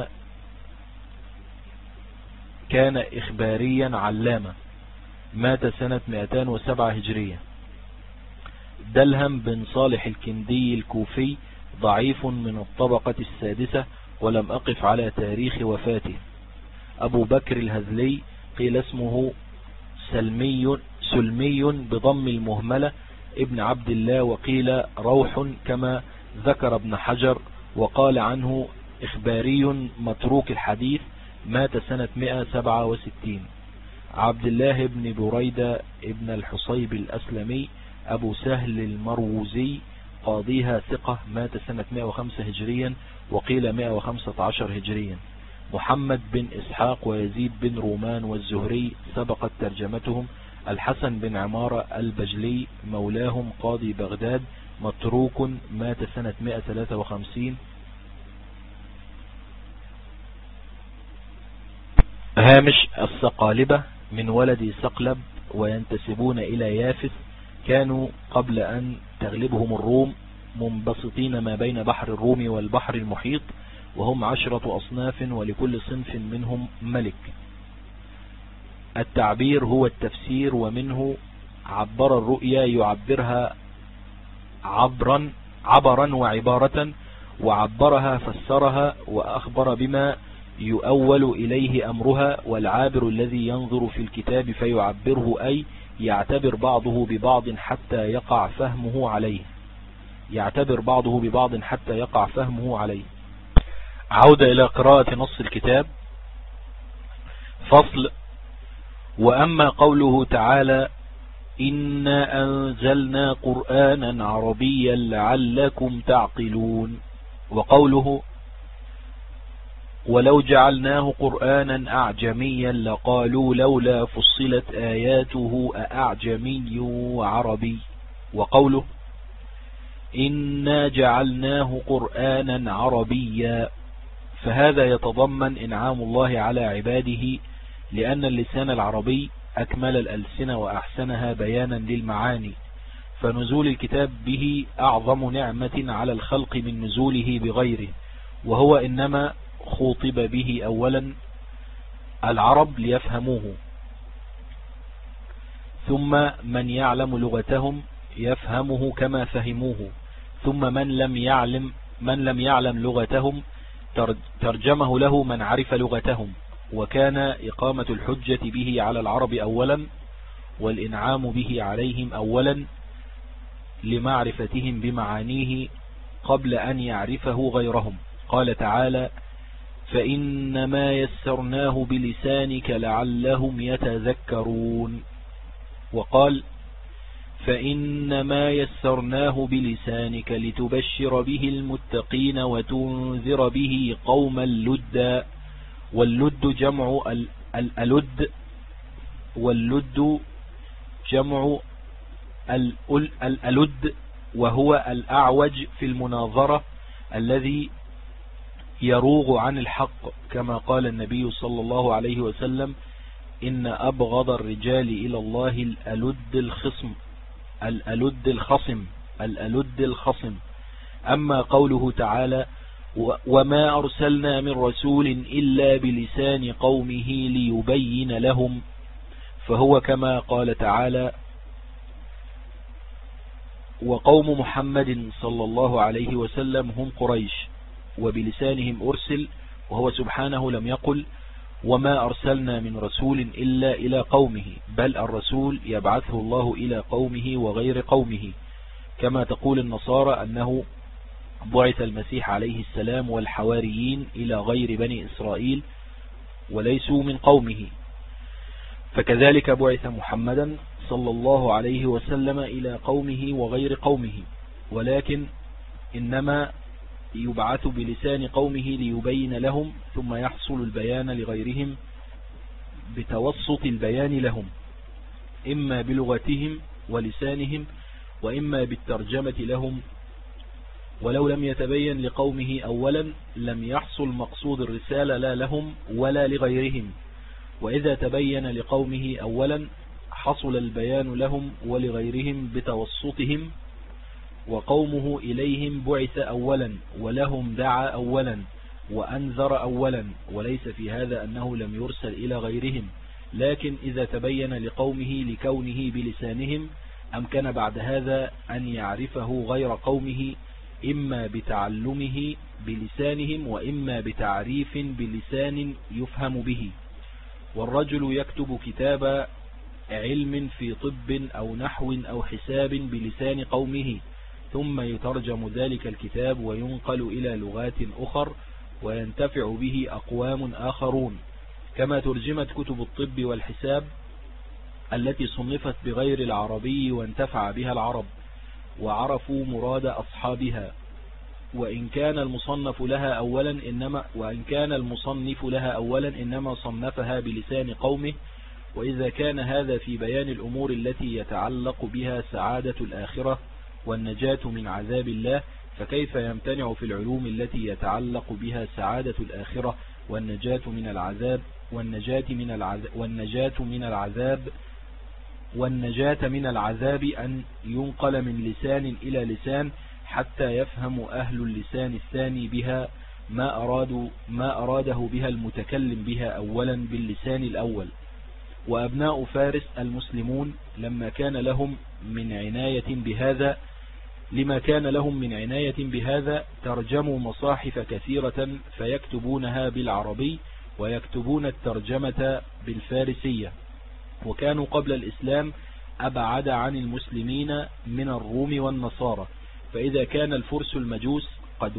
كان إخباريا علامة، مات سنة 207 هجرية. دلهم بن صالح الكندي الكوفي ضعيف من الطبقة السادسة، ولم أقف على تاريخ وفاته. أبو بكر الهذلي قيل اسمه سلمي بضم المهملة ابن عبد الله، وقيل روح كما ذكر ابن حجر، وقال عنه إخباري متروك الحديث، مات سنة 167. عبد الله بن بريدة ابن الحصيب الأسلمي أبو سهل المروزي قاضيها ثقة، مات سنة 105 هجريا وقيل 115 هجريا. محمد بن إسحاق ويزيد بن رومان والزهري سبقت ترجمتهم. الحسن بن عمارة البجلي مولاهم قاضي بغداد متروك، مات سنة 153. هامش السقالبة من ولد سقلب وينتسبون إلى يافث، كانوا قبل أن تغلبهم الروم منبسطين ما بين بحر الروم والبحر المحيط، وهم 10 أصناف ولكل صنف منهم ملك. التعبير هو التفسير، ومنه عبر الرؤيا يعبرها عبرا وعبارة، وعبرها فسرها، وأخبر بما يؤول إليه أمرها. والعابر الذي ينظر في الكتاب فيعبره، أي يعتبر بعضه ببعض حتى يقع فهمه عليه. عودة إلى قراءة نص الكتاب. فصل. وأما قوله تعالى إنا أنزلنا قرآنا عربيا لعلكم تعقلون، وقوله ولو جعلناه قرآنا أعجميا لقالوا لولا فصلت آياته أأعجمي وعربي، وقوله إنا جعلناه قرآنا عربيا، فهذا يتضمن إنعام الله على عباده، لأن اللسان العربي أكمل الألسنة وأحسنها بيانا للمعاني، فنزول الكتاب به أعظم نعمة على الخلق من نزوله بغيره، وهو إنما خوطب به أولا العرب ليفهموه، ثم من يعلم لغتهم يفهمه كما فهموه، ثم من لم يعلم لغتهم ترجمه له من عرف لغتهم. وكان إقامة الحجة به على العرب أولا، والإنعام به عليهم أولا لمعرفتهم بمعانيه قبل أن يعرفه غيرهم. قال تعالى فإنما يسرناه بلسانك لعلهم يتذكرون، وقال فإنما يسرناه بلسانك لتبشر به المتقين وتنذر به قوما لدا. واللد جمع الألد، واللد جمع الألد، وهو الأعوج في المناظرة الذي يروغ عن الحق، كما قال النبي صلى الله عليه وسلم إن أبغض الرجال إلى الله الألد الخصم. أما قوله تعالى وما أرسلنا من رسول إلا بلسان قومه ليبين لهم، فهو كما قال تعالى وقوم محمد صلى الله عليه وسلم هم قريش وبلسانهم أرسل، وهو سبحانه لم يقل وما أرسلنا من رسول إلا إلى قومه، بل الرسول يبعثه الله إلى قومه وغير قومه، كما تقول النصارى أنه بعث المسيح عليه السلام والحواريين إلى غير بني إسرائيل وليسوا من قومه. فكذلك بعث محمدا صلى الله عليه وسلم إلى قومه وغير قومه، ولكن إنما يبعث بلسان قومه ليبين لهم، ثم يحصل البيان لغيرهم بتوسط البيان لهم، إما بلغتهم ولسانهم وإما بالترجمة لهم. ولو لم يتبين لقومه أولا لم يحصل مقصود الرسالة لا لهم ولا لغيرهم، وإذا تبين لقومه أولا حصل البيان لهم ولغيرهم بتوسطهم، وقومه إليهم بعث أولا ولهم دعا أولا وأنذر أولا، وليس في هذا أنه لم يرسل إلى غيرهم، لكن إذا تبين لقومه لكونه بلسانهم أمكن بعد هذا أن يعرفه غير قومه، إما بتعلمه بلسانهم وإما بتعريف بلسان يفهم به. والرجل يكتب كتاب علم في طب أو نحو أو حساب بلسان قومه، ثم يترجم ذلك الكتاب وينقل إلى لغات أخر وينتفع به أقوام آخرون، كما ترجمت كتب الطب والحساب التي صنفت بغير العربي وانتفع بها العرب وعرفوا مراد أصحابها. وإن كان المصنف لها أولا إنما صنفها بلسان قومه. وإذا كان هذا في بيان الأمور التي يتعلق بها سعادة الآخرة والنجاة من عذاب الله، فكيف يمتنع في العلوم التي يتعلق بها سعادة الآخرة والنجاة من العذاب أن ينقل من لسان إلى لسان حتى يفهم أهل اللسان الثاني بها ما أراده بها المتكلم بها أولا باللسان الأول. وأبناء فارس المسلمون لما كان لهم من عناية بهذا ترجموا مصاحف كثيرة فيكتبونها بالعربي ويكتبون الترجمة بالفارسية، وكانوا قبل الإسلام أبعد عن المسلمين من الروم والنصارى، فإذا كان الفرس المجوس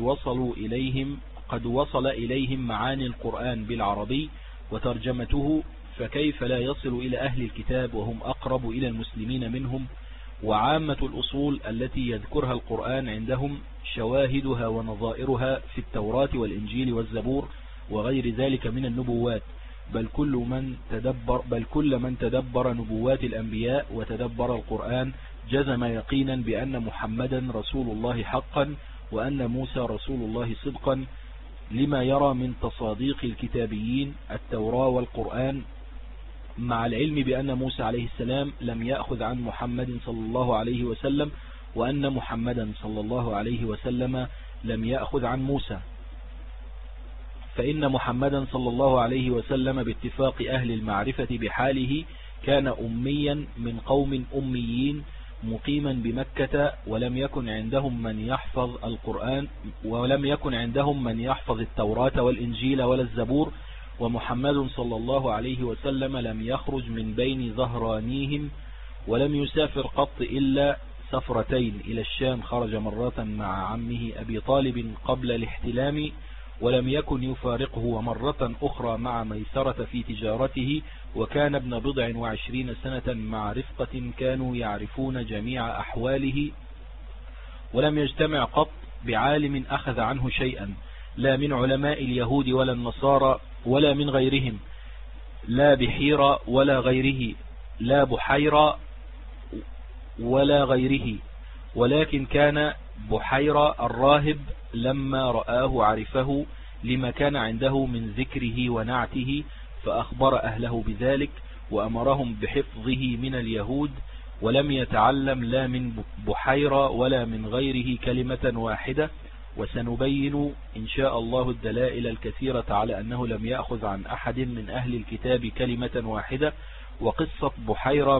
قد وصل إليهم معاني القرآن بالعربي وترجمته، فكيف لا يصل إلى أهل الكتاب وهم أقرب إلى المسلمين منهم؟ وعامة الأصول التي يذكرها القرآن عندهم شواهدها ونظائرها في التوراة والإنجيل والزبور وغير ذلك من النبوات، بل كل من تدبر نبوات الأنبياء وتدبر القرآن جزم يقينا بأن محمدا رسول الله حقا وأن موسى رسول الله صدقا، لما يرى من تصاديق الكتابيين التوراة والقرآن، مع العلم بأن موسى عليه السلام لم يأخذ عن محمد صلى الله عليه وسلم، وأن محمدا صلى الله عليه وسلم لم يأخذ عن موسى، فإن محمدا صلى الله عليه وسلم باتفاق أهل المعرفة بحاله كان أميا من قوم أميين مقيما بمكة، ولم يكن عندهم من يحفظ التوراة والإنجيل ولا الزبور. ومحمد صلى الله عليه وسلم لم يخرج من بين ظهرانيهم ولم يسافر قط إلا سفرتين إلى الشام، خرج مرة مع عمه أبي طالب قبل الاحتلام ولم يكن يفارقه، ومرة أخرى مع ميسرة في تجارته، وكان ابن 24 سنة مع رفقة كانوا يعرفون جميع أحواله، ولم يجتمع قط بعالم أخذ عنه شيئا، لا من علماء اليهود ولا النصارى ولا من غيرهم، لا بحيرة ولا غيره، لا بحيرة ولا غيره، ولكن كان بحيرة الراهب لما رآه عرفه لما كان عنده من ذكره ونعته، فأخبر أهله بذلك وأمرهم بحفظه من اليهود، ولم يتعلم لا من بحيرة ولا من غيره كلمة واحدة. وسنبين إن شاء الله الدلائل الكثيرة على أنه لم يأخذ عن أحد من أهل الكتاب كلمة واحدة. وقصة بحيرة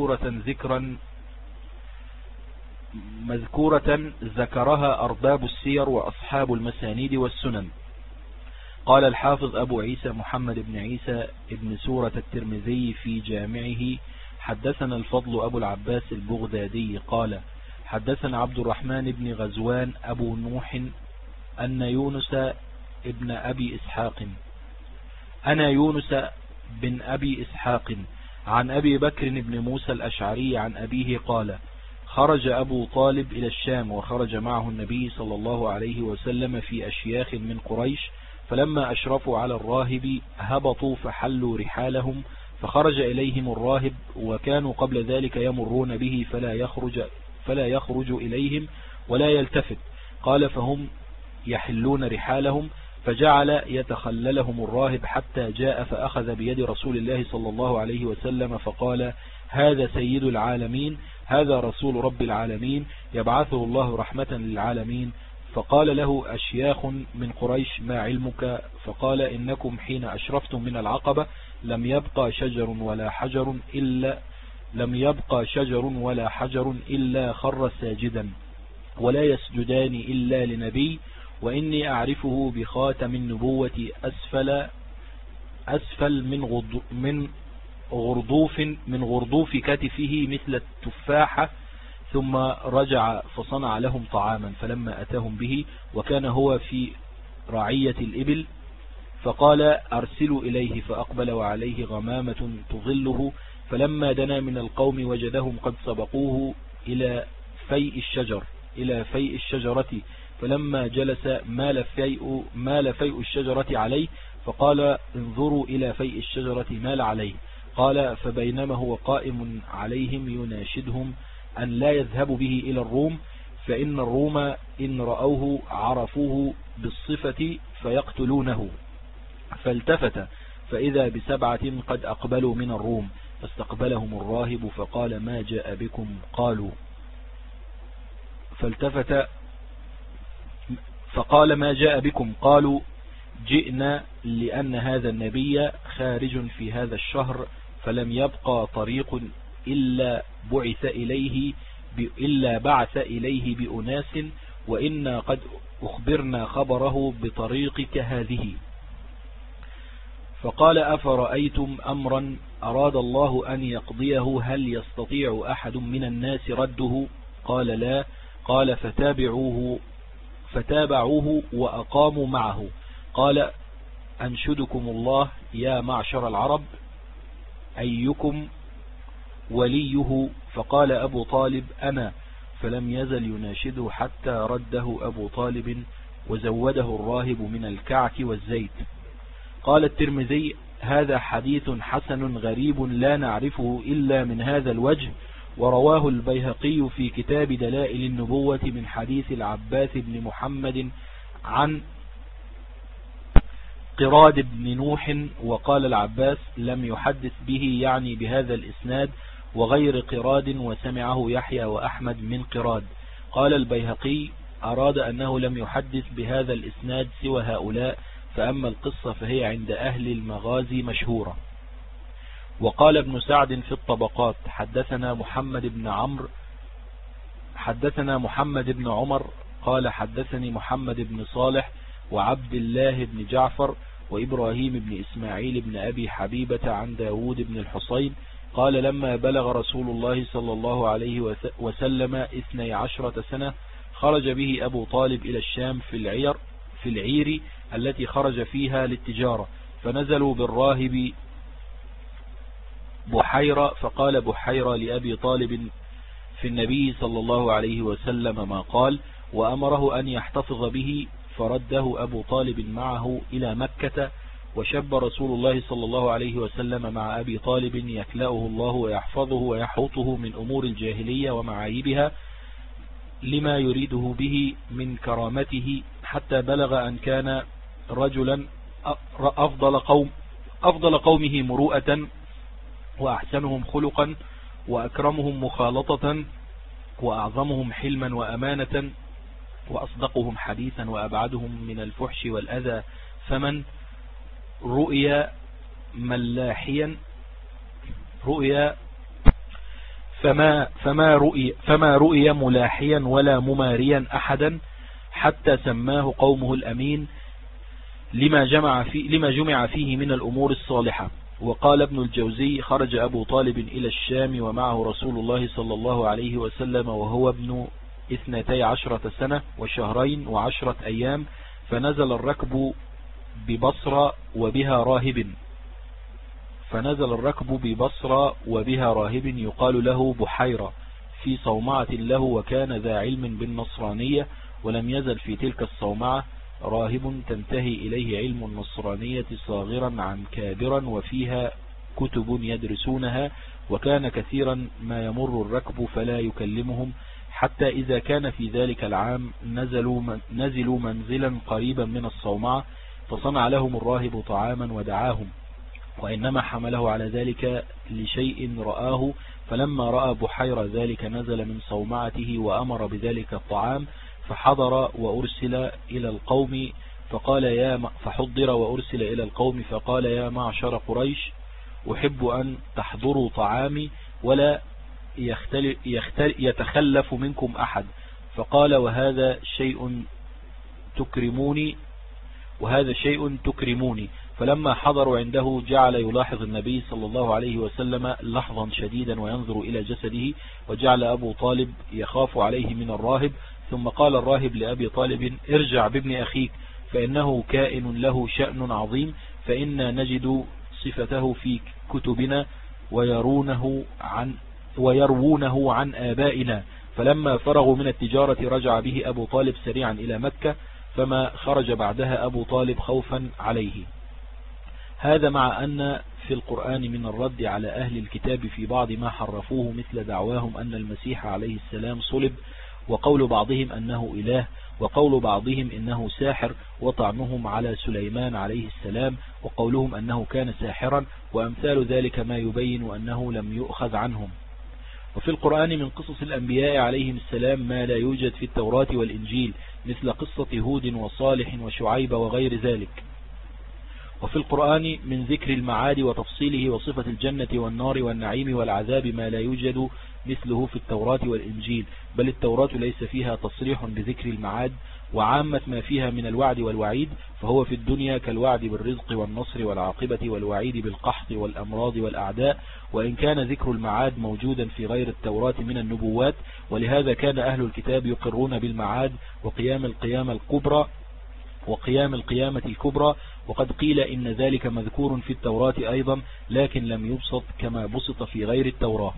مذكورة ذكرها أرباب السير وأصحاب المسانيد والسنن. قال الحافظ أبو عيسى محمد بن عيسى ابن سورة الترمذي في جامعه: حدثنا الفضل أبو العباس البغدادي قال: حدثنا عبد الرحمن بن غزوان أبو نوح أن يونس بن أبي إسحاق عن أبي بكر بن موسى الأشعري عن أبيه قال: خرج أبو طالب إلى الشام، وخرج معه النبي صلى الله عليه وسلم في أشياخ من قريش، فلما أشرفوا على الراهب هبطوا فحلوا رحالهم، فخرج إليهم الراهب، وكانوا قبل ذلك يمرون به فلا يخرج إليهم ولا يلتفت. قال: فهم يحلون رحالهم، فجعل يتخللهم الراهب حتى جاء فأخذ بيد رسول الله صلى الله عليه وسلم فقال: هذا سيد العالمين، هذا رسول رب العالمين، يبعثه الله رحمة للعالمين. فقال له أشياخ من قريش: ما علمك؟ فقال: إنكم حين أشرفتم من العقبة لم يبقى شجر ولا حجر إلا خر ساجدا، ولا يسجدان إلا لنبي، وإني أعرفه بخاتم النبوة أسفل من غرضوف كتفه مثل التفاحة. ثم رجع فصنع لهم طعاما، فلما أتاهم به وكان هو في رعية الإبل فقال: أرسلوا إليه، فأقبل وعليه غمامة تظله، فلما دنا من القوم وجدهم قد سبقوه إلى فيء الشجرة، فلما جلس مال فيء الشجرة عليه، فقال: انظروا إلى فيء الشجرة مال عليه. قال: فبينما هو قائم عليهم يناشدهم أن لا يذهبوا به إلى الروم، فإن الروم إن رأوه عرفوه بالصفة فيقتلونه. فالتفت فإذا ب7 قد أقبلوا من الروم، فاستقبلهم الراهب فقال: ما جاء بكم؟ قالوا: فقال: ما جاء بكم؟ قالوا: جئنا لأن هذا النبي خارج في هذا الشهر، فلم يبقى طريق إلا بعث إليه بأناس، وإنا قد أخبرنا خبره بطريقك هذه. فقال: أفرأيتم أمرا أراد الله أن يقضيه هل يستطيع أحد من الناس رده؟ قال: لا. قال: فتابعوه وأقاموا معه. قال: أنشدكم الله يا معشر العرب، أيكم وليه؟ فقال أبو طالب: أنا. فلم يزل يناشده حتى رده أبو طالب، وزوده الراهب من الكعك والزيت. قال الترمذي: هذا حديث حسن غريب لا نعرفه إلا من هذا الوجه. ورواه البيهقي في كتاب دلائل النبوة من حديث العباس بن محمد عن قراد بن نوح. وقال العباس: لم يحدث به، يعني بهذا الإسناد، وغير قراد، وسمعه يحيى وأحمد من قراد. قال البيهقي: أراد أنه لم يحدث بهذا الإسناد سوى هؤلاء، فأما القصة فهي عند أهل المغازي مشهورة. وقال ابن سعد في الطبقات: حدثنا محمد بن عمر قال: حدثني محمد بن صالح وعبد الله بن جعفر وإبراهيم بن إسماعيل بن أبي حبيبة عن داود بن الحصين قال: لما بلغ رسول الله صلى الله عليه وسلم 12 سنة خرج به أبو طالب إلى الشام في العير التي خرج فيها للتجارة، فنزلوا بالراهب بحيرة، فقال بحيرة لأبي طالب في النبي صلى الله عليه وسلم ما قال، وأمره أن يحتفظ به، فرده أبو طالب معه إلى مكة. وشب رسول الله صلى الله عليه وسلم مع أبي طالب يكلأه الله ويحفظه ويحوطه من أمور الجاهلية ومعايبها لما يريده به من كرامته، حتى بلغ أن كان رجلا أفضل قومه مروءة، وأحسنهم خلقا، وأكرمهم مخالطة، وأعظمهم حلما وأمانة، وأصدقهم حديثا، وأبعدهم من الفحش والأذى. فما رؤي ملاحيا ولا مماريا أحدا، حتى سماه قومه الأمين لما جمع فيه من الأمور الصالحة. وقال ابن الجوزي: خرج أبو طالب إلى الشام ومعه رسول الله صلى الله عليه وسلم وهو ابن 12 سنة وشهرين و10 أيام، فنزل الركب ببصرة وبها راهب، فنزل الركب ببصرة وبها راهب يقال له بحيرة في صومعة له، وكان ذا علم بالنصرانية، ولم يزل في تلك الصومعة راهب تنتهي إليه علم النصرانية صاغرا عن كابرا، وفيها كتب يدرسونها، وكان كثيرا ما يمر الركب فلا يكلمهم، حتى إذا كان في ذلك العام نزلوا منزلا قريبا من الصومعة، فصنع لهم الراهب طعاما ودعاهم، وإنما حمله على ذلك لشيء رآه، فلما رأى بحيرة ذلك نزل من صومعته وأمر بذلك الطعام، فحضر وأرسل إلى القوم فقال يا معشر قريش، أحب أن تحضروا طعامي ولا يتخلف منكم أحد، فقال وهذا شيء تكرموني. فلما حضروا عنده جعل يلاحظ النبي صلى الله عليه وسلم لحظا شديدا وينظر إلى جسده، وجعل أبو طالب يخاف عليه من الراهب، ثم قال الراهب لأبي طالب ارجع بابن أخيك، فإنه كائن له شأن عظيم، فإنا نجد صفته في كتبنا ويروونه عن آبائنا. فلما فرغوا من التجارة رجع به أبو طالب سريعا إلى مكة، فما خرج بعدها أبو طالب خوفا عليه. هذا مع أن في القرآن من الرد على أهل الكتاب في بعض ما حرفوه، مثل دعواهم أن المسيح عليه السلام صلب، وقول بعضهم أنه إله، وقول بعضهم إنه ساحر، وطعنهم على سليمان عليه السلام، وقولهم أنه كان ساحرا، وأمثال ذلك ما يبين أنه لم يؤخذ عنهم. وفي القرآن من قصص الأنبياء عليهم السلام ما لا يوجد في التوراة والإنجيل، مثل قصة هود وصالح وشعيب وغير ذلك. وفي القرآن من ذكر المعاد وتفصيله وصفة الجنة والنار والنعيم والعذاب ما لا يوجد مثله في التوراة والإنجيل، بل التوراة ليس فيها تصريح بذكر المعاد، وعامة ما فيها من الوعد والوعيد فهو في الدنيا كالوعد بالرزق والنصر والعاقبة، والوعيد بالقحط والأمراض والأعداء، وإن كان ذكر المعاد موجودا في غير التوراة من النبوات. ولهذا كان أهل الكتاب يقرون بالمعاد وقيام القيامة الكبرى، وقد قيل إن ذلك مذكور في التوراة أيضا، لكن لم يبسط كما بسط في غير التوراة.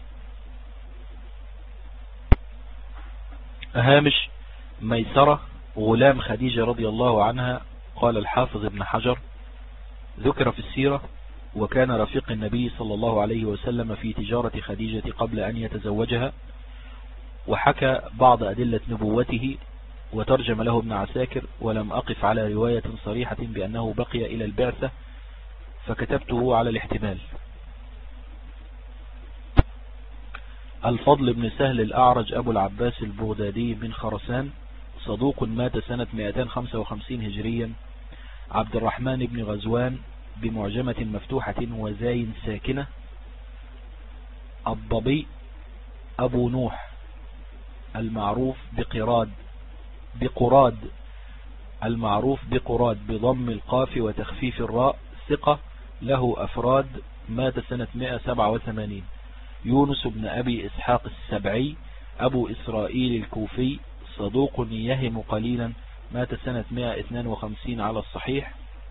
هامش ميسرة غلام خديجة رضي الله عنها. قال الحافظ ابن حجر ذكر في السيرة وكان رفيق النبي صلى الله عليه وسلم في تجارة خديجة قبل أن يتزوجها، وحكى بعض أدلة نبوته، وترجم له ابن عساكر، ولم أقف على رواية صريحة بأنه بقي إلى البعثة، فكتبته على الاحتمال. الفضل بن سهل الأعرج أبو العباس البغدادي بن خرسان، صدوق مات سنة 255 هجريا. عبد الرحمن بن غزوان بمعجمة مفتوحة وزاين ساكنة. الضبي أبو نوح المعروف بقراد بضم القاف وتخفيف الراء، ثقة له أفراد، مات سنة 187. يونس بن أبي إسحاق السبعي أبو إسرائيل الكوفي، صدوق يهم قليلا، مات سنة 152 على الصحيح.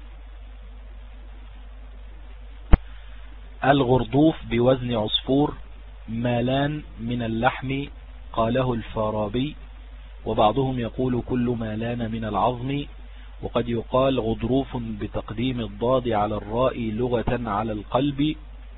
الغرضوف بوزن عصفور، مالان من اللحم، قاله الفارابي، وبعضهم يقول كل ما لان من العظم، وقد يقال غضروف بتقديم الضاد على الراء لغة على القلب.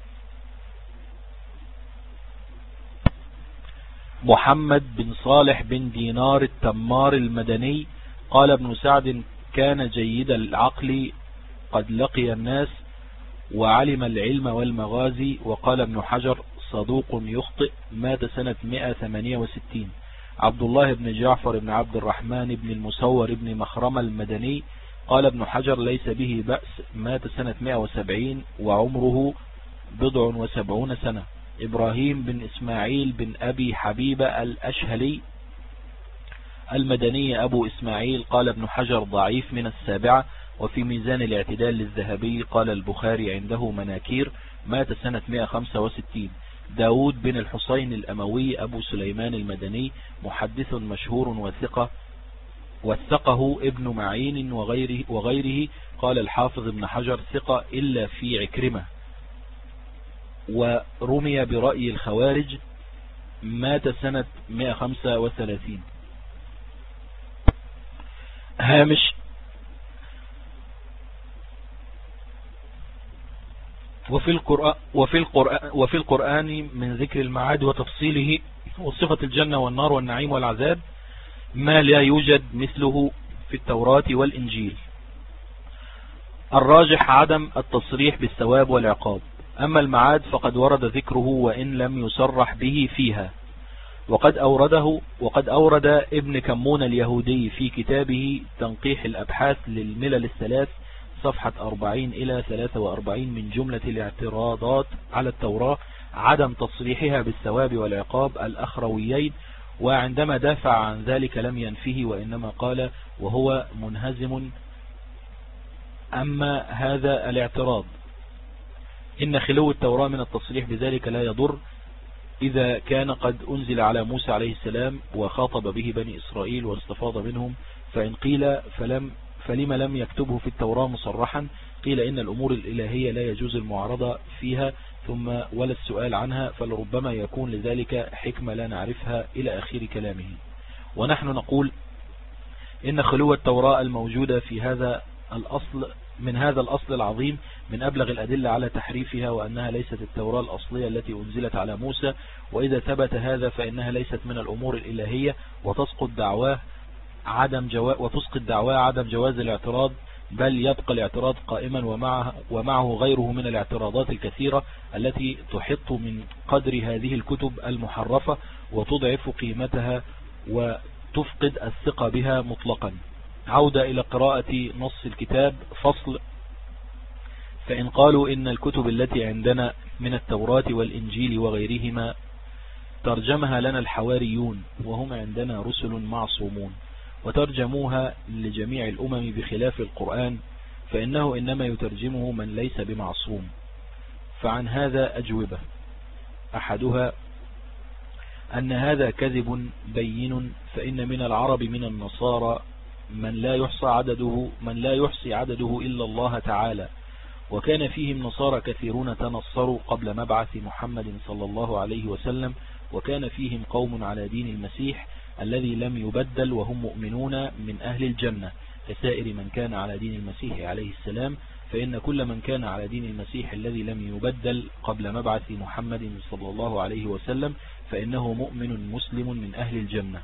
محمد بن صالح بن دينار التمار المدني، قال ابن سعد كان جيد العقل قد لقي الناس وعلم العلم والمغازي. وقال ابن حجر صدوق يخطئ، مات سنة 168. عبد الله بن جعفر بن عبد الرحمن بن المسور بن مخرمة المدني، قال ابن حجر ليس به بأس، مات سنة 170 وعمره 70 سنة. إبراهيم بن إسماعيل بن أبي حبيبة الأشهلي المدني أبو إسماعيل، قال ابن حجر ضعيف من 7. وفي ميزان الاعتدال للذهبي قال البخاري عنده مناكير، مات سنة 165. داود بن الحسين الأموي أبو سليمان المدني، محدث مشهور وثقه ابن معين وغيره. قال الحافظ ابن حجر ثقة إلا في عكرمة. ورمي برأي الخوارج، مات سنة 135. هامش: وفي القرآن من ذكر المعاد وتفصيله وصفة الجنة والنار والنعيم والعذاب ما لا يوجد مثله في التوراة والإنجيل. الراجح عدم التصريح بالثواب والعقاب. أما المعاد فقد ورد ذكره وإن لم يصرح به فيها، وقد أورد ابن كمون اليهودي في كتابه تنقيح الأبحاث للملل الثلاث صفحة 40 إلى 43 من جملة الاعتراضات على التوراة عدم تصريحها بالثواب والعقاب الأخرويين، وعندما دافع عن ذلك لم ينفه وإنما قال وهو منهزم. أما هذا الاعتراض إن خلو التوراة من التصريح بذلك لا يضر إذا كان قد أنزل على موسى عليه السلام وخاطب به بني إسرائيل واستفاض منهم، فإن قيل فلما لم يكتبه في التوراة مصرحا؟ قيل إن الأمور الإلهية لا يجوز المعارضة فيها ثم ولا السؤال عنها، فلربما يكون لذلك حكمة لا نعرفها إلى آخر كلامه. ونحن نقول إن خلو التوراة الموجودة في هذا الأصل العظيم من أبلغ الأدلة على تحريفها، وأنها ليست التوراة الأصلية التي أنزلت على موسى، وإذا ثبت هذا فإنها ليست من الأمور الإلهية وتسقط دعواه عدم جواز الاعتراض، بل يبقى الاعتراض قائما ومعه غيره من الاعتراضات الكثيرة التي تحط من قدر هذه الكتب المحرفة وتضعف قيمتها وتفقد الثقة بها مطلقا. عودة إلى قراءة نص الكتاب. فصل: فإن قالوا إن الكتب التي عندنا من التوراة والإنجيل وغيرهما ترجمها لنا الحواريون وهم عندنا رسل معصومون وترجموها لجميع الأمم بخلاف القرآن، فإنه إنما يترجمه من ليس بمعصوم. فعن هذا أجوبة: أحدها أن هذا كذب بين، فإن من العرب من النصارى من لا يحصي عدده إلا الله تعالى، وكان فيهم نصارى كثيرون تنصروا قبل مبعث محمد صلى الله عليه وسلم، وكان فيهم قوم على دين المسيح الذي لم يبدل وهم مؤمنون من أهل الجنة كسائر من كان على دين المسيح عليه السلام، فإن كل من كان على دين المسيح الذي لم يبدل قبل مبعث محمد صلى الله عليه وسلم فإنه مؤمن مسلم من أهل الجنة.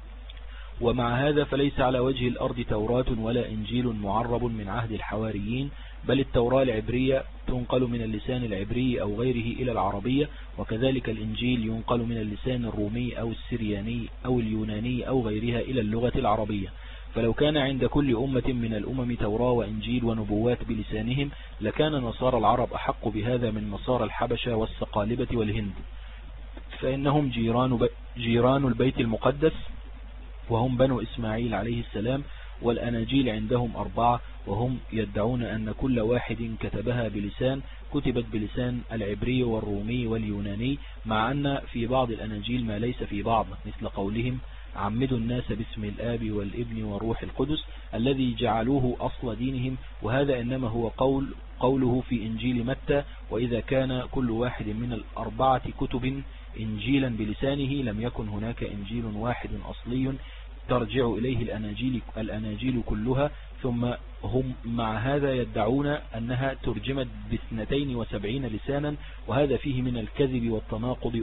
ومع هذا فليس على وجه الأرض توراة ولا إنجيل معرب من عهد الحواريين، بل التوراة العبرية تنقل من اللسان العبري أو غيره إلى العربية، وكذلك الإنجيل ينقل من اللسان الرومي أو السرياني أو اليوناني أو غيرها إلى اللغة العربية. فلو كان عند كل أمة من الأمم توراة وإنجيل ونبوات بلسانهم لكان نصارى العرب أحق بهذا من نصارى الحبشة والسقالبة والهند، فإنهم جيران البيت المقدس وهم بنو إسماعيل عليه السلام، والأناجيل عندهم 4 وهم يدعون أن كل واحد كتبها بلسان كتبت بلسان العبري والرومي واليوناني، مع أن في بعض الأناجيل ما ليس في بعض، مثل قولهم عمدوا الناس باسم الآب والابن والروح القدس الذي جعلوه أصل دينهم، وهذا إنما هو قوله في إنجيل متى: وإذا كان كل واحد من 4 كتب إنجيلا بلسانه لم يكن هناك إنجيل واحد أصلي ترجع إليه الأناجيل كلها. ثم هم مع هذا يدعون أنها ترجمت ب72 لسانا، وهذا فيه من الكذب والتناقض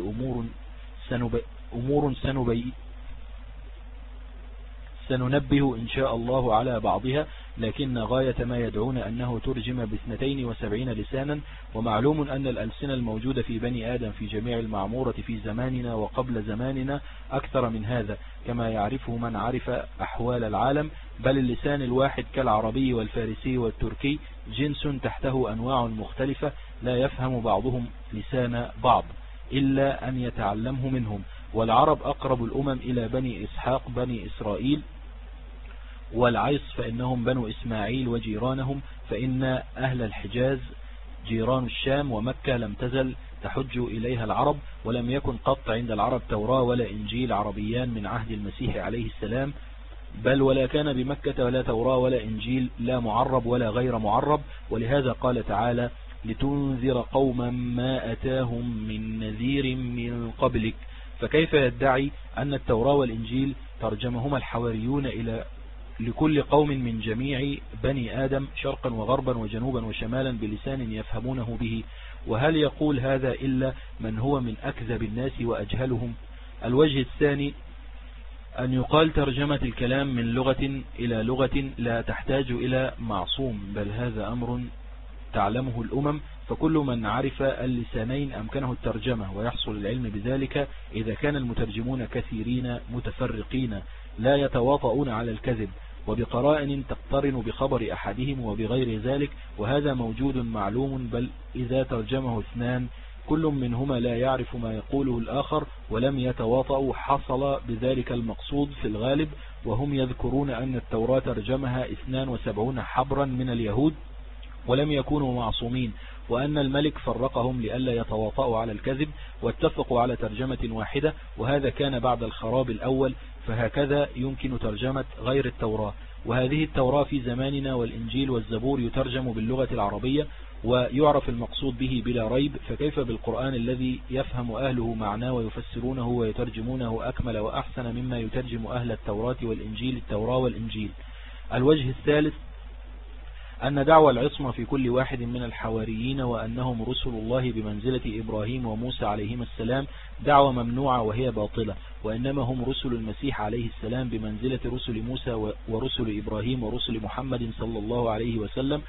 أمور سننبه إن شاء الله على بعضها، لكن غاية ما يدعون أنه ترجم ب72 لسانا. ومعلوم أن الألسنة الموجودة في بني آدم في جميع المعمورة في زماننا وقبل زماننا أكثر من هذا، كما يعرفه من عرف أحوال العالم، بل اللسان الواحد كالعربي والفارسي والتركي جنس تحته أنواع مختلفة لا يفهم بعضهم لسان بعض إلا أن يتعلمه منهم. والعرب أقرب الأمم إلى بني إسحاق بني إسرائيل والعيص فإنهم بنو إسماعيل وجيرانهم، فإن أهل الحجاز جيران الشام، ومكة لم تزل تحج إليها العرب، ولم يكن قط عند العرب توراة ولا إنجيل عربيان من عهد المسيح عليه السلام، بل ولا كان بمكة ولا توراة ولا إنجيل لا معرب ولا غير معرب. ولهذا قال تعالى: لتنذر قوما ما أتاهم من نذير من قبلك. فكيف يدعي أن التوراة والإنجيل ترجمهما الحواريون لكل قوم من جميع بني آدم شرقا وغربا وجنوبا وشمالا بلسان يفهمونه به؟ وهل يقول هذا إلا من هو من أكذب الناس وأجهلهم؟ الوجه الثاني أن يقال ترجمة الكلام من لغة إلى لغة لا تحتاج إلى معصوم، بل هذا أمر تعلمه الأمم، فكل من عرف اللسانين أمكنه الترجمة، ويحصل العلم بذلك إذا كان المترجمون كثيرين متفرقين لا يتواطؤون على الكذب وبقرائن تقترن بخبر أحدهم وبغير ذلك، وهذا موجود معلوم. بل إذا ترجمه اثنان كل منهما لا يعرف ما يقوله الآخر ولم يتواطؤوا حصل بذلك المقصود في الغالب. وهم يذكرون أن التوراة ترجمها 72 حبرا من اليهود ولم يكونوا معصومين، وأن الملك فرقهم لئلا يتواطؤوا على الكذب، واتفقوا على ترجمة واحدة، وهذا كان بعد الخراب الأول. فهكذا يمكن ترجمة غير التوراة. وهذه التوراة في زماننا والإنجيل والزبور يترجم باللغة العربية ويعرف المقصود به بلا ريب، فكيف بالقرآن الذي يفهم أهله معناه ويفسرونه ويترجمونه أكمل وأحسن مما يترجم أهل التوراة والإنجيل التوراة والإنجيل؟ الوجه الثالث أن دعوى العصمة في كل واحد من الحواريين وأنهم رسل الله بمنزلة إبراهيم وموسى عليهما السلام دعوة ممنوعة وهي باطلة، وإنما هم رسل المسيح عليه السلام بمنزلة رسل موسى ورسل إبراهيم ورسل محمد صلى الله عليه وسلم.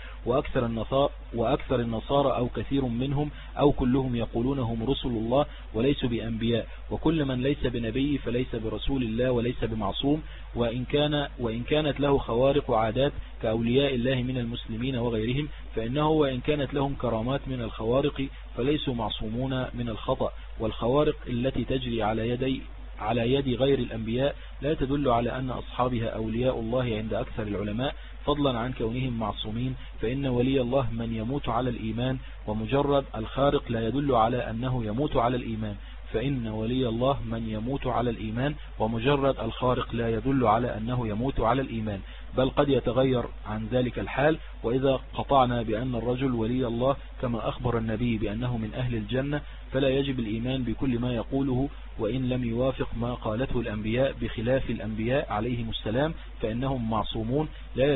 وأكثر النصارى أو كثير منهم أو كلهم يقولون هم رسل الله وليسوا بأنبياء، وكل من ليس بنبي فليس برسول الله وليس بمعصوم، وإن كانت له خوارق وعادات كأولياء الله من المسلمين وغيرهم، فإنه وإن كانت لهم كرامات من الخوارق فليسوا معصومون من الخطأ. والخوارق التي تجري على يد غير الأنبياء لا تدل على أن أصحابها أولياء الله عند أكثر العلماء، فضلا عن كونهم معصومين، فإن ولي الله من يموت على الإيمان، ومجرد الخارق لا يدل على أنه يموت على الإيمان، فإن ولي الله من يموت على الإيمان، ومجرد الخارق لا يدل على أنه يموت على الإيمان، بل قد يتغير عن ذلك الحال. وإذا قطعنا بأن الرجل ولي الله كما أخبر النبي بأنه من أهل الجنة، فلا يجب الإيمان بكل ما يقوله وإن لم يوافق ما قالته الأنبياء، بخلاف الأنبياء عليهم السلام فإنهم معصومون لا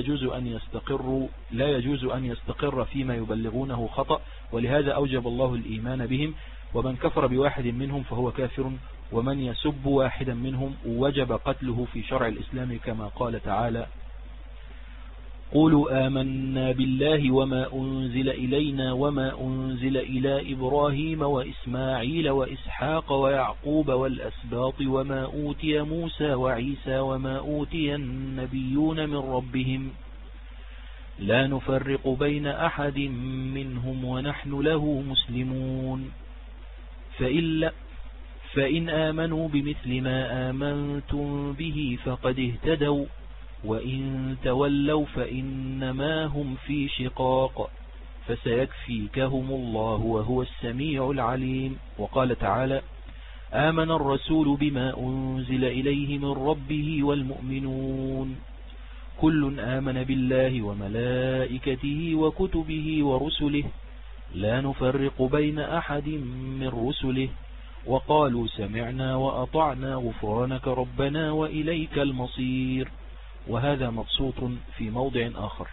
يجوز أن يستقر فيما يبلغونه خطأ، ولهذا أوجب الله الإيمان بهم. ومن كفر بواحد منهم فهو كافر، ومن يسب واحدا منهم وجب قتله في شرع الإسلام، كما قال تعالى: قولوا آمنا بالله وما أنزل إلينا وما أنزل إلى إبراهيم وإسماعيل وإسحاق ويعقوب والأسباط وما أوتي موسى وعيسى وما أوتي النبيون من ربهم لا نفرق بين أحد منهم ونحن له مسلمون. فإن آمنوا بمثل ما آمنتم به فقد اهتدوا، وإن تولوا فإنما هم في شقاق، فسيكفيكهم الله وهو السميع العليم. وقال تعالى: آمن الرسول بما أنزل إليه من ربه والمؤمنون كل آمن بالله وملائكته وكتبه ورسله لا نفرق بين أحد من رسله وقالوا سمعنا وأطعنا غفرانك ربنا وإليك المصير. وهذا مبسوط في موضع آخر.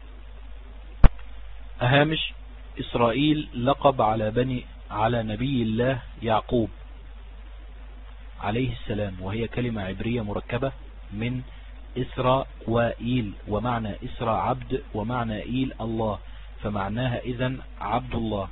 هامش: إسرائيل لقب على نبي الله يعقوب عليه السلام، وهي كلمة عبرية مركبة من إسرا وإيل، ومعنى إسرا عبد ومعنى إيل الله، فمعناها إذن عبد الله.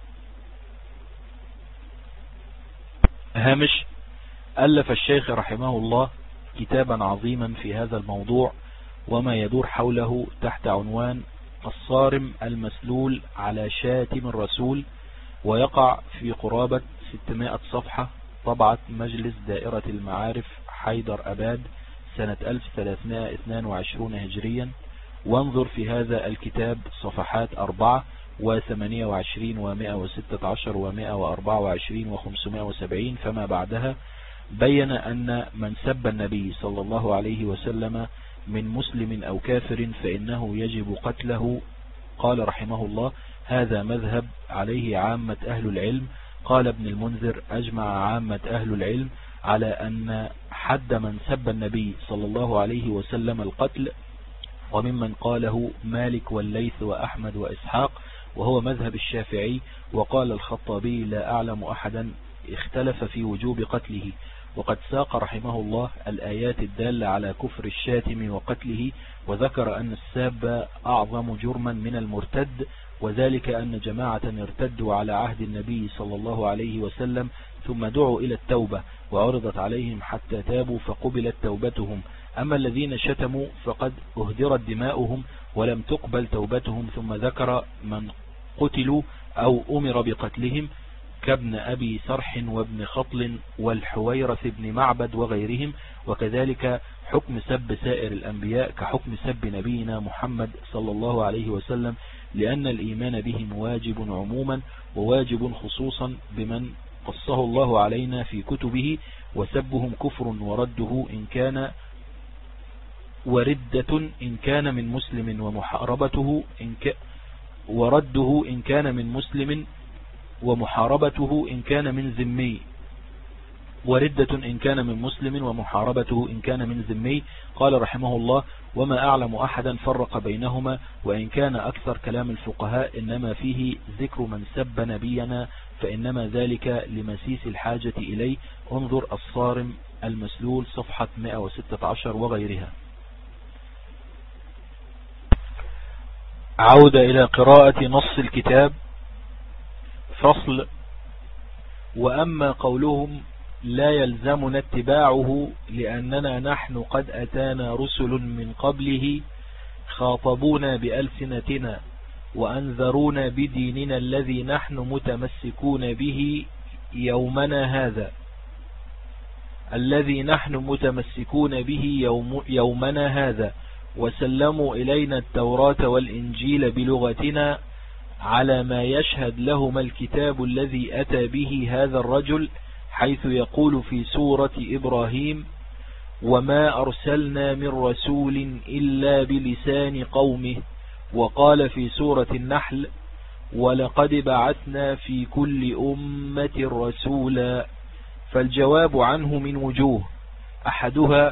هامش: ألف الشيخ رحمه الله كتابا عظيما في هذا الموضوع وما يدور حوله تحت عنوان الصارم المسلول على شاتم الرسول، ويقع في قرابة 600 صفحة، طبعة مجلس دائرة المعارف حيدر أباد سنة 1322 هجريا. وانظر في هذا الكتاب صفحات 4 و28 و116 و124 و570 فما بعدها. بين أن من سب النبي صلى الله عليه وسلم من مسلم أو كافر فإنه يجب قتله. قال رحمه الله: هذا مذهب عليه عامة أهل العلم. قال ابن المنذر: أجمع عامة أهل العلم على أن حد من سب النبي صلى الله عليه وسلم القتل، وممن قاله مالك والليث وأحمد وإسحاق، وهو مذهب الشافعي. وقال الخطابي: لا أعلم أحدا اختلف في وجوب قتله. وقد ساق رحمه الله الآيات الدالة على كفر الشاتم وقتله، وذكر أن الساب أعظم جرما من المرتد، وذلك أن جماعة ارتدوا على عهد النبي صلى الله عليه وسلم ثم دعوا إلى التوبة وعرضت عليهم حتى تابوا فقبلت توبتهم. أما الذين شتموا فقد أهدرت دماؤهم ولم تقبل توبتهم. ثم ذكر من قتلوا أو أمر بقتلهم كابن أبي سرح وابن خطل والحويرث بن معبد وغيرهم. وكذلك حكم سب سائر الأنبياء كحكم سب نبينا محمد صلى الله عليه وسلم، لأن الإيمان بهم واجب عموما وواجب خصوصا بمن قصه الله علينا في كتبه. وسبهم كفر وردة إن كان من مسلم، ومحاربته إن كان من مسلم، ومحاربته إن كان من ذمي. وردة إن كان من مسلم، ومحاربته إن كان من ذمي. قال رحمه الله: وما أعلم أحدا فرق بينهما، وإن كان أكثر كلام الفقهاء إنما فيه ذكر من سب نبينا، فإنما ذلك لمسيس الحاجة إليه. انظر الصارم المسلول صفحة 116 وغيرها. عودة إلى قراءة نص الكتاب. فصل: وأما قولهم لا يلزمنا اتباعه لأننا نحن قد أتانا رسل من قبله خاطبونا بألسنتنا وأنذرونا بديننا الذي نحن متمسكون به يومنا هذا وسلموا إلينا التوراة والإنجيل بلغتنا على ما يشهد لهما الكتاب الذي أتى به هذا الرجل، حيث يقول في سورة إبراهيم: وما أرسلنا من رسول إلا بلسان قومه. وقال في سورة النحل: ولقد بعثنا في كل أمة رسولا. فالجواب عنه من وجوه: أحدها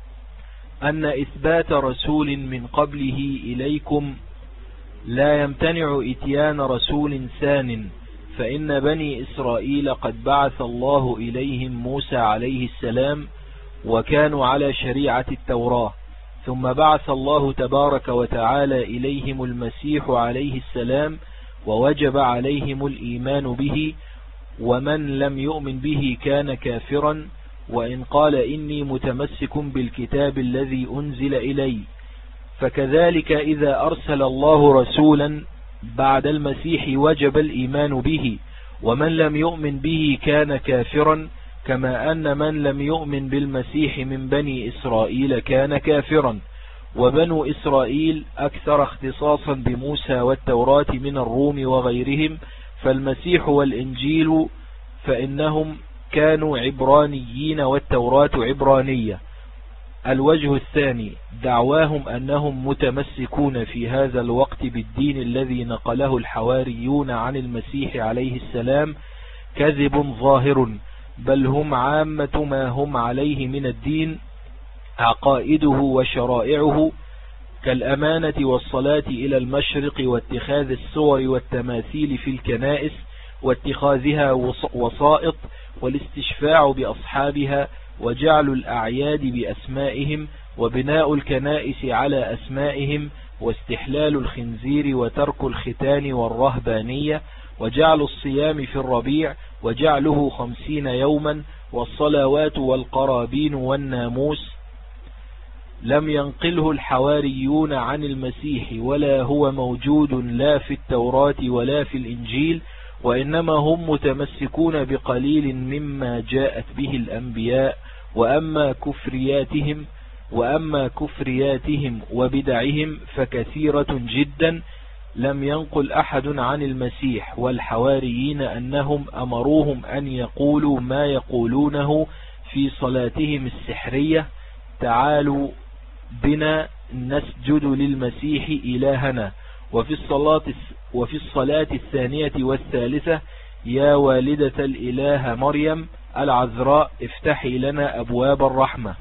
أن إثبات رسول من قبله إليكم لا يمتنع إتيان رسول ثان، فإن بني إسرائيل قد بعث الله إليهم موسى عليه السلام وكانوا على شريعة التوراة، ثم بعث الله تبارك وتعالى إليهم المسيح عليه السلام ووجب عليهم الإيمان به، ومن لم يؤمن به كان كافرا، وإن قال إني متمسك بالكتاب الذي أنزل إلي. فكذلك إذا أرسل الله رسولا بعد المسيح وجب الإيمان به، ومن لم يؤمن به كان كافرا، كما أن من لم يؤمن بالمسيح من بني إسرائيل كان كافرا. وبنو إسرائيل أكثر اختصاصا بموسى والتوراة من الروم وغيرهم، فالمسيح والإنجيل فإنهم كانوا عبرانيين والتوراة عبرانية. الوجه الثاني: دعواهم أنهم متمسكون في هذا الوقت بالدين الذي نقله الحواريون عن المسيح عليه السلام كذب ظاهر، بل هم عامة ما هم عليه من الدين عقائده وشرائعه، كالأمانة والصلاة إلى المشرق واتخاذ الصور والتماثيل في الكنائس واتخاذها وسائط، والاستشفاع بأصحابها، وجعل الأعياد بأسمائهم، وبناء الكنائس على أسمائهم، واستحلال الخنزير، وترك الختان والرهبانية، وجعل الصيام في الربيع وجعله 50 يوما، والصلوات والقرابين والناموس. لم ينقله الحواريون عن المسيح، ولا هو موجود لا في التوراة ولا في الإنجيل، وإنما هم متمسكون بقليل مما جاءت به الأنبياء. وأما كفرياتهم وبدعهم فكثيرة جدا. لم ينقل أحد عن المسيح والحواريين أنهم أمروهم أن يقولوا ما يقولونه في صلاتهم السحرية: تعالوا بنا نسجد للمسيح إلهنا، وفي الصلاة الثانية والثالثة يا والدة الإله مريم العذراء افتحي لنا أبواب الرحمة.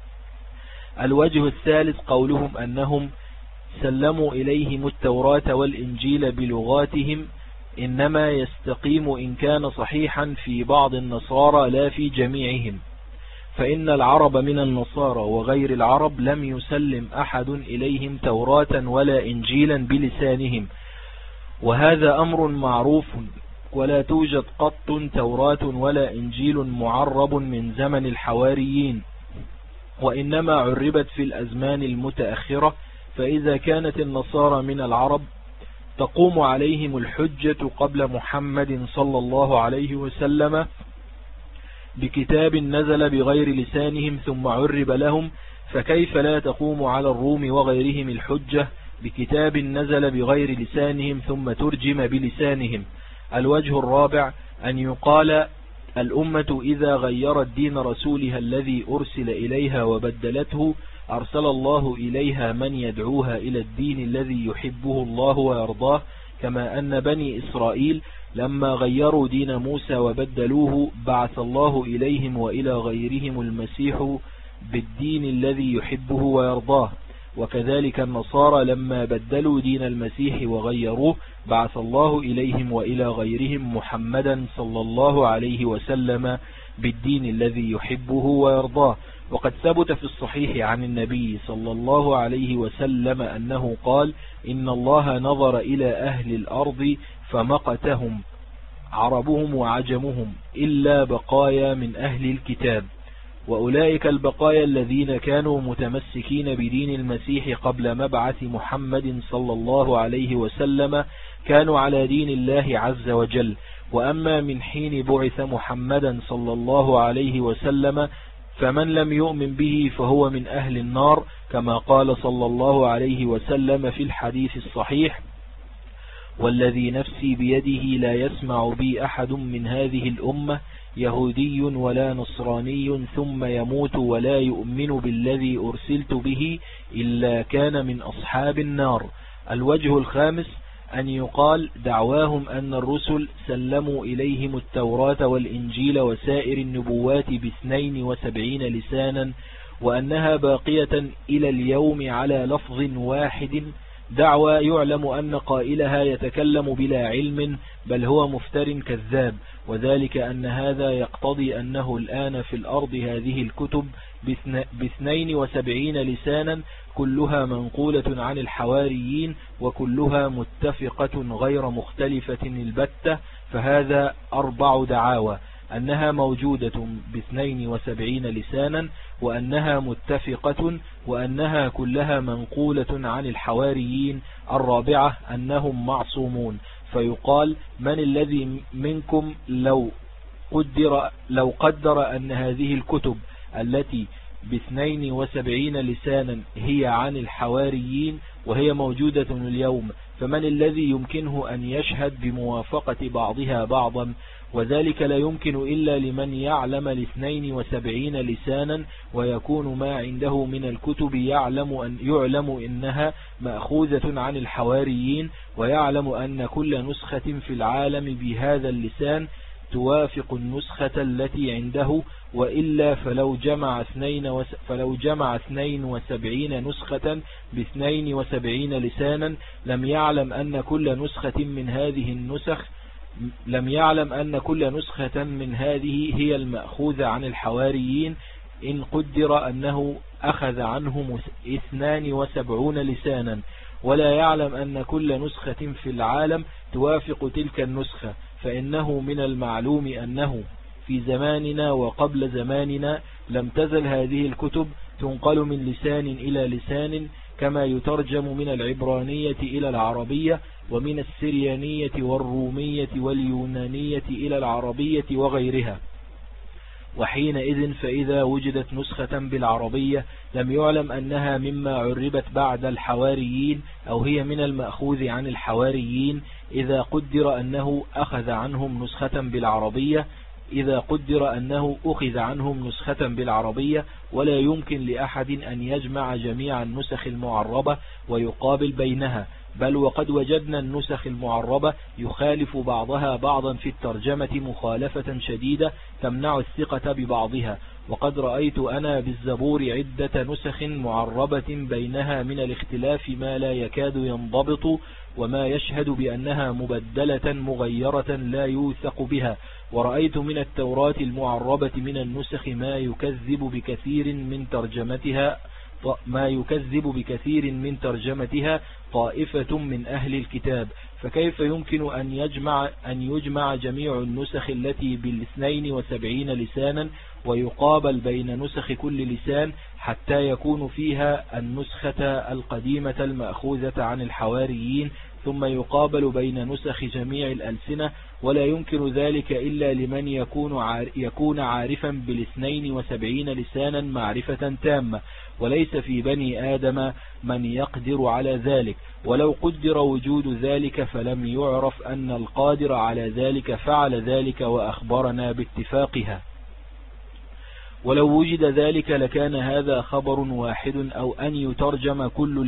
الوجه الثالث قولهم أنهم سلموا إليهم التوراة والإنجيل بلغاتهم، إنما يستقيم إن كان صحيحا في بعض النصارى لا في جميعهم، فإن العرب من النصارى وغير العرب لم يسلم أحد إليهم توراة ولا إنجيلا بلسانهم، وهذا أمر معروف، ولا توجد قط توراة ولا إنجيل معرب من زمن الحواريين، وإنما عربت في الأزمان المتأخرة. فإذا كانت النصارى من العرب تقوم عليهم الحجة قبل محمد صلى الله عليه وسلم بكتاب نزل بغير لسانهم ثم عرب لهم، فكيف لا تقوم على الروم وغيرهم الحجة بكتاب نزل بغير لسانهم ثم ترجم بلسانهم؟ الوجه الرابع أن يقال الأمة إذا غيرت دين رسولها الذي أرسل إليها وبدلته أرسل الله إليها من يدعوها إلى الدين الذي يحبه الله ويرضاه، كما أن بني إسرائيل لما غيروا دين موسى وبدلوه بعث الله إليهم وإلى غيرهم المسيح بالدين الذي يحبه ويرضاه، وكذلك النصارى لما بدلوا دين المسيح وغيروه بعث الله إليهم وإلى غيرهم محمدا صلى الله عليه وسلم بالدين الذي يحبه ويرضاه. وقد ثبت في الصحيح عن النبي صلى الله عليه وسلم أنه قال: إن الله نظر إلى أهل الأرض فمقتهم عربهم وعجمهم إلا بقايا من أهل الكتاب، وأولئك البقايا الذين كانوا متمسكين بدين المسيح قبل مبعث محمد صلى الله عليه وسلم كانوا على دين الله عز وجل. وأما من حين بعث محمدا صلى الله عليه وسلم فمن لم يؤمن به فهو من أهل النار، كما قال صلى الله عليه وسلم في الحديث الصحيح: والذي نفسي بيده لا يسمع بي أحد من هذه الأمة يهودي ولا نصراني ثم يموت ولا يؤمن بالذي أرسلت به إلا كان من أصحاب النار. الوجه الخامس أن يقال دعواهم أن الرسل سلموا إليهم التوراة والإنجيل وسائر النبوات ب72 لسانا، وأنها باقية إلى اليوم على لفظ واحد، دعوى يعلم أن قائلها يتكلم بلا علم بل هو مفتر كذاب، وذلك أن هذا يقتضي أنه الآن في الأرض هذه الكتب ب72 لسانا كلها منقولة عن الحواريين وكلها متفقة غير مختلفة البتة، فهذا 4 دعاوى: أنها موجودة ب72 لسانا، وأنها متفقة، وأنها كلها منقولة عن الحواريين. 4 أنهم معصومون. فيقال: من الذي منكم لو قدر أن هذه الكتب التي ب72 لسانا هي عن الحواريين وهي موجودة اليوم، فمن الذي يمكنه أن يشهد بموافقة بعضها بعضا؟ وذلك لا يمكن إلا لمن يعلم 72 لسانا ويكون ما عنده من الكتب يعلم إنها مأخوذة عن الحواريين، ويعلم أن كل نسخة في العالم بهذا اللسان توافق النسخة التي عنده، وإلا فلو جمع 72 نسخة ب72 لسانا لم يعلم أن كل نسخة من هذه هي المأخوذة عن الحواريين، إن قدر أنه أخذ عنهم 72 لسانا، ولا يعلم أن كل نسخة في العالم توافق تلك النسخة، فإنه من المعلوم أنه في زماننا وقبل زماننا لم تزل هذه الكتب تنقل من لسان إلى لسان، كما يترجم من العبرانية إلى العربية، ومن السريانية والرومية واليونانية إلى العربية وغيرها. وحينئذ فإذا وجدت نسخة بالعربية لم يعلم أنها مما عربت بعد الحواريين أو هي من المأخوذ عن الحواريين، إذا قدر أنه أخذ عنهم نسخة بالعربية، ولا يمكن لأحد أن يجمع جميع النسخ المعربة ويقابل بينها، بل وقد وجدنا النسخ المعربة يخالف بعضها بعضا في الترجمة مخالفة شديدة تمنع الثقة ببعضها. وقد رأيت أنا بالزبور عدة نسخ معربة بينها من الاختلاف ما لا يكاد ينضبط، وما يشهد بأنها مبدلة مغيرة لا يوثق بها. ورأيت من التوراة المعربة من النسخ ما يكذب بكثير من ترجمتها طائفة من أهل الكتاب. فكيف يمكن أن يجمع جميع النسخ التي بال72 لسانا ويقابل بين نسخ كل لسان حتى يكون فيها النسخة القديمة المأخوذة عن الحواريين، ثم يقابل بين نسخ جميع الألسنة؟ ولا يمكن ذلك إلا لمن يكون عارفا بال72 لسانا معرفة تامة، وليس في بني آدم من يقدر على ذلك. ولو قدر وجود ذلك فلم يعرف أن القادر على ذلك فعل ذلك وأخبرنا باتفاقها. ولو وجد ذلك لكان هذا خبر واحد، أو أن يترجم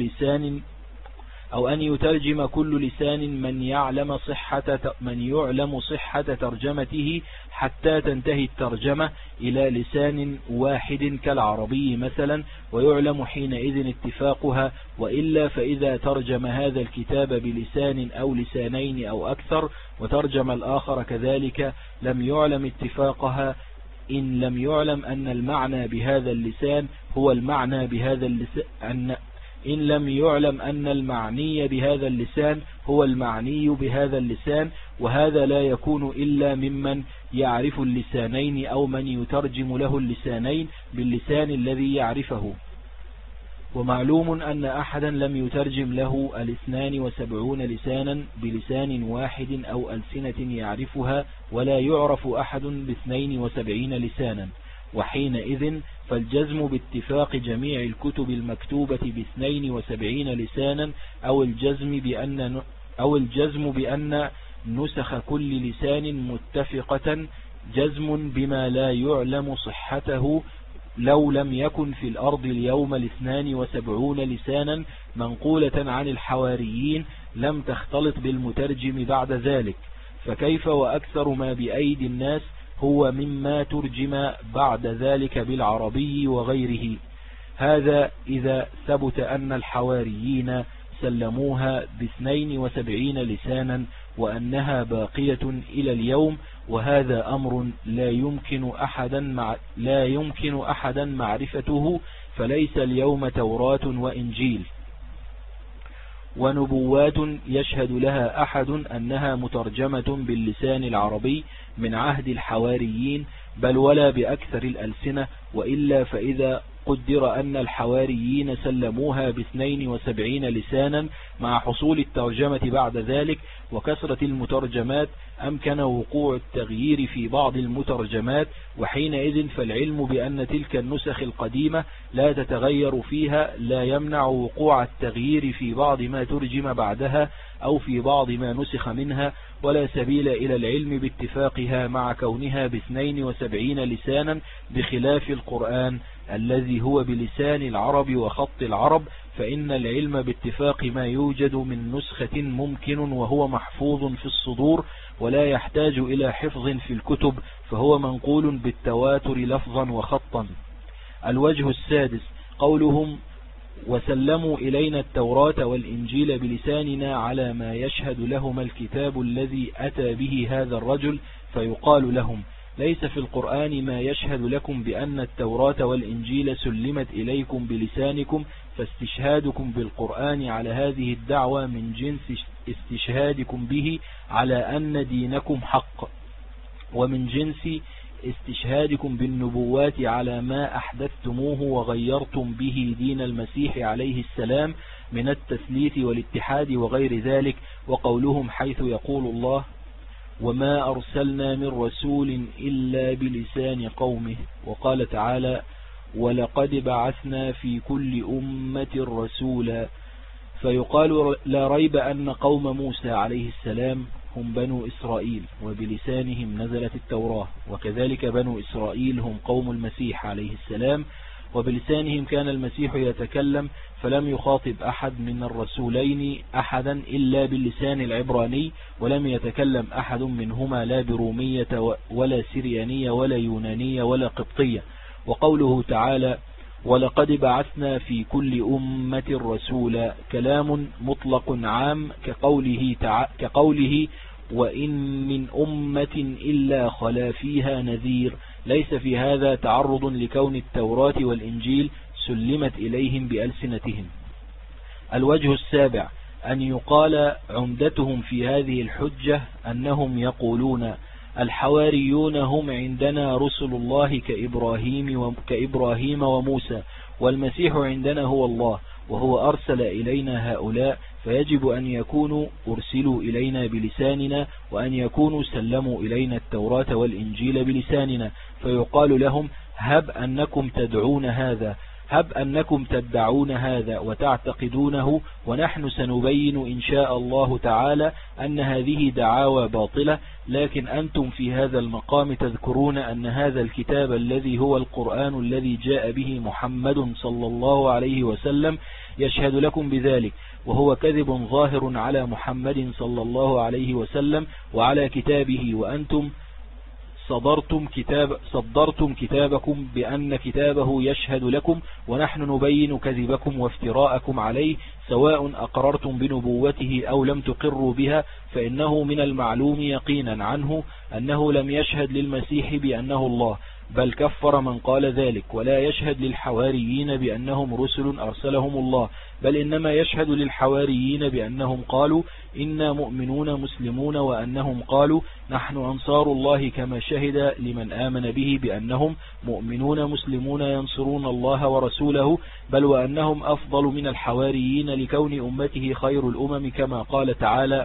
كل لسان من يعلم صحة ترجمته حتى تنتهي الترجمة إلى لسان واحد كالعربي مثلا، ويعلم حينئذ اتفاقها. وإلا فإذا ترجم هذا الكتاب بلسان أو لسانين أو أكثر وترجم الآخر كذلك لم يعلم اتفاقها، إن لم يعلم أن المعنى بهذا اللسان هو المعنى بهذا اللسان، إن لم يعلم أن المعني بهذا اللسان هو المعني بهذا اللسان. وهذا لا يكون إلا ممن يعرف اللسانين أو من يترجم له اللسانين باللسان الذي يعرفه. ومعلوم أن أحدا لم يترجم له 72 لسانا بلسان واحد أو ألسنة يعرفها، ولا يعرف أحد ب72 لسانا. وحينئذ فالجزم باتفاق جميع الكتب المكتوبة ب72 لسانا أو الجزم بأن نسخ كل لسان متفقة جزم بما لا يعلم صحته. لو لم يكن في الأرض اليوم 72 لسانا منقولة عن الحواريين لم تختلط بالمترجم بعد ذلك، فكيف وأكثر ما بأيدي الناس هو مما ترجم بعد ذلك بالعربي وغيره. هذا إذا ثبت أن الحواريين سلموها ب72 لسانا وأنها باقية إلى اليوم، وهذا أمر لا يمكن أحدا معرفته، فليس اليوم توراة وإنجيل ونبوات يشهد لها أحد أنها مترجمة باللسان العربي من عهد الحواريين، بل ولا بأكثر الألسنة. وإلا فإذا قدر أن الحواريين سلموها ب72 لسانا مع حصول الترجمة بعد ذلك وكثرة المترجمات أمكن وقوع التغيير في بعض المترجمات، وحينئذ فالعلم بأن تلك النسخ القديمة لا تتغير فيها لا يمنع وقوع التغيير في بعض ما ترجم بعدها أو في بعض ما نسخ منها، ولا سبيل إلى العلم باتفاقها مع كونها ب72 لسانا، بخلاف القرآن الذي هو بلسان العرب وخط العرب، فإن العلم باتفاق ما يوجد من نسخة ممكن وهو محفوظ في الصدور ولا يحتاج إلى حفظ في الكتب، فهو منقول بالتواتر لفظا وخطا. الوجه السادس قولهم وسلموا إلينا التوراة والإنجيل بلساننا على ما يشهد لهما الكتاب الذي أتى به هذا الرجل، فيقال لهم ليس في القرآن ما يشهد لكم بأن التوراة والإنجيل سلمت إليكم بلسانكم، فاستشهادكم بالقرآن على هذه الدعوة من جنس استشهادكم به على أن دينكم حق، ومن جنس استشهادكم بالنبوات على ما أحدثتموه وغيرتم به دين المسيح عليه السلام من التثليث والاتحاد وغير ذلك. وقولهم حيث يقول الله وما أرسلنا من رسول إلا بلسان قومه، وقال تعالى ولقد بعثنا في كل أمة رسولا، فيقال لا ريب أن قوم موسى عليه السلام هم بنو إسرائيل وبلسانهم نزلت التوراة، وكذلك بنو إسرائيل هم قوم المسيح عليه السلام وبلسانهم كان المسيح يتكلم، فلم يخاطب أحد من الرسولين أحدا إلا باللسان العبراني، ولم يتكلم أحد منهما لا برومية ولا سريانية ولا يونانية ولا قبطية. وقوله تعالى ولقد بعثنا في كل أمة رسولا كلام مطلق عام كقوله وإن من أمة إلا خلا فيها نذير، ليس في هذا تعرض لكون التوراة والإنجيل سلمت إليهم بألسنتهم. الوجه السابع أن يقال عمدتهم في هذه الحجة أنهم يقولون الحواريون هم عندنا رسل الله كإبراهيم وموسى، والمسيح عندنا هو الله، وهو أرسل إلينا هؤلاء، فيجب أن يكونوا أرسلوا إلينا بلساننا، وأن يكونوا سلموا إلينا التوراة والإنجيل بلساننا. فيقال لهم هب أنكم تدعون هذا وتعتقدونه، ونحن سنبين إن شاء الله تعالى أن هذه دعاوى باطلة، لكن أنتم في هذا المقام تذكرون أن هذا الكتاب الذي هو القرآن الذي جاء به محمد صلى الله عليه وسلم يشهد لكم بذلك، وهو كذب ظاهر على محمد صلى الله عليه وسلم وعلى كتابه، وأنتم صدرتم كتابكم بأن كتابه يشهد لكم، ونحن نبين كذبكم وافتراءكم عليه، سواء أقررتم بنبوته أو لم تقروا بها، فإنه من المعلوم يقينا عنه أنه لم يشهد للمسيح بأنه الله، بل كفر من قال ذلك، ولا يشهد للحواريين بأنهم رسل أرسلهم الله، بل إنما يشهد للحواريين بأنهم قالوا إنا مؤمنون مسلمون، وأنهم قالوا نحن أنصار الله، كما شهد لمن آمن به بأنهم مؤمنون مسلمون ينصرون الله ورسوله، بل وأنهم أفضل من الحواريين لكون أمته خير الأمم، كما قال تعالى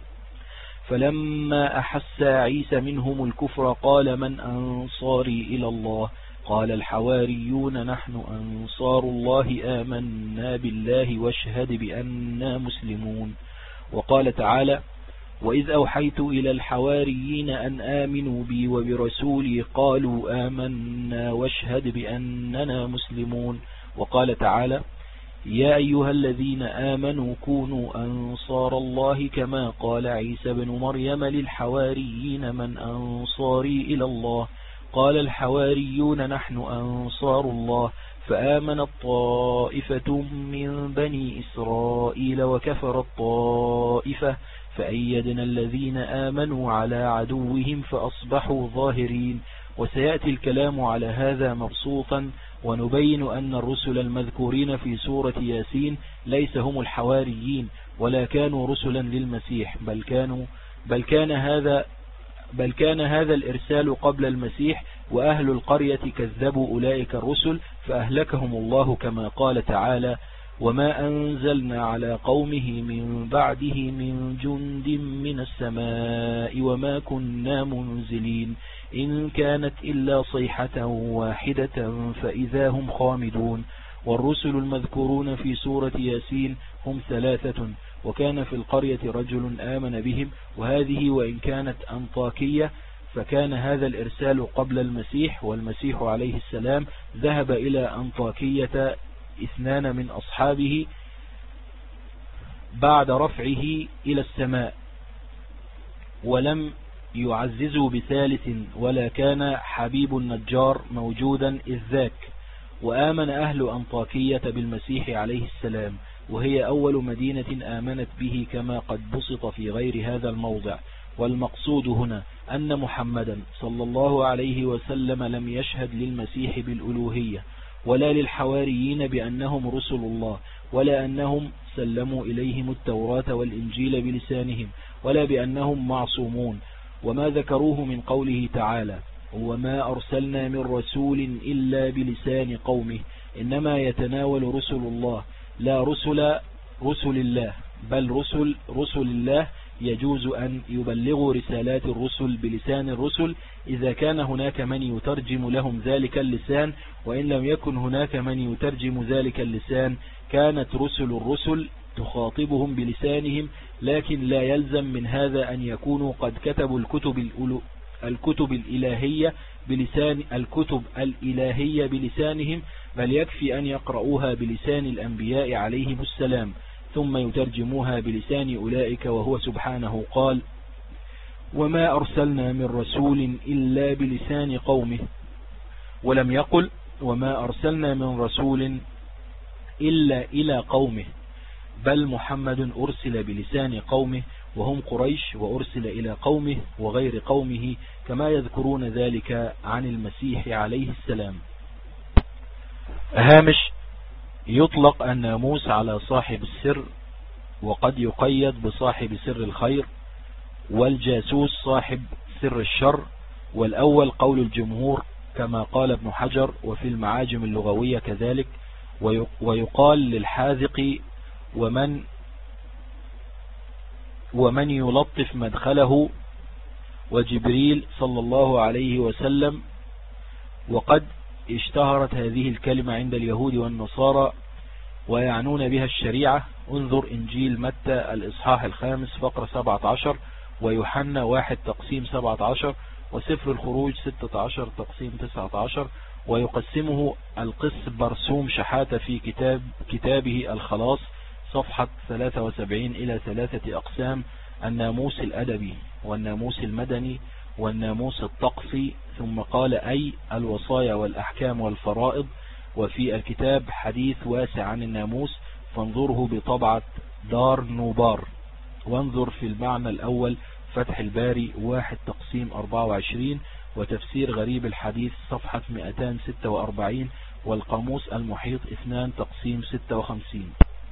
فلما أحس عيسى منهم الكفر قال من أنصاري إلى الله، قال الحواريون نحن أنصار الله آمنا بالله واشهد بأننا مسلمون. وقال تعالى وإذ أوحيت إلى الحواريين أن آمنوا بي وبرسولي قالوا آمنا واشهد بأننا مسلمون. وقال تعالى يا أيها الذين آمنوا كونوا أنصار الله كما قال عيسى بن مريم للحواريين من أنصاري إلى الله، قال الحواريون نحن أنصار الله، فآمنت طائفة من بني إسرائيل وكفرت طائفة، فأيدنا الذين آمنوا على عدوهم فأصبحوا ظاهرين. وسيأتي الكلام على هذا مبسوطا، ونبين أن الرسل المذكورين في سورة ياسين ليس هم الحواريين، ولا كانوا رسلا للمسيح، بل كان هذا الإرسال قبل المسيح، وأهل القرية كذبوا أولئك الرسل فأهلكهم الله، كما قال تعالى وما أنزلنا على قومه من بعده من جند من السماء وما كنا منزلين إن كانت إلا صيحة واحدة فإذا هم خامدون. والرسل المذكورون في سورة ياسين هم 3، وكان في القرية رجل آمن بهم، وهذه وإن كانت أنطاكية فكان هذا الإرسال قبل المسيح، والمسيح عليه السلام ذهب إلى أنطاكية 2 من أصحابه بعد رفعه إلى السماء، ولم يعززوا بثالث، ولا كان حبيب النجار موجودا إذ ذاك. وآمن أهل أنطاكية بالمسيح عليه السلام، وهي أول مدينة آمنت به كما قد بسط في غير هذا الموضع. والمقصود هنا أن محمدا صلى الله عليه وسلم لم يشهد للمسيح بالألوهية، ولا للحواريين بأنهم رسل الله، ولا أنهم سلموا إليهم التوراة والإنجيل بلسانهم، ولا بأنهم معصومون. وما ذكروه من قوله تعالى وما أرسلنا من رسول إلا بلسان قومه، إنما يتناول رسل الله، لا رسل الله، بل رسل الله يجوز أن يبلغوا رسالات الرسل بلسان الرسل إذا كان هناك من يترجم لهم ذلك اللسان، وإن لم يكن هناك من يترجم ذلك اللسان كانت رسل الرسل تخاطبهم بلسانهم، لكن لا يلزم من هذا أن يكونوا قد كتبوا الكتب الإلهية بلسانهم، بل يكفي أن يقرؤوها بلسان الأنبياء عليهم السلام ثم يترجموها بلسان أولئك، وهو سبحانه قال: وما أرسلنا من رسول إلا بلسان قومه، ولم يقل وما أرسلنا من رسول إلا إلى قومه، بل محمد أرسل بلسان قومه وهم قريش، وأرسل إلى قومه وغير قومه، كما يذكرون ذلك عن المسيح عليه السلام. هامش: يطلق الناموس على صاحب السر، وقد يقيد بصاحب سر الخير، والجاسوس صاحب سر الشر، والأول قول الجمهور كما قال ابن حجر، وفي المعاجم اللغوية كذلك. ويقال للحاذق ومن يلطف مدخله، وجبريل صلى الله عليه وسلم. وقد اشتهرت هذه الكلمة عند اليهود والنصارى ويعنون بها الشريعة. انظر إنجيل متى الإصحاح 5 فقرة 17، ويوحنا 1 تقسيم 17، وسفر الخروج 16 تقسيم 19. ويقسمه القس برسوم شحاتة في كتابه الخلاص صفحة 73 إلى 3 أقسام: الناموس الأدبي، والناموس المدني، والناموس الطقسي. ثم قال: أي الوصايا والأحكام والفرائض. وفي الكتاب حديث واسع عن الناموس، فانظره بطبعة دار نوبار. وانظر في المعنى الأول فتح الباري 1 تقسيم 24، وتفسير غريب الحديث صفحة 246، والقاموس المحيط 2 تقسيم 56.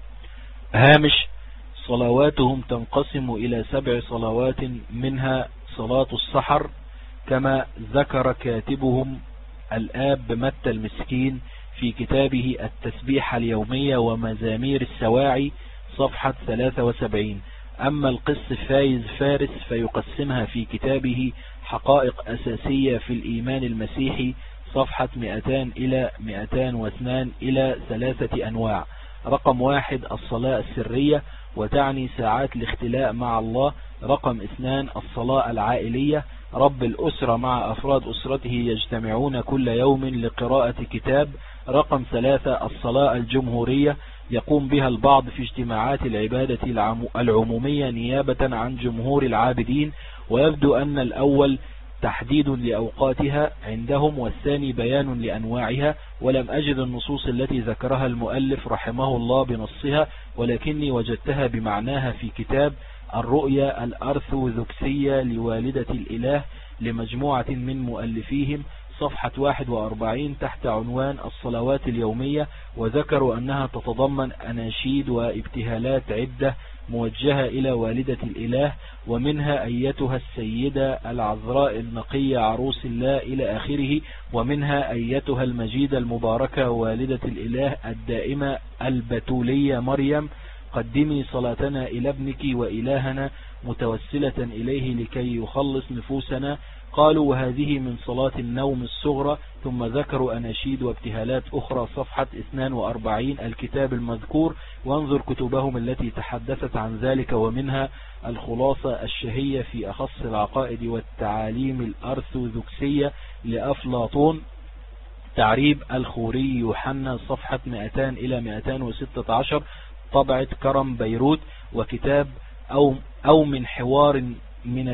هامش: صلواتهم تنقسم إلى 7 صلوات، منها صلاة السحر، كما ذكر كاتبهم الآب متى المسكين في كتابه التسبيح اليومية ومزامير السواعي صفحة 73. أما القس فايز فارس فيقسمها في كتابه حقائق أساسية في الإيمان المسيحي صفحة 200 إلى 202 إلى 3 أنواع. رقم 1 الصلاة السرية، وتعني ساعات الاختلاء مع الله. رقم 2 الصلاة العائلية، رب الأسرة مع أفراد أسرته يجتمعون كل يوم لقراءة كتاب. رقم 3 الصلاة الجمهورية، يقوم بها البعض في اجتماعات العبادة العمومية نيابة عن جمهور العابدين. ويبدو أن الأول تحديد لأوقاتها عندهم، والثاني بيان لأنواعها. ولم أجد النصوص التي ذكرها المؤلف رحمه الله بنصها، ولكني وجدتها بمعناها في كتاب الرؤيا الأرثوذكسية لوالدة الإله لمجموعة من مؤلفيهم صفحة 41 تحت عنوان الصلوات اليومية. وذكروا أنها تتضمن أناشيد وابتهالات عدة موجهة إلى والدة الإله، ومنها أيتها السيدة العذراء النقية عروس الله إلى آخره. ومنها أيتها المجيدة المباركة والدة الإله الدائمة البتولية مريم، قدمي صلاتنا إلى ابنك وإلهنا متوسلة إليه لكي يخلص نفوسنا. قالوا: وهذه من صلاة النوم الصغرى. ثم ذكروا أناشيد وابتهالات أخرى صفحة 42 الكتاب المذكور. وانظر كتبهم التي تحدثت عن ذلك، ومنها الخلاصة الشهية في أخص العقائد والتعاليم الأرثوذكسية لأفلاطون، تعريب الخوري يوحنا صفحة 200 إلى 216 طبعة كرم بيروت. وكتاب أو من حوار من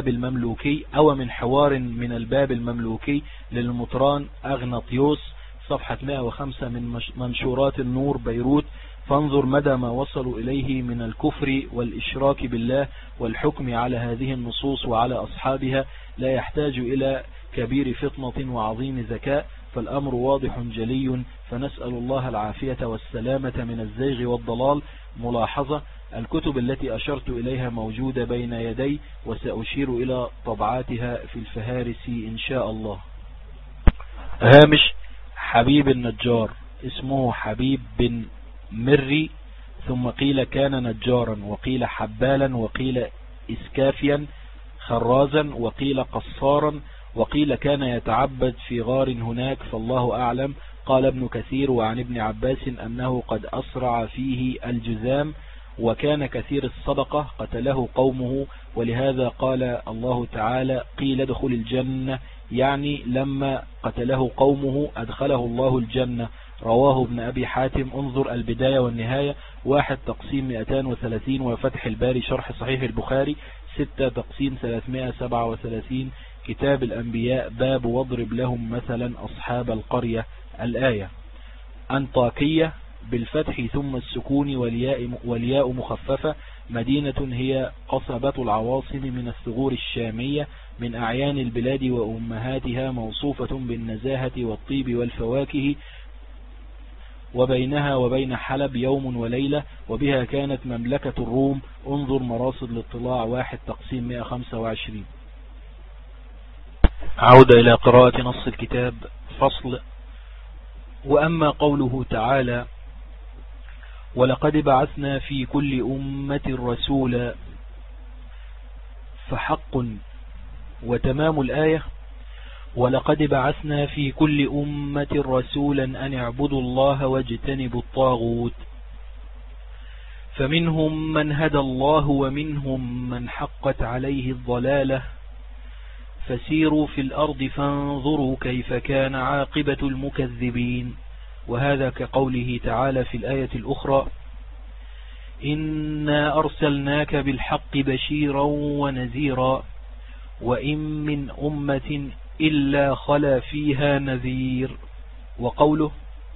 الباب المملوكي للمطران أغناطيوس صفحة 105 من منشورات النور بيروت. فانظر مدى ما وصلوا إليه من الكفر والإشراك بالله والحكم على هذه النصوص وعلى أصحابها. لا يحتاج إلى كبير فطنة وعظيم ذكاء، فالأمر واضح جلي، فنسأل الله العافية والسلامة من الزيغ والضلال. ملاحظة: الكتب التي أشرت إليها موجودة بين يدي، وسأشير إلى طبعاتها في الفهارس إن شاء الله. هامش: حبيب النجار، اسمه حبيب بن مري، ثم قيل كان نجارا، وقيل حبالا، وقيل إسكافيا خرازا، وقيل قصارا، وقيل كان يتعبد في غار هناك، فالله أعلم. قال ابن كثير وعن ابن عباس أنه قد أسرع فيه الجذام، وكان كثير الصدقة، قتله قومه، ولهذا قال الله تعالى: قيل ادخل الجنة، يعني لما قتله قومه أدخله الله الجنة. رواه ابن أبي حاتم. انظر البداية والنهاية 1 تقسيم 230 وفتح الباري شرح صحيح البخاري 6 تقسيم 337 كتاب الأنبياء باب واضرب لهم مثلا أصحاب القرية. الآية أنطاكية بالفتح ثم السكون والياء مخففة. مدينة هي قصبة العواصم من الثغور الشامية من أعيان البلاد وأمهاتها، موصوفة بالنزاهة والطيب والفواكه، وبينها وبين حلب يوم وليلة، وبها كانت مملكة الروم. انظر مراصد الاطلاع 1 تقسيم 125. عودة إلى قراءة نص الكتاب. فصل. وأما قوله تعالى ولقد بعثنا في كل أمة رسولا، فحق وتمام الآية ولقد بعثنا في كل أمة رسولا أن اعبدوا الله واجتنبوا الطاغوت، فمنهم من هدى الله ومنهم من حقت عليه الضلالة، فسيروا في الأرض فانظروا كيف كان عاقبة المكذبين. وهذا كقوله تعالى في الآية الأخرى إنا أرسلناك بالحق بشيرا ونذيرا وإن من أمة إلا خلا فيها نذير. وقوله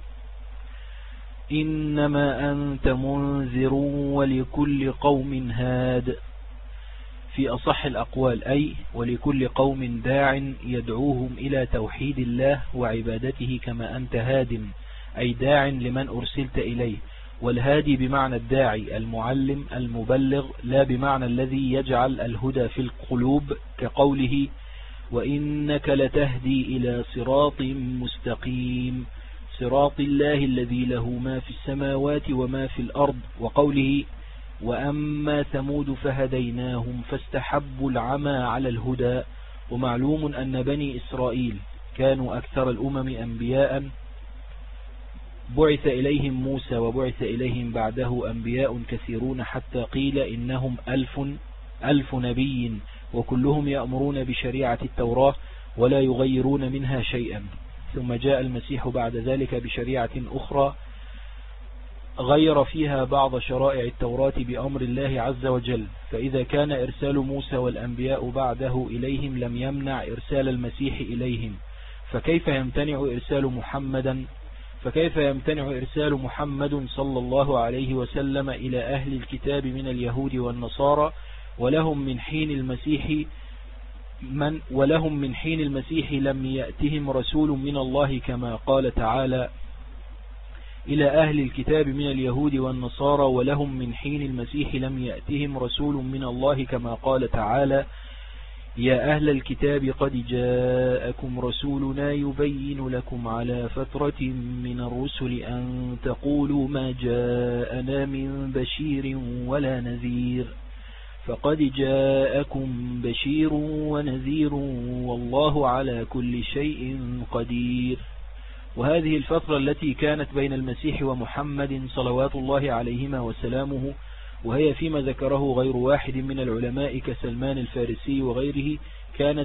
إنما أنت منذر ولكل قوم هاد، في أصح الأقوال أي ولكل قوم داع يدعوهم إلى توحيد الله وعبادته كما أنت هاد، أي داع لمن أرسلت إليه. والهادي بمعنى الداعي المعلم المبلغ، لا بمعنى الذي يجعل الهدى في القلوب، كقوله وإنك لتهدي إلى صراط مستقيم، صراط الله الذي له ما في السماوات وما في الأرض. وقوله وأما ثمود فهديناهم فاستحبوا العمى على الهدى. ومعلوم أن بني إسرائيل كانوا أكثر الأمم أنبياء، بعث إليهم موسى وبعث إليهم بعده أنبياء كثيرون حتى قيل إنهم 1000 نبي، وكلهم يأمرون بشريعة التوراة ولا يغيرون منها شيئا. ثم جاء المسيح بعد ذلك بشريعة أخرى غير فيها بعض شرائع التوراة بأمر الله عز وجل. فإذا كان إرسال موسى والأنبياء بعده إليهم لم يمنع إرسال المسيح إليهم، فكيف يمتنع إرسال محمد صلى الله عليه وسلم إلى أهل الكتاب من اليهود والنصارى، ولهم من حين المسيح لم يأتهم رسول من الله، كما قال تعالى إلى أهل الكتاب من اليهود والنصارى ولهم من حين المسيح لم يأتهم رسول من الله، كما قال تعالى يا أهل الكتاب قد جاءكم رسولنا يبين لكم على فترة من الرسل أن تقولوا ما جاءنا من بشير ولا نذير، فقد جاءكم بشير ونذير والله على كل شيء قدير. وهذه الفترة التي كانت بين المسيح ومحمد صلوات الله عليهما وسلامه، وهي فيما ذكره غير واحد من العلماء كسلمان الفارسي وغيره، كانت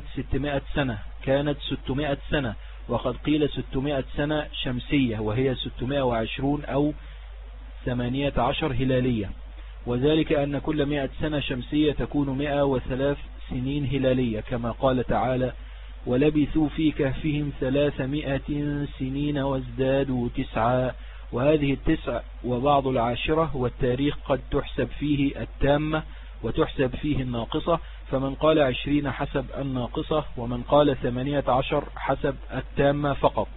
600 سنة، وقد قيل 600 سنة شمسية، وهي 620 أو 18 هلالية، وذلك أن كل 100 سنة شمسية تكون 103 سنين هلالية، كما قال تعالى ولبثوا في كهفهم 300 سنين وازدادوا 9. وهذه 9 وبعض 10، والتاريخ قد تحسب فيه التامة وتحسب فيه الناقصة، فمن قال 20 حسب الناقصة، ومن قال 18 حسب التامة فقط.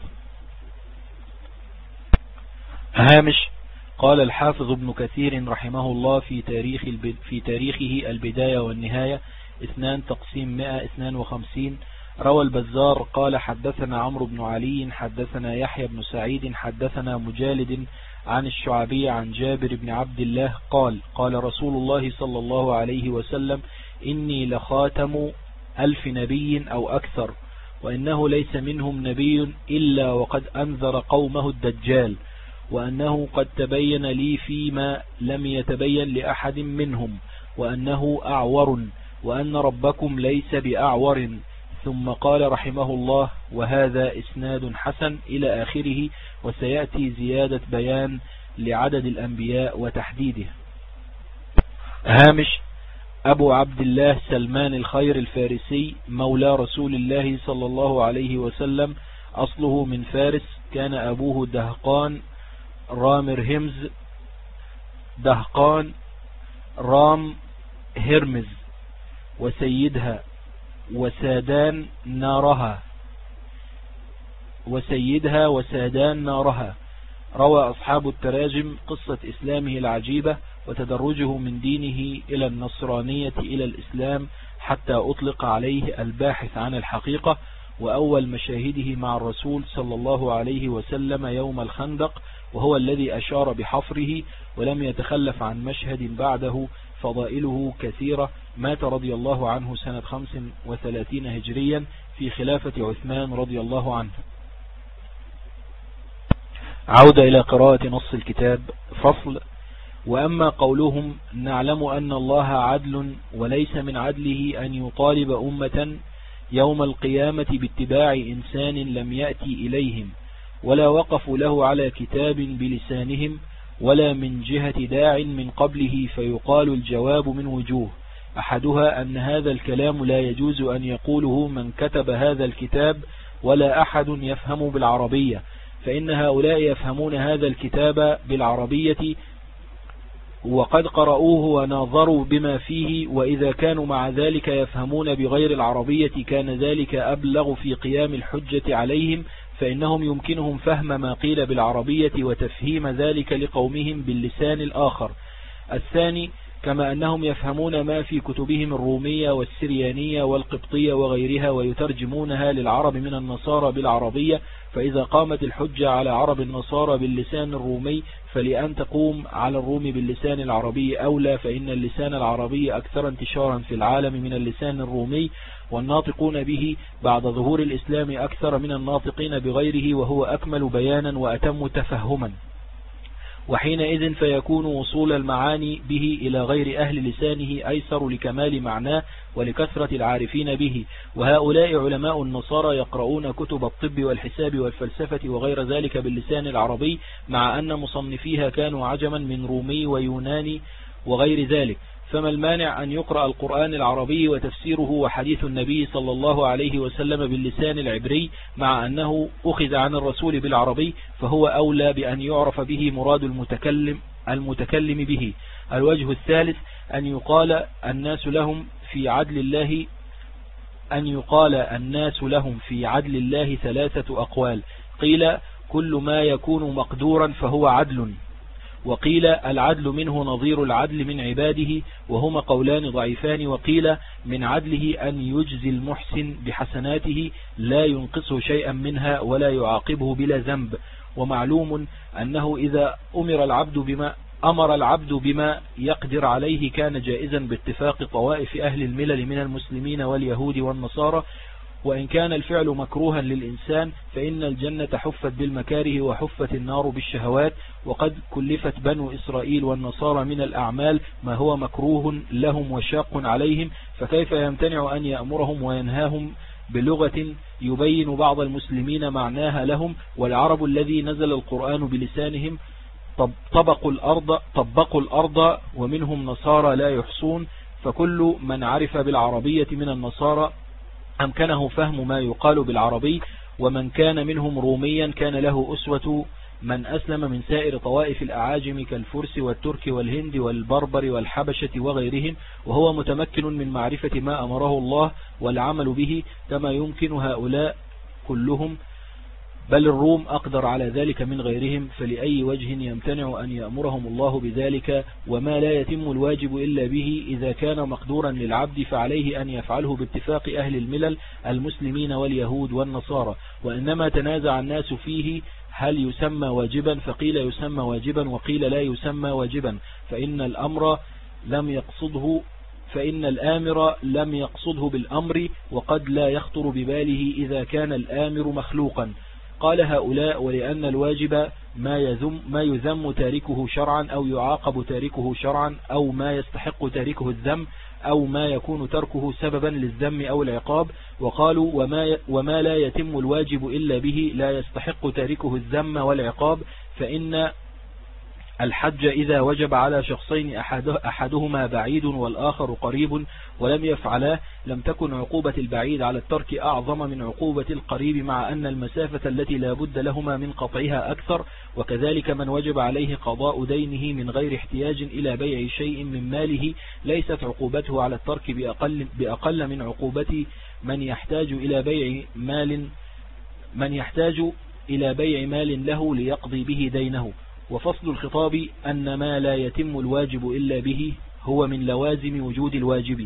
هامش. قال الحافظ ابن كثير رحمه الله في تاريخه البداية والنهاية 2 تقسيم 152. روى البزار قال حدثنا عمرو بن علي حدثنا يحيى بن سعيد حدثنا مجالد عن الشعبي عن جابر بن عبد الله قال قال رسول الله صلى الله عليه وسلم إني لخاتم 1000 نبي أو أكثر، وإنه ليس منهم نبي إلا وقد أنذر قومه الدجال، وأنه قد تبين لي فيما لم يتبين لأحد منهم، وأنه أعور، وأن ربكم ليس بأعور، ثم قال رحمه الله: وهذا إسناد حسن إلى آخره، وسيأتي زيادة بيان لعدد الأنبياء وتحديده. هامش: أبو عبد الله سلمان الخير الفارسي مولى رسول الله صلى الله عليه وسلم، أصله من فارس، كان أبوه دهقان رامر همز، دهقان رام هرمز، وسيدها وسادان نارها. روى أصحاب التراجم قصة إسلامه العجيبة وتدرجه من دينه إلى النصرانية إلى الإسلام حتى أطلق عليه الباحث عن الحقيقة، وأول مشاهده مع الرسول صلى الله عليه وسلم يوم الخندق، وهو الذي أشار بحفره ولم يتخلف عن مشهد بعده. فضائله كثيرة. مات رضي الله عنه سنة 35 هجريا في خلافة عثمان رضي الله عنه. عودة إلى قراءة نص الكتاب. فصل: وأما قولهم نعلم أن الله عدل وليس من عدله أن يطالب أمة يوم القيامة باتباع إنسان لم يأتي إليهم ولا وقفوا له على كتاب بلسانهم ولا من جهة داع من قبله، فيقال الجواب من وجوه: أحدها أن هذا الكلام لا يجوز أن يقوله من كتب هذا الكتاب ولا أحد يفهم بالعربية، فإن هؤلاء يفهمون هذا الكتاب بالعربية وقد قرأوه وناظروا بما فيه، وإذا كانوا مع ذلك يفهمون بغير العربية كان ذلك أبلغ في قيام الحجة عليهم، فإنهم يمكنهم فهم ما قيل بالعربية وتفهيم ذلك لقومهم باللسان الآخر. الثاني: كما أنهم يفهمون ما في كتبهم الرومية والسريانية والقبطية وغيرها ويترجمونها للعرب من النصارى بالعربية، فإذا قامت الحجة على عرب النصارى باللسان الرومي فلأن تقوم على الروم باللسان العربي أولى، فإن اللسان العربي أكثر انتشارا في العالم من اللسان الرومي، والناطقون به بعد ظهور الإسلام أكثر من الناطقين بغيره، وهو أكمل بيانا وأتم تفهما، وحينئذ فيكون وصول المعاني به إلى غير أهل لسانه أيسر لكمال معناه ولكثرة العارفين به. وهؤلاء علماء النصارى يقرؤون كتب الطب والحساب والفلسفة وغير ذلك باللسان العربي، مع أن مصنفيها كانوا عجما من رومي ويوناني وغير ذلك، فما المانع أن يقرأ القرآن العربي وتفسيره وحديث النبي صلى الله عليه وسلم باللسان العبري، مع أنه أخذ عن الرسول بالعربي، فهو أولى بأن يعرف به مراد المتكلم به. الوجه الثالث: أن يقال الناس لهم في عدل الله ثلاثة أقوال: قيل كل ما يكون مقدورا فهو عدل، وقيل العدل منه نظير العدل من عباده، وهما قولان ضعيفان، وقيل من عدله أن يجزي المحسن بحسناته لا ينقصه شيئا منها ولا يعاقبه بلا ذنب. ومعلوم أنه إذا أمر العبد بما يقدر عليه كان جائزا باتفاق طوائف أهل الملل من المسلمين واليهود والنصارى، وإن كان الفعل مكروها للإنسان فإن الجنة حفت بالمكاره وحفت النار بالشهوات، وقد كلفت بنو إسرائيل والنصارى من الأعمال ما هو مكروه لهم وشاق عليهم، فكيف يمتنع أن يأمرهم وينهاهم بلغة يبين بعض المسلمين معناها لهم؟ والعرب الذي نزل القرآن بلسانهم طبقوا الأرض ومنهم نصارى لا يحصون، فكل من عرف بالعربية من النصارى أمكنه فهم ما يقال بالعربي، ومن كان منهم روميا كان له أسوة من أسلم من سائر طوائف الأعاجم كالفرس والترك والهند والبربر والحبشة وغيرهم، وهو متمكن من معرفة ما أمره الله والعمل به كما يمكن هؤلاء كلهم، بل الروم أقدر على ذلك من غيرهم، فلأي وجه يمتنع أن يأمرهم الله بذلك؟ وما لا يتم الواجب إلا به إذا كان مقدورا للعبد فعليه أن يفعله باتفاق أهل الملل المسلمين واليهود والنصارى. وإنما تنازع الناس فيه هل يسمى واجبا، فقيل يسمى واجبا وقيل لا يسمى واجبا، فإن الآمر لم يقصده بالأمر، وقد لا يخطر بباله إذا كان الآمر مخلوقا، قال هؤلاء ولأن الواجب ما يذم تاركه شرعا أو يعاقب تاركه شرعا أو ما يستحق تاركه الذم أو ما يكون تركه سببا للذم أو العقاب. وقالوا وما لا يتم الواجب إلا به لا يستحق تاركه الذم والعقاب، فإن الحج إذا وجب على شخصين أحدهما بعيد والآخر قريب ولم يفعلاه لم تكن عقوبة البعيد على الترك أعظم من عقوبة القريب، مع أن المسافة التي لا بد لهما من قطعها أكثر. وكذلك من وجب عليه قضاء دينه من غير احتياج إلى بيع شيء من ماله ليست عقوبته على الترك بأقل من عقوبة من يحتاج إلى بيع مال له ليقضي به دينه. وفصل الخطاب أن ما لا يتم الواجب إلا به هو من لوازم وجود الواجب،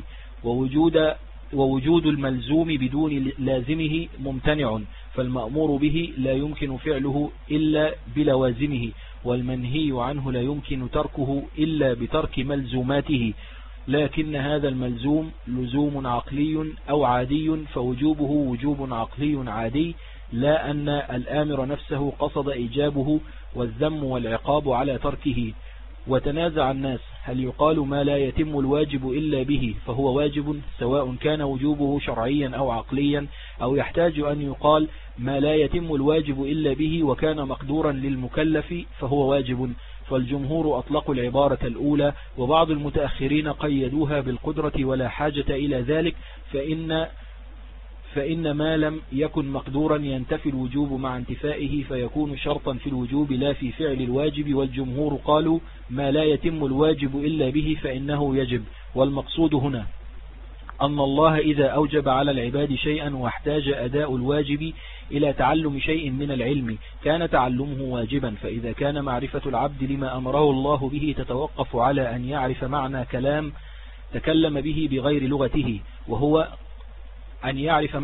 ووجود الملزوم بدون لازمه ممتنع، فالمأمور به لا يمكن فعله إلا بلوازمه، والمنهي عنه لا يمكن تركه إلا بترك ملزوماته. لكن هذا الملزوم لزوم عقلي أو عادي، فوجوبه وجوب عقلي عادي، لا أن الآمر نفسه قصد إيجابه، والذم والعقاب على تركه. وتنازع الناس هل يقال ما لا يتم الواجب إلا به فهو واجب، سواء كان وجوبه شرعيا أو عقليا، أو يحتاج أن يقال ما لا يتم الواجب إلا به وكان مقدورا للمكلف فهو واجب. فالجمهور أطلقوا العبارة الأولى، وبعض المتأخرين قيدوها بالقدرة ولا حاجة إلى ذلك، فإن ما لم يكن مقدورا ينتفي الوجوب مع انتفائه فيكون شرطا في الوجوب لا في فعل الواجب. والجمهور قالوا ما لا يتم الواجب إلا به فإنه يجب. والمقصود هنا أن الله إذا أوجب على العباد شيئا واحتاج أداء الواجب إلى تعلم شيء من العلم كان تعلمه واجبا، فإذا كان معرفة العبد لما أمره الله به تتوقف على أن يعرف معنى كلام تكلم به بغير لغته، وهو أن يعرف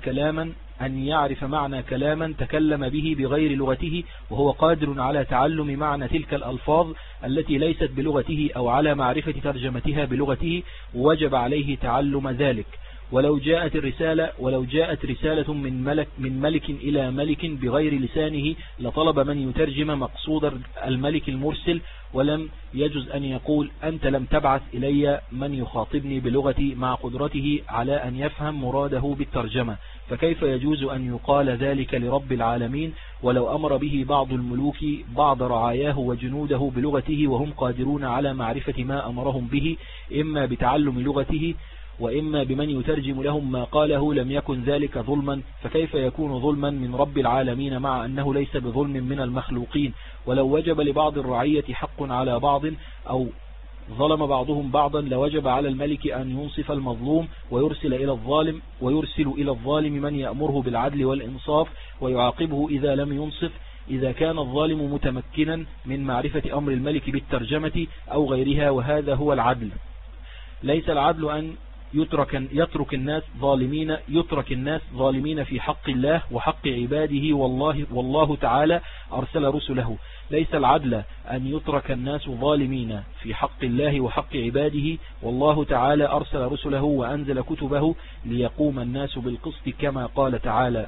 معنى كلاما تكلم به بغير لغته، وهو قادر على تعلم معنى تلك الألفاظ التي ليست بلغته أو على معرفة ترجمتها بلغته، وجب عليه تعلم ذلك. ولو جاءت رسالة من ملك إلى ملك بغير لسانه لطلب من يترجم مقصود الملك المرسل، ولم يجوز أن يقول أنت لم تبعث إلي من يخاطبني بلغتي مع قدرته على أن يفهم مراده بالترجمة. فكيف يجوز أن يقال ذلك لرب العالمين ولو أمر به بعض الملوك بعض رعاياه وجنوده بلغته وهم قادرون على معرفة ما أمرهم به إما بتعلم لغته وإما بمن يترجم لهم ما قاله؟ لم يكن ذلك ظلما، فكيف يكون ظلما من رب العالمين مع أنه ليس بظلم من المخلوقين؟ ولو وجب لبعض الرعية حق على بعض أو ظلم بعضهم بعضا لوجب على الملك أن ينصف المظلوم ويرسل إلى الظالم من يأمره بالعدل والإنصاف ويعاقبه إذا لم ينصف، إذا كان الظالم متمكنا من معرفة أمر الملك بالترجمة أو غيرها، وهذا هو العدل. ليس العدل أن يترك الناس ظالمين في حق الله وحق عباده، والله تعالى أرسل رسله. ليس العدل أن يترك الناس ظالمين في حق الله وحق عباده، والله تعالى أرسل رسله وأنزل كتبه ليقوم الناس بالقسط، كما قال تعالى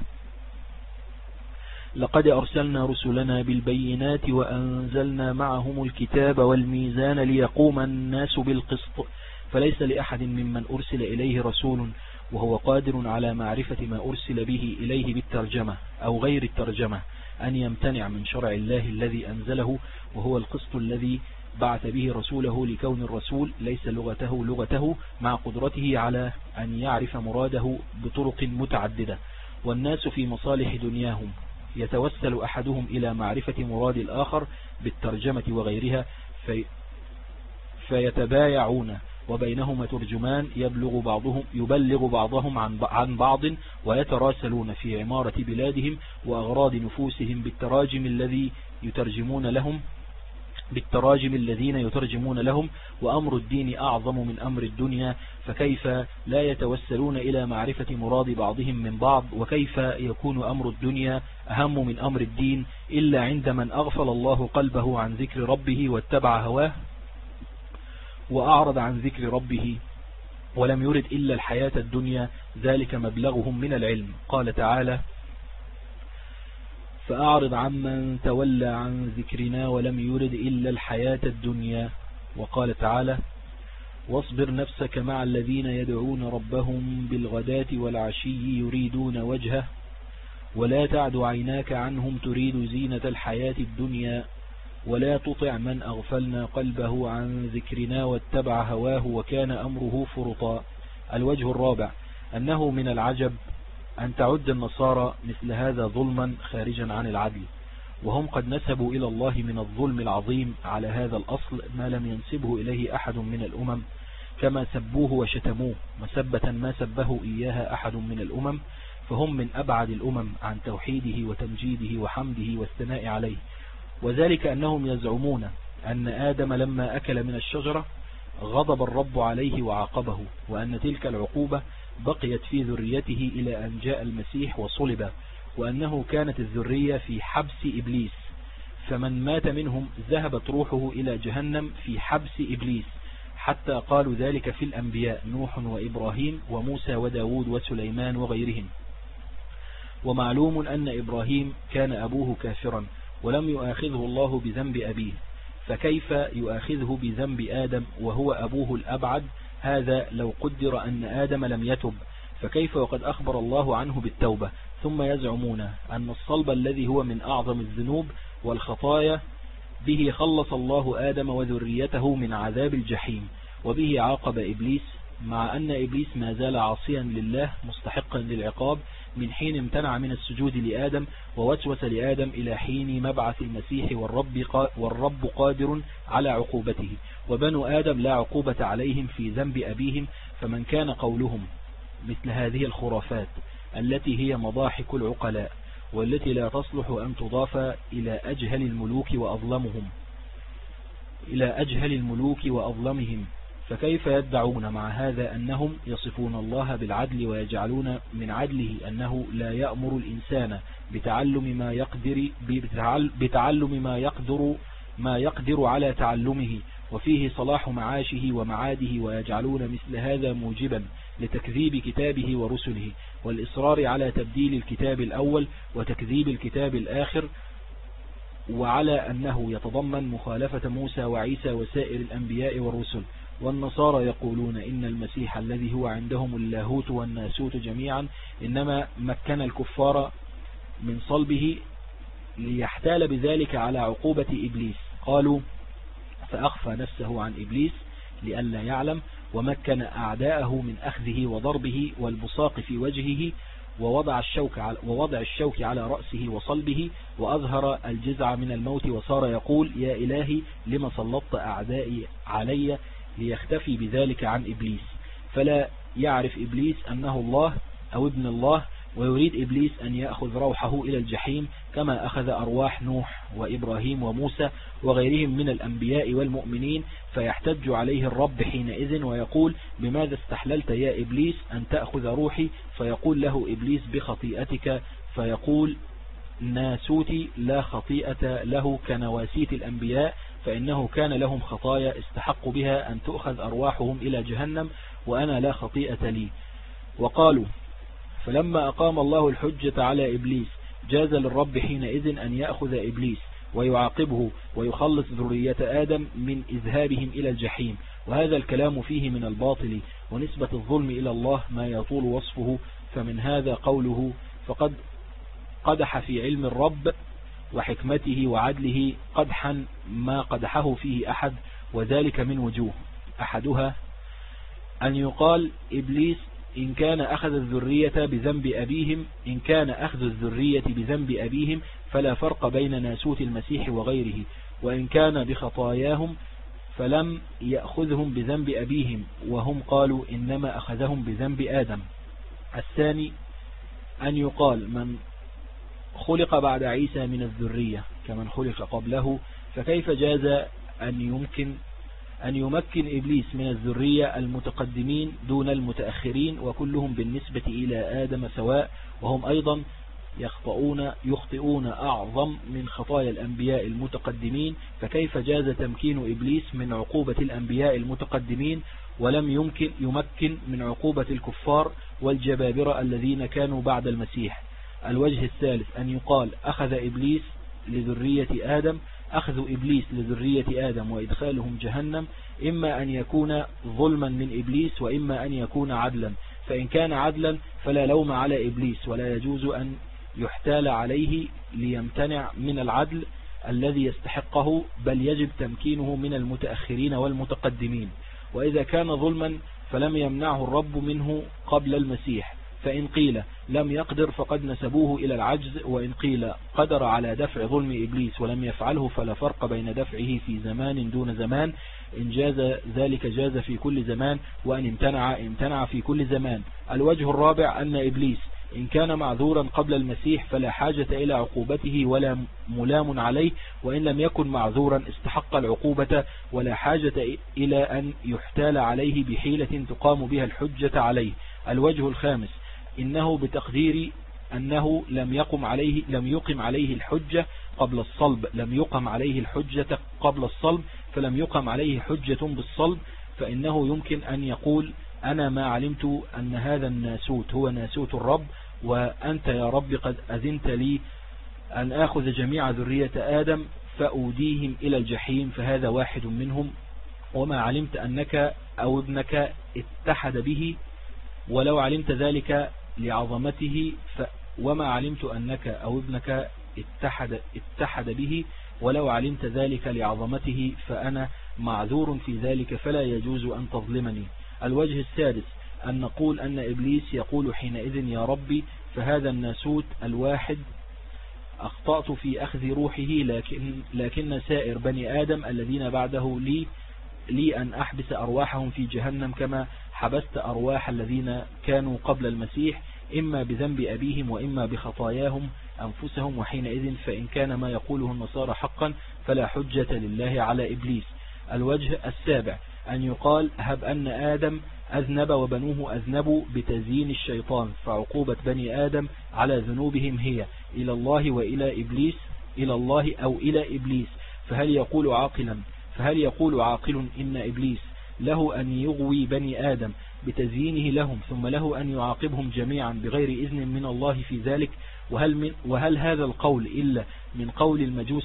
لقد أرسلنا رسلنا بالبينات وأنزلنا معهم الكتاب والميزان ليقوم الناس بالقسط، فليس لأحد ممن أرسل إليه رسول وهو قادر على معرفة ما أرسل به إليه بالترجمة أو غير الترجمة أن يمتنع من شرع الله الذي أنزله، وهو القسط الذي بعث به رسوله، لكون الرسول ليس لغته مع قدرته على أن يعرف مراده بطرق متعددة. والناس في مصالح دنياهم يتوسل أحدهم إلى معرفة مراد الآخر بالترجمة وغيرها فيتبايعون، وبينهما ترجمان يبلغ بعضهم عن بعض، ويتراسلون في عمارة بلادهم وأغراض نفوسهم بالتراجم الذين يترجمون لهم، وأمر الدين أعظم من أمر الدنيا، فكيف لا يتوسلون إلى معرفة مراد بعضهم من بعض؟ وكيف يكون أمر الدنيا أهم من أمر الدين إلا عند من أغفل الله قلبه عن ذكر ربه واتبع هواه وأعرض عن ذكر ربه ولم يرد إلا الحياة الدنيا، ذلك مبلغهم من العلم. قال تعالى فأعرض عمن تولى عن ذكرنا ولم يرد إلا الحياة الدنيا. وقال تعالى: واصبر نفسك مع الذين يدعون ربهم بالغداة والعشي يريدون وجهه ولا تعد عيناك عنهم تريد زينة الحياة الدنيا ولا تطع من أغفلنا قلبه عن ذكرنا واتبع هواه وكان أمره فرطا. الوجه الرابع أنه من العجب أن تعد النصارى مثل هذا ظلما خارجا عن العدل، وهم قد نسبوا إلى الله من الظلم العظيم على هذا الأصل ما لم ينسبه إليه أحد من الأمم، كما سبوه وشتموه مسبة ما سبه إياها أحد من الأمم، فهم من أبعد الأمم عن توحيده وتمجيده وحمده والثناء عليه. وذلك أنهم يزعمون أن آدم لما أكل من الشجرة غضب الرب عليه وعاقبه، وأن تلك العقوبة بقيت في ذريته إلى أن جاء المسيح وصلب، وأنه كانت الذرية في حبس إبليس، فمن مات منهم ذهبت روحه إلى جهنم في حبس إبليس، حتى قالوا ذلك في الأنبياء نوح وإبراهيم وموسى وداود وسليمان وغيرهم. ومعلوم أن إبراهيم كان أبوه كافرا ولم يؤاخذه الله بذنب أبيه، فكيف يؤاخذه بذنب آدم وهو أبوه الأبعد؟ هذا لو قدر أن آدم لم يتب، فكيف وقد أخبر الله عنه بالتوبة؟ ثم يزعمون أن الصلب الذي هو من أعظم الذنوب والخطايا به خلص الله آدم وذريته من عذاب الجحيم، وبه عاقب إبليس، مع أن إبليس ما زال عاصيا لله مستحقا للعقاب من حين امتنع من السجود لآدم ووسوس لآدم إلى حين مبعث المسيح، والرب قادر على عقوبته، وبنو آدم لا عقوبة عليهم في ذنب أبيهم. فمن كان قولهم مثل هذه الخرافات التي هي مضاحك العقلاء والتي لا تصلح أن تضاف إلى أجهل الملوك وأظلمهم، فكيف يدعون مع هذا أنهم يصفون الله بالعدل ويجعلون من عدله أنه لا يأمر الإنسان بتعلم ما يقدر على تعلمه وفيه صلاح معاشه ومعاده، ويجعلون مثل هذا موجبا لتكذيب كتابه ورسله والإصرار على تبديل الكتاب الأول وتكذيب الكتاب الآخر، وعلى أنه يتضمن مخالفة موسى وعيسى وسائر الأنبياء والرسل. والنصارى يقولون إن المسيح الذي هو عندهم اللاهوت والناسوت جميعا إنما مكن الكفار من صلبه ليحتال بذلك على عقوبة إبليس. قالوا: فأخفى نفسه عن إبليس لئلا يعلم، ومكن أعداءه من أخذه وضربه والبصاق في وجهه ووضع الشوك على رأسه وصلبه، وأظهر الجزع من الموت، وصار يقول: يا إلهي لما سلطت أعدائي علي، ليختفي بذلك عن إبليس. فلا يعرف إبليس أنه الله أو ابن الله، ويريد إبليس أن يأخذ روحه إلى الجحيم كما أخذ أرواح نوح وإبراهيم وموسى وغيرهم من الأنبياء والمؤمنين، فيحتج عليه الرب حينئذ ويقول: بماذا استحللت يا إبليس أن تأخذ روحي؟ فيقول له إبليس: بخطيئتك. فيقول: ناسوتي لا خطيئة له كنواسيت الأنبياء، فإنه كان لهم خطايا استحق بها أن تؤخذ أرواحهم إلى جهنم، وأنا لا خطيئة لي. وقالوا: فلما أقام الله الحجة على إبليس جاز للرب حينئذ أن يأخذ إبليس ويعاقبه ويخلص ذرية آدم من إذهابهم إلى الجحيم. وهذا الكلام فيه من الباطل ونسبة الظلم إلى الله ما يطول وصفه، فمن هذا قوله: فقد قدح في علم الرب وحكمته وعدله قدحا ما قدحه فيه أحد، وذلك من وجوه: أحدها أن يقال إبليس إن كان أخذ الذرية بذنب أبيهم فلا فرق بين ناسوت المسيح وغيره، وإن كان بخطاياهم فلم يأخذهم بذنب أبيهم، وهم قالوا إنما أخذهم بذنب آدم. الثاني أن يقال من خلق بعد عيسى من الذرية كمن خلق قبله، فكيف جاز أن يمكن إبليس من الذرية المتقدمين دون المتأخرين، وكلهم بالنسبة إلى آدم سواء، وهم أيضا يخطئون أعظم من خطايا الأنبياء المتقدمين، فكيف جاز تمكين إبليس من عقوبة الأنبياء المتقدمين ولم يمكن من عقوبة الكفار والجبابرة الذين كانوا بعد المسيح؟ الوجه الثالث أن يقال أخذ إبليس لذرية آدم وإدخالهم جهنم، إما أن يكون ظلما من إبليس وإما أن يكون عدلا، فإن كان عدلا فلا لوم على إبليس ولا يجوز أن يحتال عليه ليمتنع من العدل الذي يستحقه، بل يجب تمكينه من المتأخرين والمتقدمين. وإذا كان ظلما فلم يمنعه الرب منه قبل المسيح، فإن قيل لم يقدر فقد نسبوه إلى العجز، وإن قيل قدر على دفع ظلم إبليس ولم يفعله فلا فرق بين دفعه في زمان دون زمان، إن جاز ذلك جاز في كل زمان، وإن امتنع في كل زمان. الوجه الرابع أن إبليس إن كان معذورا قبل المسيح فلا حاجة إلى عقوبته ولا ملام عليه، وإن لم يكن معذورا استحق العقوبة ولا حاجة إلى أن يحتال عليه بحيلة تقام بها الحجة عليه. الوجه الخامس إنه بتقدير أنه لم يقم عليه الحجة قبل الصلب، فلم يقم عليه حجة بالصلب، فإنه يمكن أن يقول أنا ما علمت أن هذا الناسوت هو ناسوت الرب، وأنت يا رب قد أذنت لي أن آخذ جميع ذرية آدم فأوديهم إلى الجحيم، فهذا واحد منهم، وما علمت أنك أو ابنك اتحد به ولو علمت ذلك لعظمته وما علمت أنك أو ابنك اتحد به ولو علمت ذلك لعظمته فأنا معذور في ذلك فلا يجوز أن تظلمني. الوجه السادس أن نقول أن إبليس يقول حينئذ يا ربي فهذا الناسوت الواحد أخطأت في أخذ روحه، لكن سائر بني آدم الذين بعده لي أن أحبس أرواحهم في جهنم كما حبست أرواح الذين كانوا قبل المسيح، إما بذنب أبيهم وإما بخطاياهم أنفسهم، وحينئذ فإن كان ما يقوله النصارى حقا فلا حجة لله على إبليس. الوجه السابع أن يقال هب أن آدم أذنب وبنوه أذنبوا بتزيين الشيطان، فعقوبة بني آدم على ذنوبهم هي إلى الله وإلى إبليس، إلى الله أو إلى إبليس. فهل يقول عاقل إن إبليس له أن يغوي بني آدم بتزيينه لهم ثم له أن يعاقبهم جميعا بغير إذن من الله في ذلك؟ وهل هذا القول إلا من قول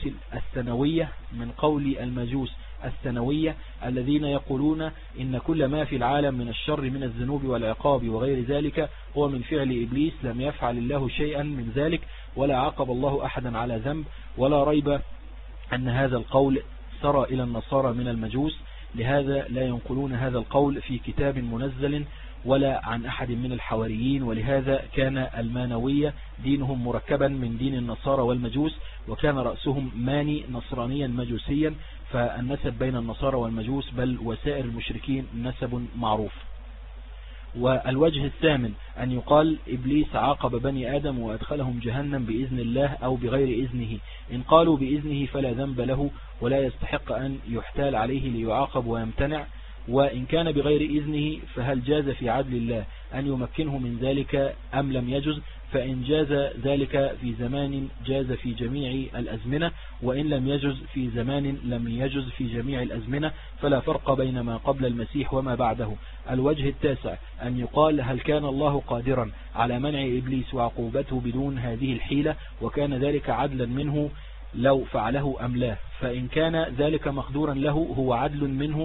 المجوس الثانوية الذين يقولون إن كل ما في العالم من الشر من الذنوب والعقاب وغير ذلك هو من فعل إبليس، لم يفعل الله شيئا من ذلك ولا عاقب الله أحدا على ذنب؟ ولا ريب أن هذا القول سرى إلى النصارى من المجوس، لهذا لا ينقلون هذا القول في كتاب منزل ولا عن أحد من الحواريين، ولهذا كان المانوية دينهم مركبا من دين النصارى والمجوس، وكان رأسهم ماني نصرانيا مجوسيا، فالنسب بين النصارى والمجوس بل وسائر المشركين نسب معروف. والوجه الثامن أن يقال إبليس عاقب بني آدم وأدخلهم جهنم بإذن الله أو بغير إذنه، إن قالوا بإذنه فلا ذنب له ولا يستحق أن يحتال عليه ليعاقب ويمتنع، وإن كان بغير إذنه فهل جاز في عدل الله أن يمكنه من ذلك أم لم يجز؟ فإن جاز ذلك في زمان جاز في جميع الأزمنة، وإن لم يجز في زمان لم يجز في جميع الأزمنة، فلا فرق بين ما قبل المسيح وما بعده. الوجه التاسع أن يقال هل كان الله قادرا على منع إبليس وعقوبته بدون هذه الحيلة، وكان ذلك عدلا منه لو فعله أم لا؟ فإن كان ذلك مقدورا له هو عدل منه،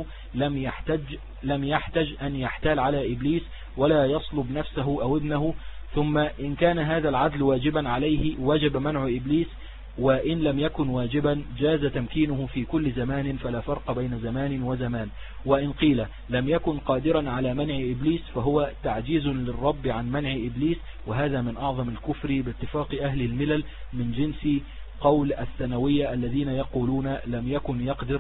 لم يحتج أن يحتال على إبليس ولا يصلب نفسه أو ابنه. ثم إن كان هذا العدل واجبا عليه وجب منع إبليس، وإن لم يكن واجبا جاز تمكينه في كل زمان، فلا فرق بين زمان وزمان. وإن قيل لم يكن قادرا على منع إبليس فهو تعجيز للرب عن منع إبليس، وهذا من أعظم الكفر باتفاق أهل الملل، من جنس قول الثانوية الذين يقولون لم يكن يقدر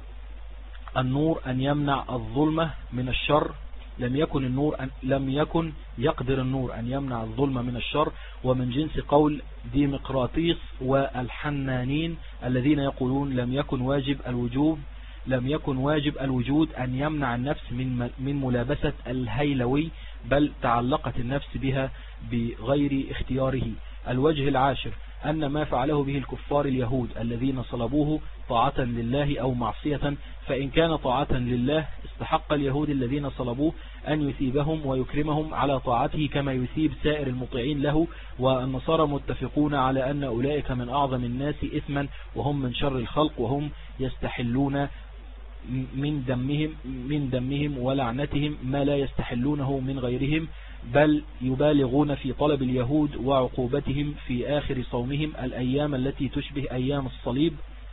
النور أن يمنع الظلمة من الشر، لم يكن يقدر النور أن يمنع الظلم من الشر، ومن جنس قول ديمقراطيس والحنانين الذين يقولون لم يكن واجب الوجود أن يمنع النفس من ملابسة الهيلوي، بل تعلقت النفس بها بغير اختياره. الوجه العاشر أن ما فعله به الكفار اليهود الذين صلبوه طاعة لله أو معصية، فإن كان طاعة لله استحق اليهود الذين صلبوه أن يثيبهم ويكرمهم على طاعته كما يثيب سائر المطيعين له. والنصارى متفقون على أن أولئك من أعظم الناس إثما وهم من شر الخلق، وهم يستحلون من دمهم ولعنتهم ما لا يستحلونه من غيرهم، بل يبالغون في طلب اليهود وعقوبتهم في آخر صومهم الأيام التي تشبه أيام الصليب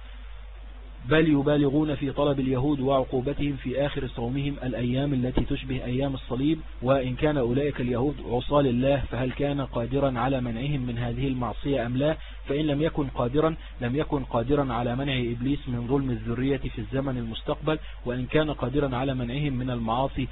وإن كان أولئك اليهود عصاة لله فهل كان قادرا على منعهم من هذه المعصية أم لا؟ فإن لم يكن قادرا لم يكن قادرا على منع إبليس من ظلم الذرية في الزمن المستقبل، وإن كان قادرا على منعهم من المعاصي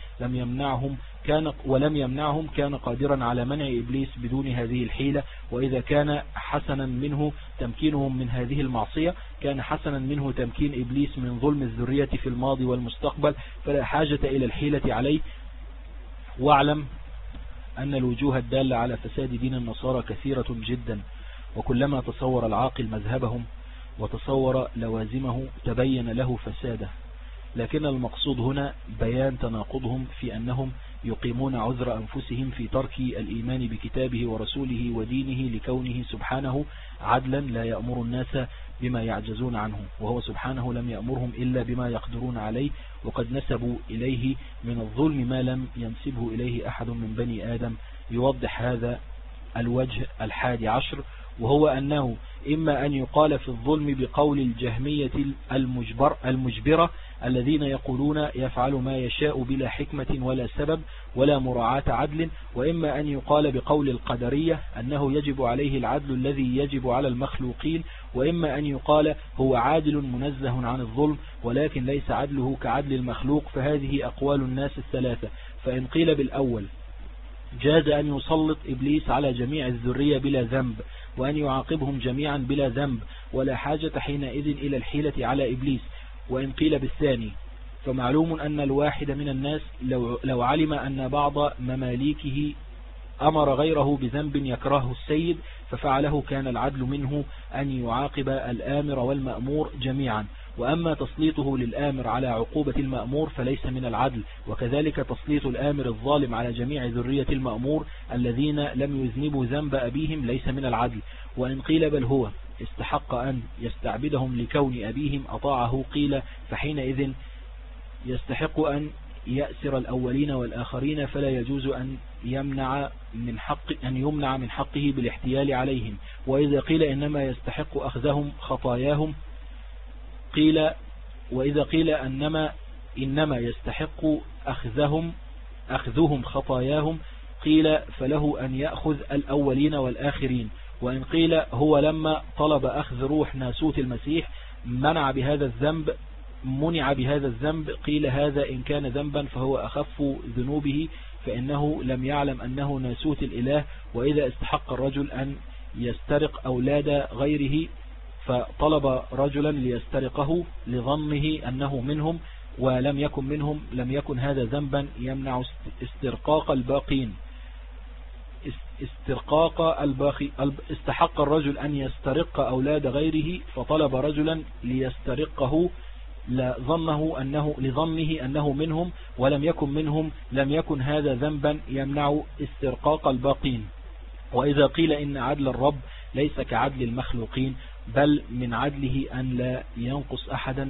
ولم يمنعهم كان قادرا على منع إبليس بدون هذه الحيلة. وإذا كان حسنا منه تمكينهم من هذه المعصية كان حسنا منه تمكين إبليس من ظلم الذرية في الماضي والمستقبل، فلا حاجة إلى الحيلة عليه. واعلم أن الوجوه الدالة على فساد دين النصارى كثيرة جدا، وكلما تصور العاقل مذهبهم وتصور لوازمه تبين له فساده، لكن المقصود هنا بيان تناقضهم في أنهم يقيمون عذر أنفسهم في ترك الإيمان بكتابه ورسوله ودينه لكونه سبحانه عدلا لا يأمر الناس بما يعجزون عنه، وهو سبحانه لم يأمرهم إلا بما يقدرون عليه، وقد نسبوا إليه من الظلم ما لم ينسبه إليه أحد من بني آدم. يوضح هذا الوجه 11، وهو أنه إما أن يقال في الظلم بقول الجهمية المجبرة الذين يقولون يفعل ما يشاء بلا حكمة ولا سبب ولا مراعاة عدل، وإما أن يقال بقول القدرية أنه يجب عليه العدل الذي يجب على المخلوقين، وإما أن يقال هو عادل منزه عن الظلم ولكن ليس عدله كعدل المخلوق. فهذه أقوال الناس الثلاثة. فإن قيل بالأول جاز أن يسلط إبليس على جميع الذرية بلا ذنب وأن يعاقبهم جميعا بلا ذنب ولا حاجة حينئذ إلى الحيلة على إبليس. وإن قيل بالثاني فمعلوم أن الواحد من الناس لو علم أن بعض مماليكه أمر غيره بذنب يكرهه السيد ففعله كان العدل منه أن يعاقب الآمر والمأمور جميعا، وأما تسليطه للآمر على عقوبة المأمور فليس من العدل، وكذلك تسليط الآمر الظالم على جميع ذرية المأمور الذين لم يذنبوا ذنب أبيهم ليس من العدل. وإن قيل بل هو استحق أن يستعبدهم لكون أبيهم أطاعه قيل فحينئذ يستحق أن يأسر الأولين والآخرين فلا يجوز أن يمنع من حقه بالاحتيال عليهم. وإذا قيل إنما يستحق أخذهم خطاياهم وإذا قيل إنما يستحق أخذهم خطاياهم قيل فله أن يأخذ الأولين والآخرين. وإن قيل هو لما طلب أخذ روح ناسوت المسيح منع بهذا الذنب قيل هذا إن كان ذنبا فهو أخف ذنوبه فإنه لم يعلم أنه ناسوت الإله. وإذا استحق الرجل أن يسترق أولاد غيره فطلب رجلا ليسترقه لظنه أنه منهم ولم يكن منهم لم يكن هذا ذنبا يمنع استرقاق الباقين. استحق الرجل أن يسترق أولاد غيره فطلب رجلا ليسترقه لظنه أنه منهم ولم يكن منهم لم يكن هذا ذنبا يمنع استرقاق الباقين. وإذا قيل إن عدل الرب ليس كعدل المخلوقين بل من عدله أن لا ينقص أحدا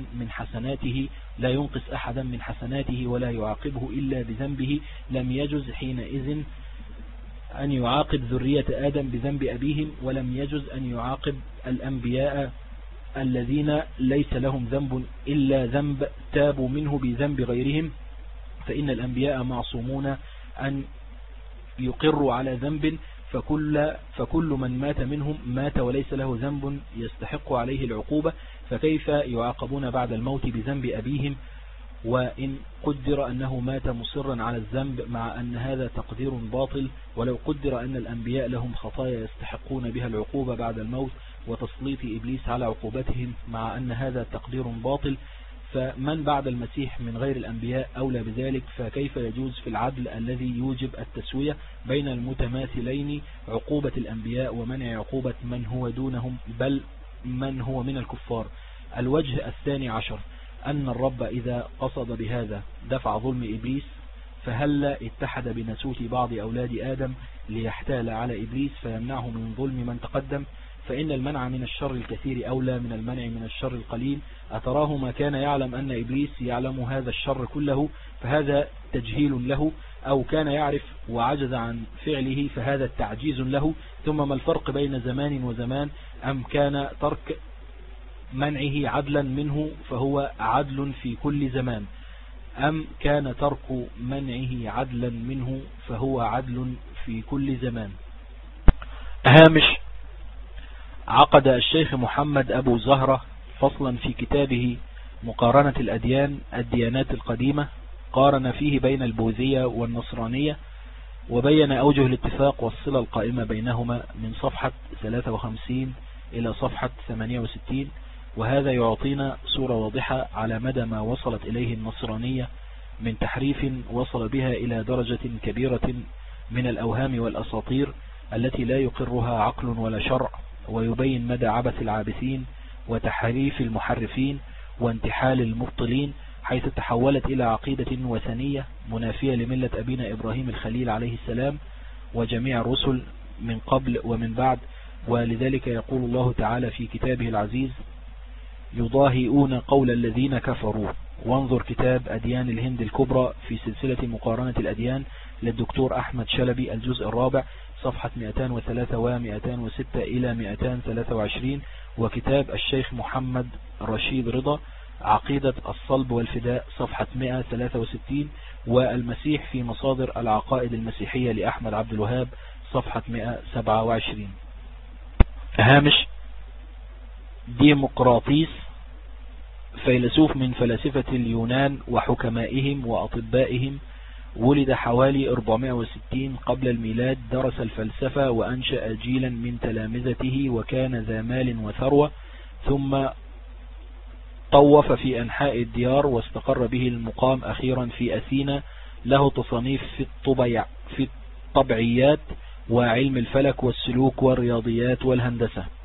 من حسناته ولا يعاقبه إلا بذنبه لم يجز حينئذ أن يعاقب ذرية آدم بذنب أبيهم، ولم يجز أن يعاقب الأنبياء الذين ليس لهم ذنب إلا ذنب تابوا منه بذنب غيرهم، فإن الأنبياء معصومون أن يقروا على ذنب، فكل من مات منهم مات وليس له ذنب يستحق عليه العقوبة، فكيف يعاقبون بعد الموت بذنب أبيهم؟ وإن قدر أنه مات مصرا على الذنب مع أن هذا تقدير باطل، ولو قدر أن الأنبياء لهم خطايا يستحقون بها العقوبة بعد الموت وتسليط إبليس على عقوبتهم مع أن هذا تقدير باطل، فمن بعد المسيح من غير الأنبياء أولى بذلك، فكيف يجوز في العدل الذي يوجب التسوية بين المتماثلين عقوبة الأنبياء ومنع عقوبة من هو دونهم بل من هو من الكفار؟ الوجه الثاني عشر أن الرب إذا قصد بهذا دفع ظلم إبليس فهل اتحد بنسوت بعض أولاد آدم ليحتال على إبليس فيمنعه من ظلم من تقدم؟ فإن المنع من الشر الكثير أولى من المنع من الشر القليل. أتراه ما كان يعلم أن إبليس يعلم هذا الشر كله فهذا تجهيل له، أو كان يعرف وعجز عن فعله فهذا تعجيز له؟ ثم ما الفرق بين زمان وزمان؟ أم كان ترك منعه عدلا منه فهو عدل في كل زمان، أم كان ترك منعه عدلا منه فهو عدل في كل زمان؟ هامش: عقد الشيخ محمد أبو زهرة فصلا في كتابه مقارنة الأديان الديانات القديمة، قارن فيه بين البوذية والنصرانية وبين أوجه الاتفاق والصلة القائمة بينهما من صفحة 53 إلى صفحة 68، وهذا يعطينا صورة واضحة على مدى ما وصلت إليه النصرانية من تحريف وصل بها إلى درجة كبيرة من الأوهام والأساطير التي لا يقرها عقل ولا شرع، ويبين مدى عبث العابثين وتحريف المحرفين وانتحال المبطلين، حيث تحولت إلى عقيدة وثنية منافية لملة أبينا إبراهيم الخليل عليه السلام وجميع الرسل من قبل ومن بعد. ولذلك يقول الله تعالى في كتابه العزيز: يضاهئون قول الذين كفروا. وانظر كتاب أديان الهند الكبرى في سلسلة مقارنة الأديان للدكتور أحمد شلبي الجزء الرابع صفحة 203 و206 إلى 223، وكتاب الشيخ محمد رشيد رضا عقيدة الصلب والفداء صفحة 163، والمسيح في مصادر العقائد المسيحية لأحمد عبد الوهاب صفحة 127. هامش: ديمقراطيس فيلسوف من فلاسفة اليونان وحكمائهم وأطبائهم، ولد حوالي 460 قبل الميلاد، درس الفلسفة وأنشأ جيلا من تلامذته وكان ذا مال وثروة، ثم طوف في أنحاء الديار واستقر به المقام أخيرا في أثينا، له تصانيف في الطبعيات وعلم الفلك والسلوك والرياضيات والهندسة.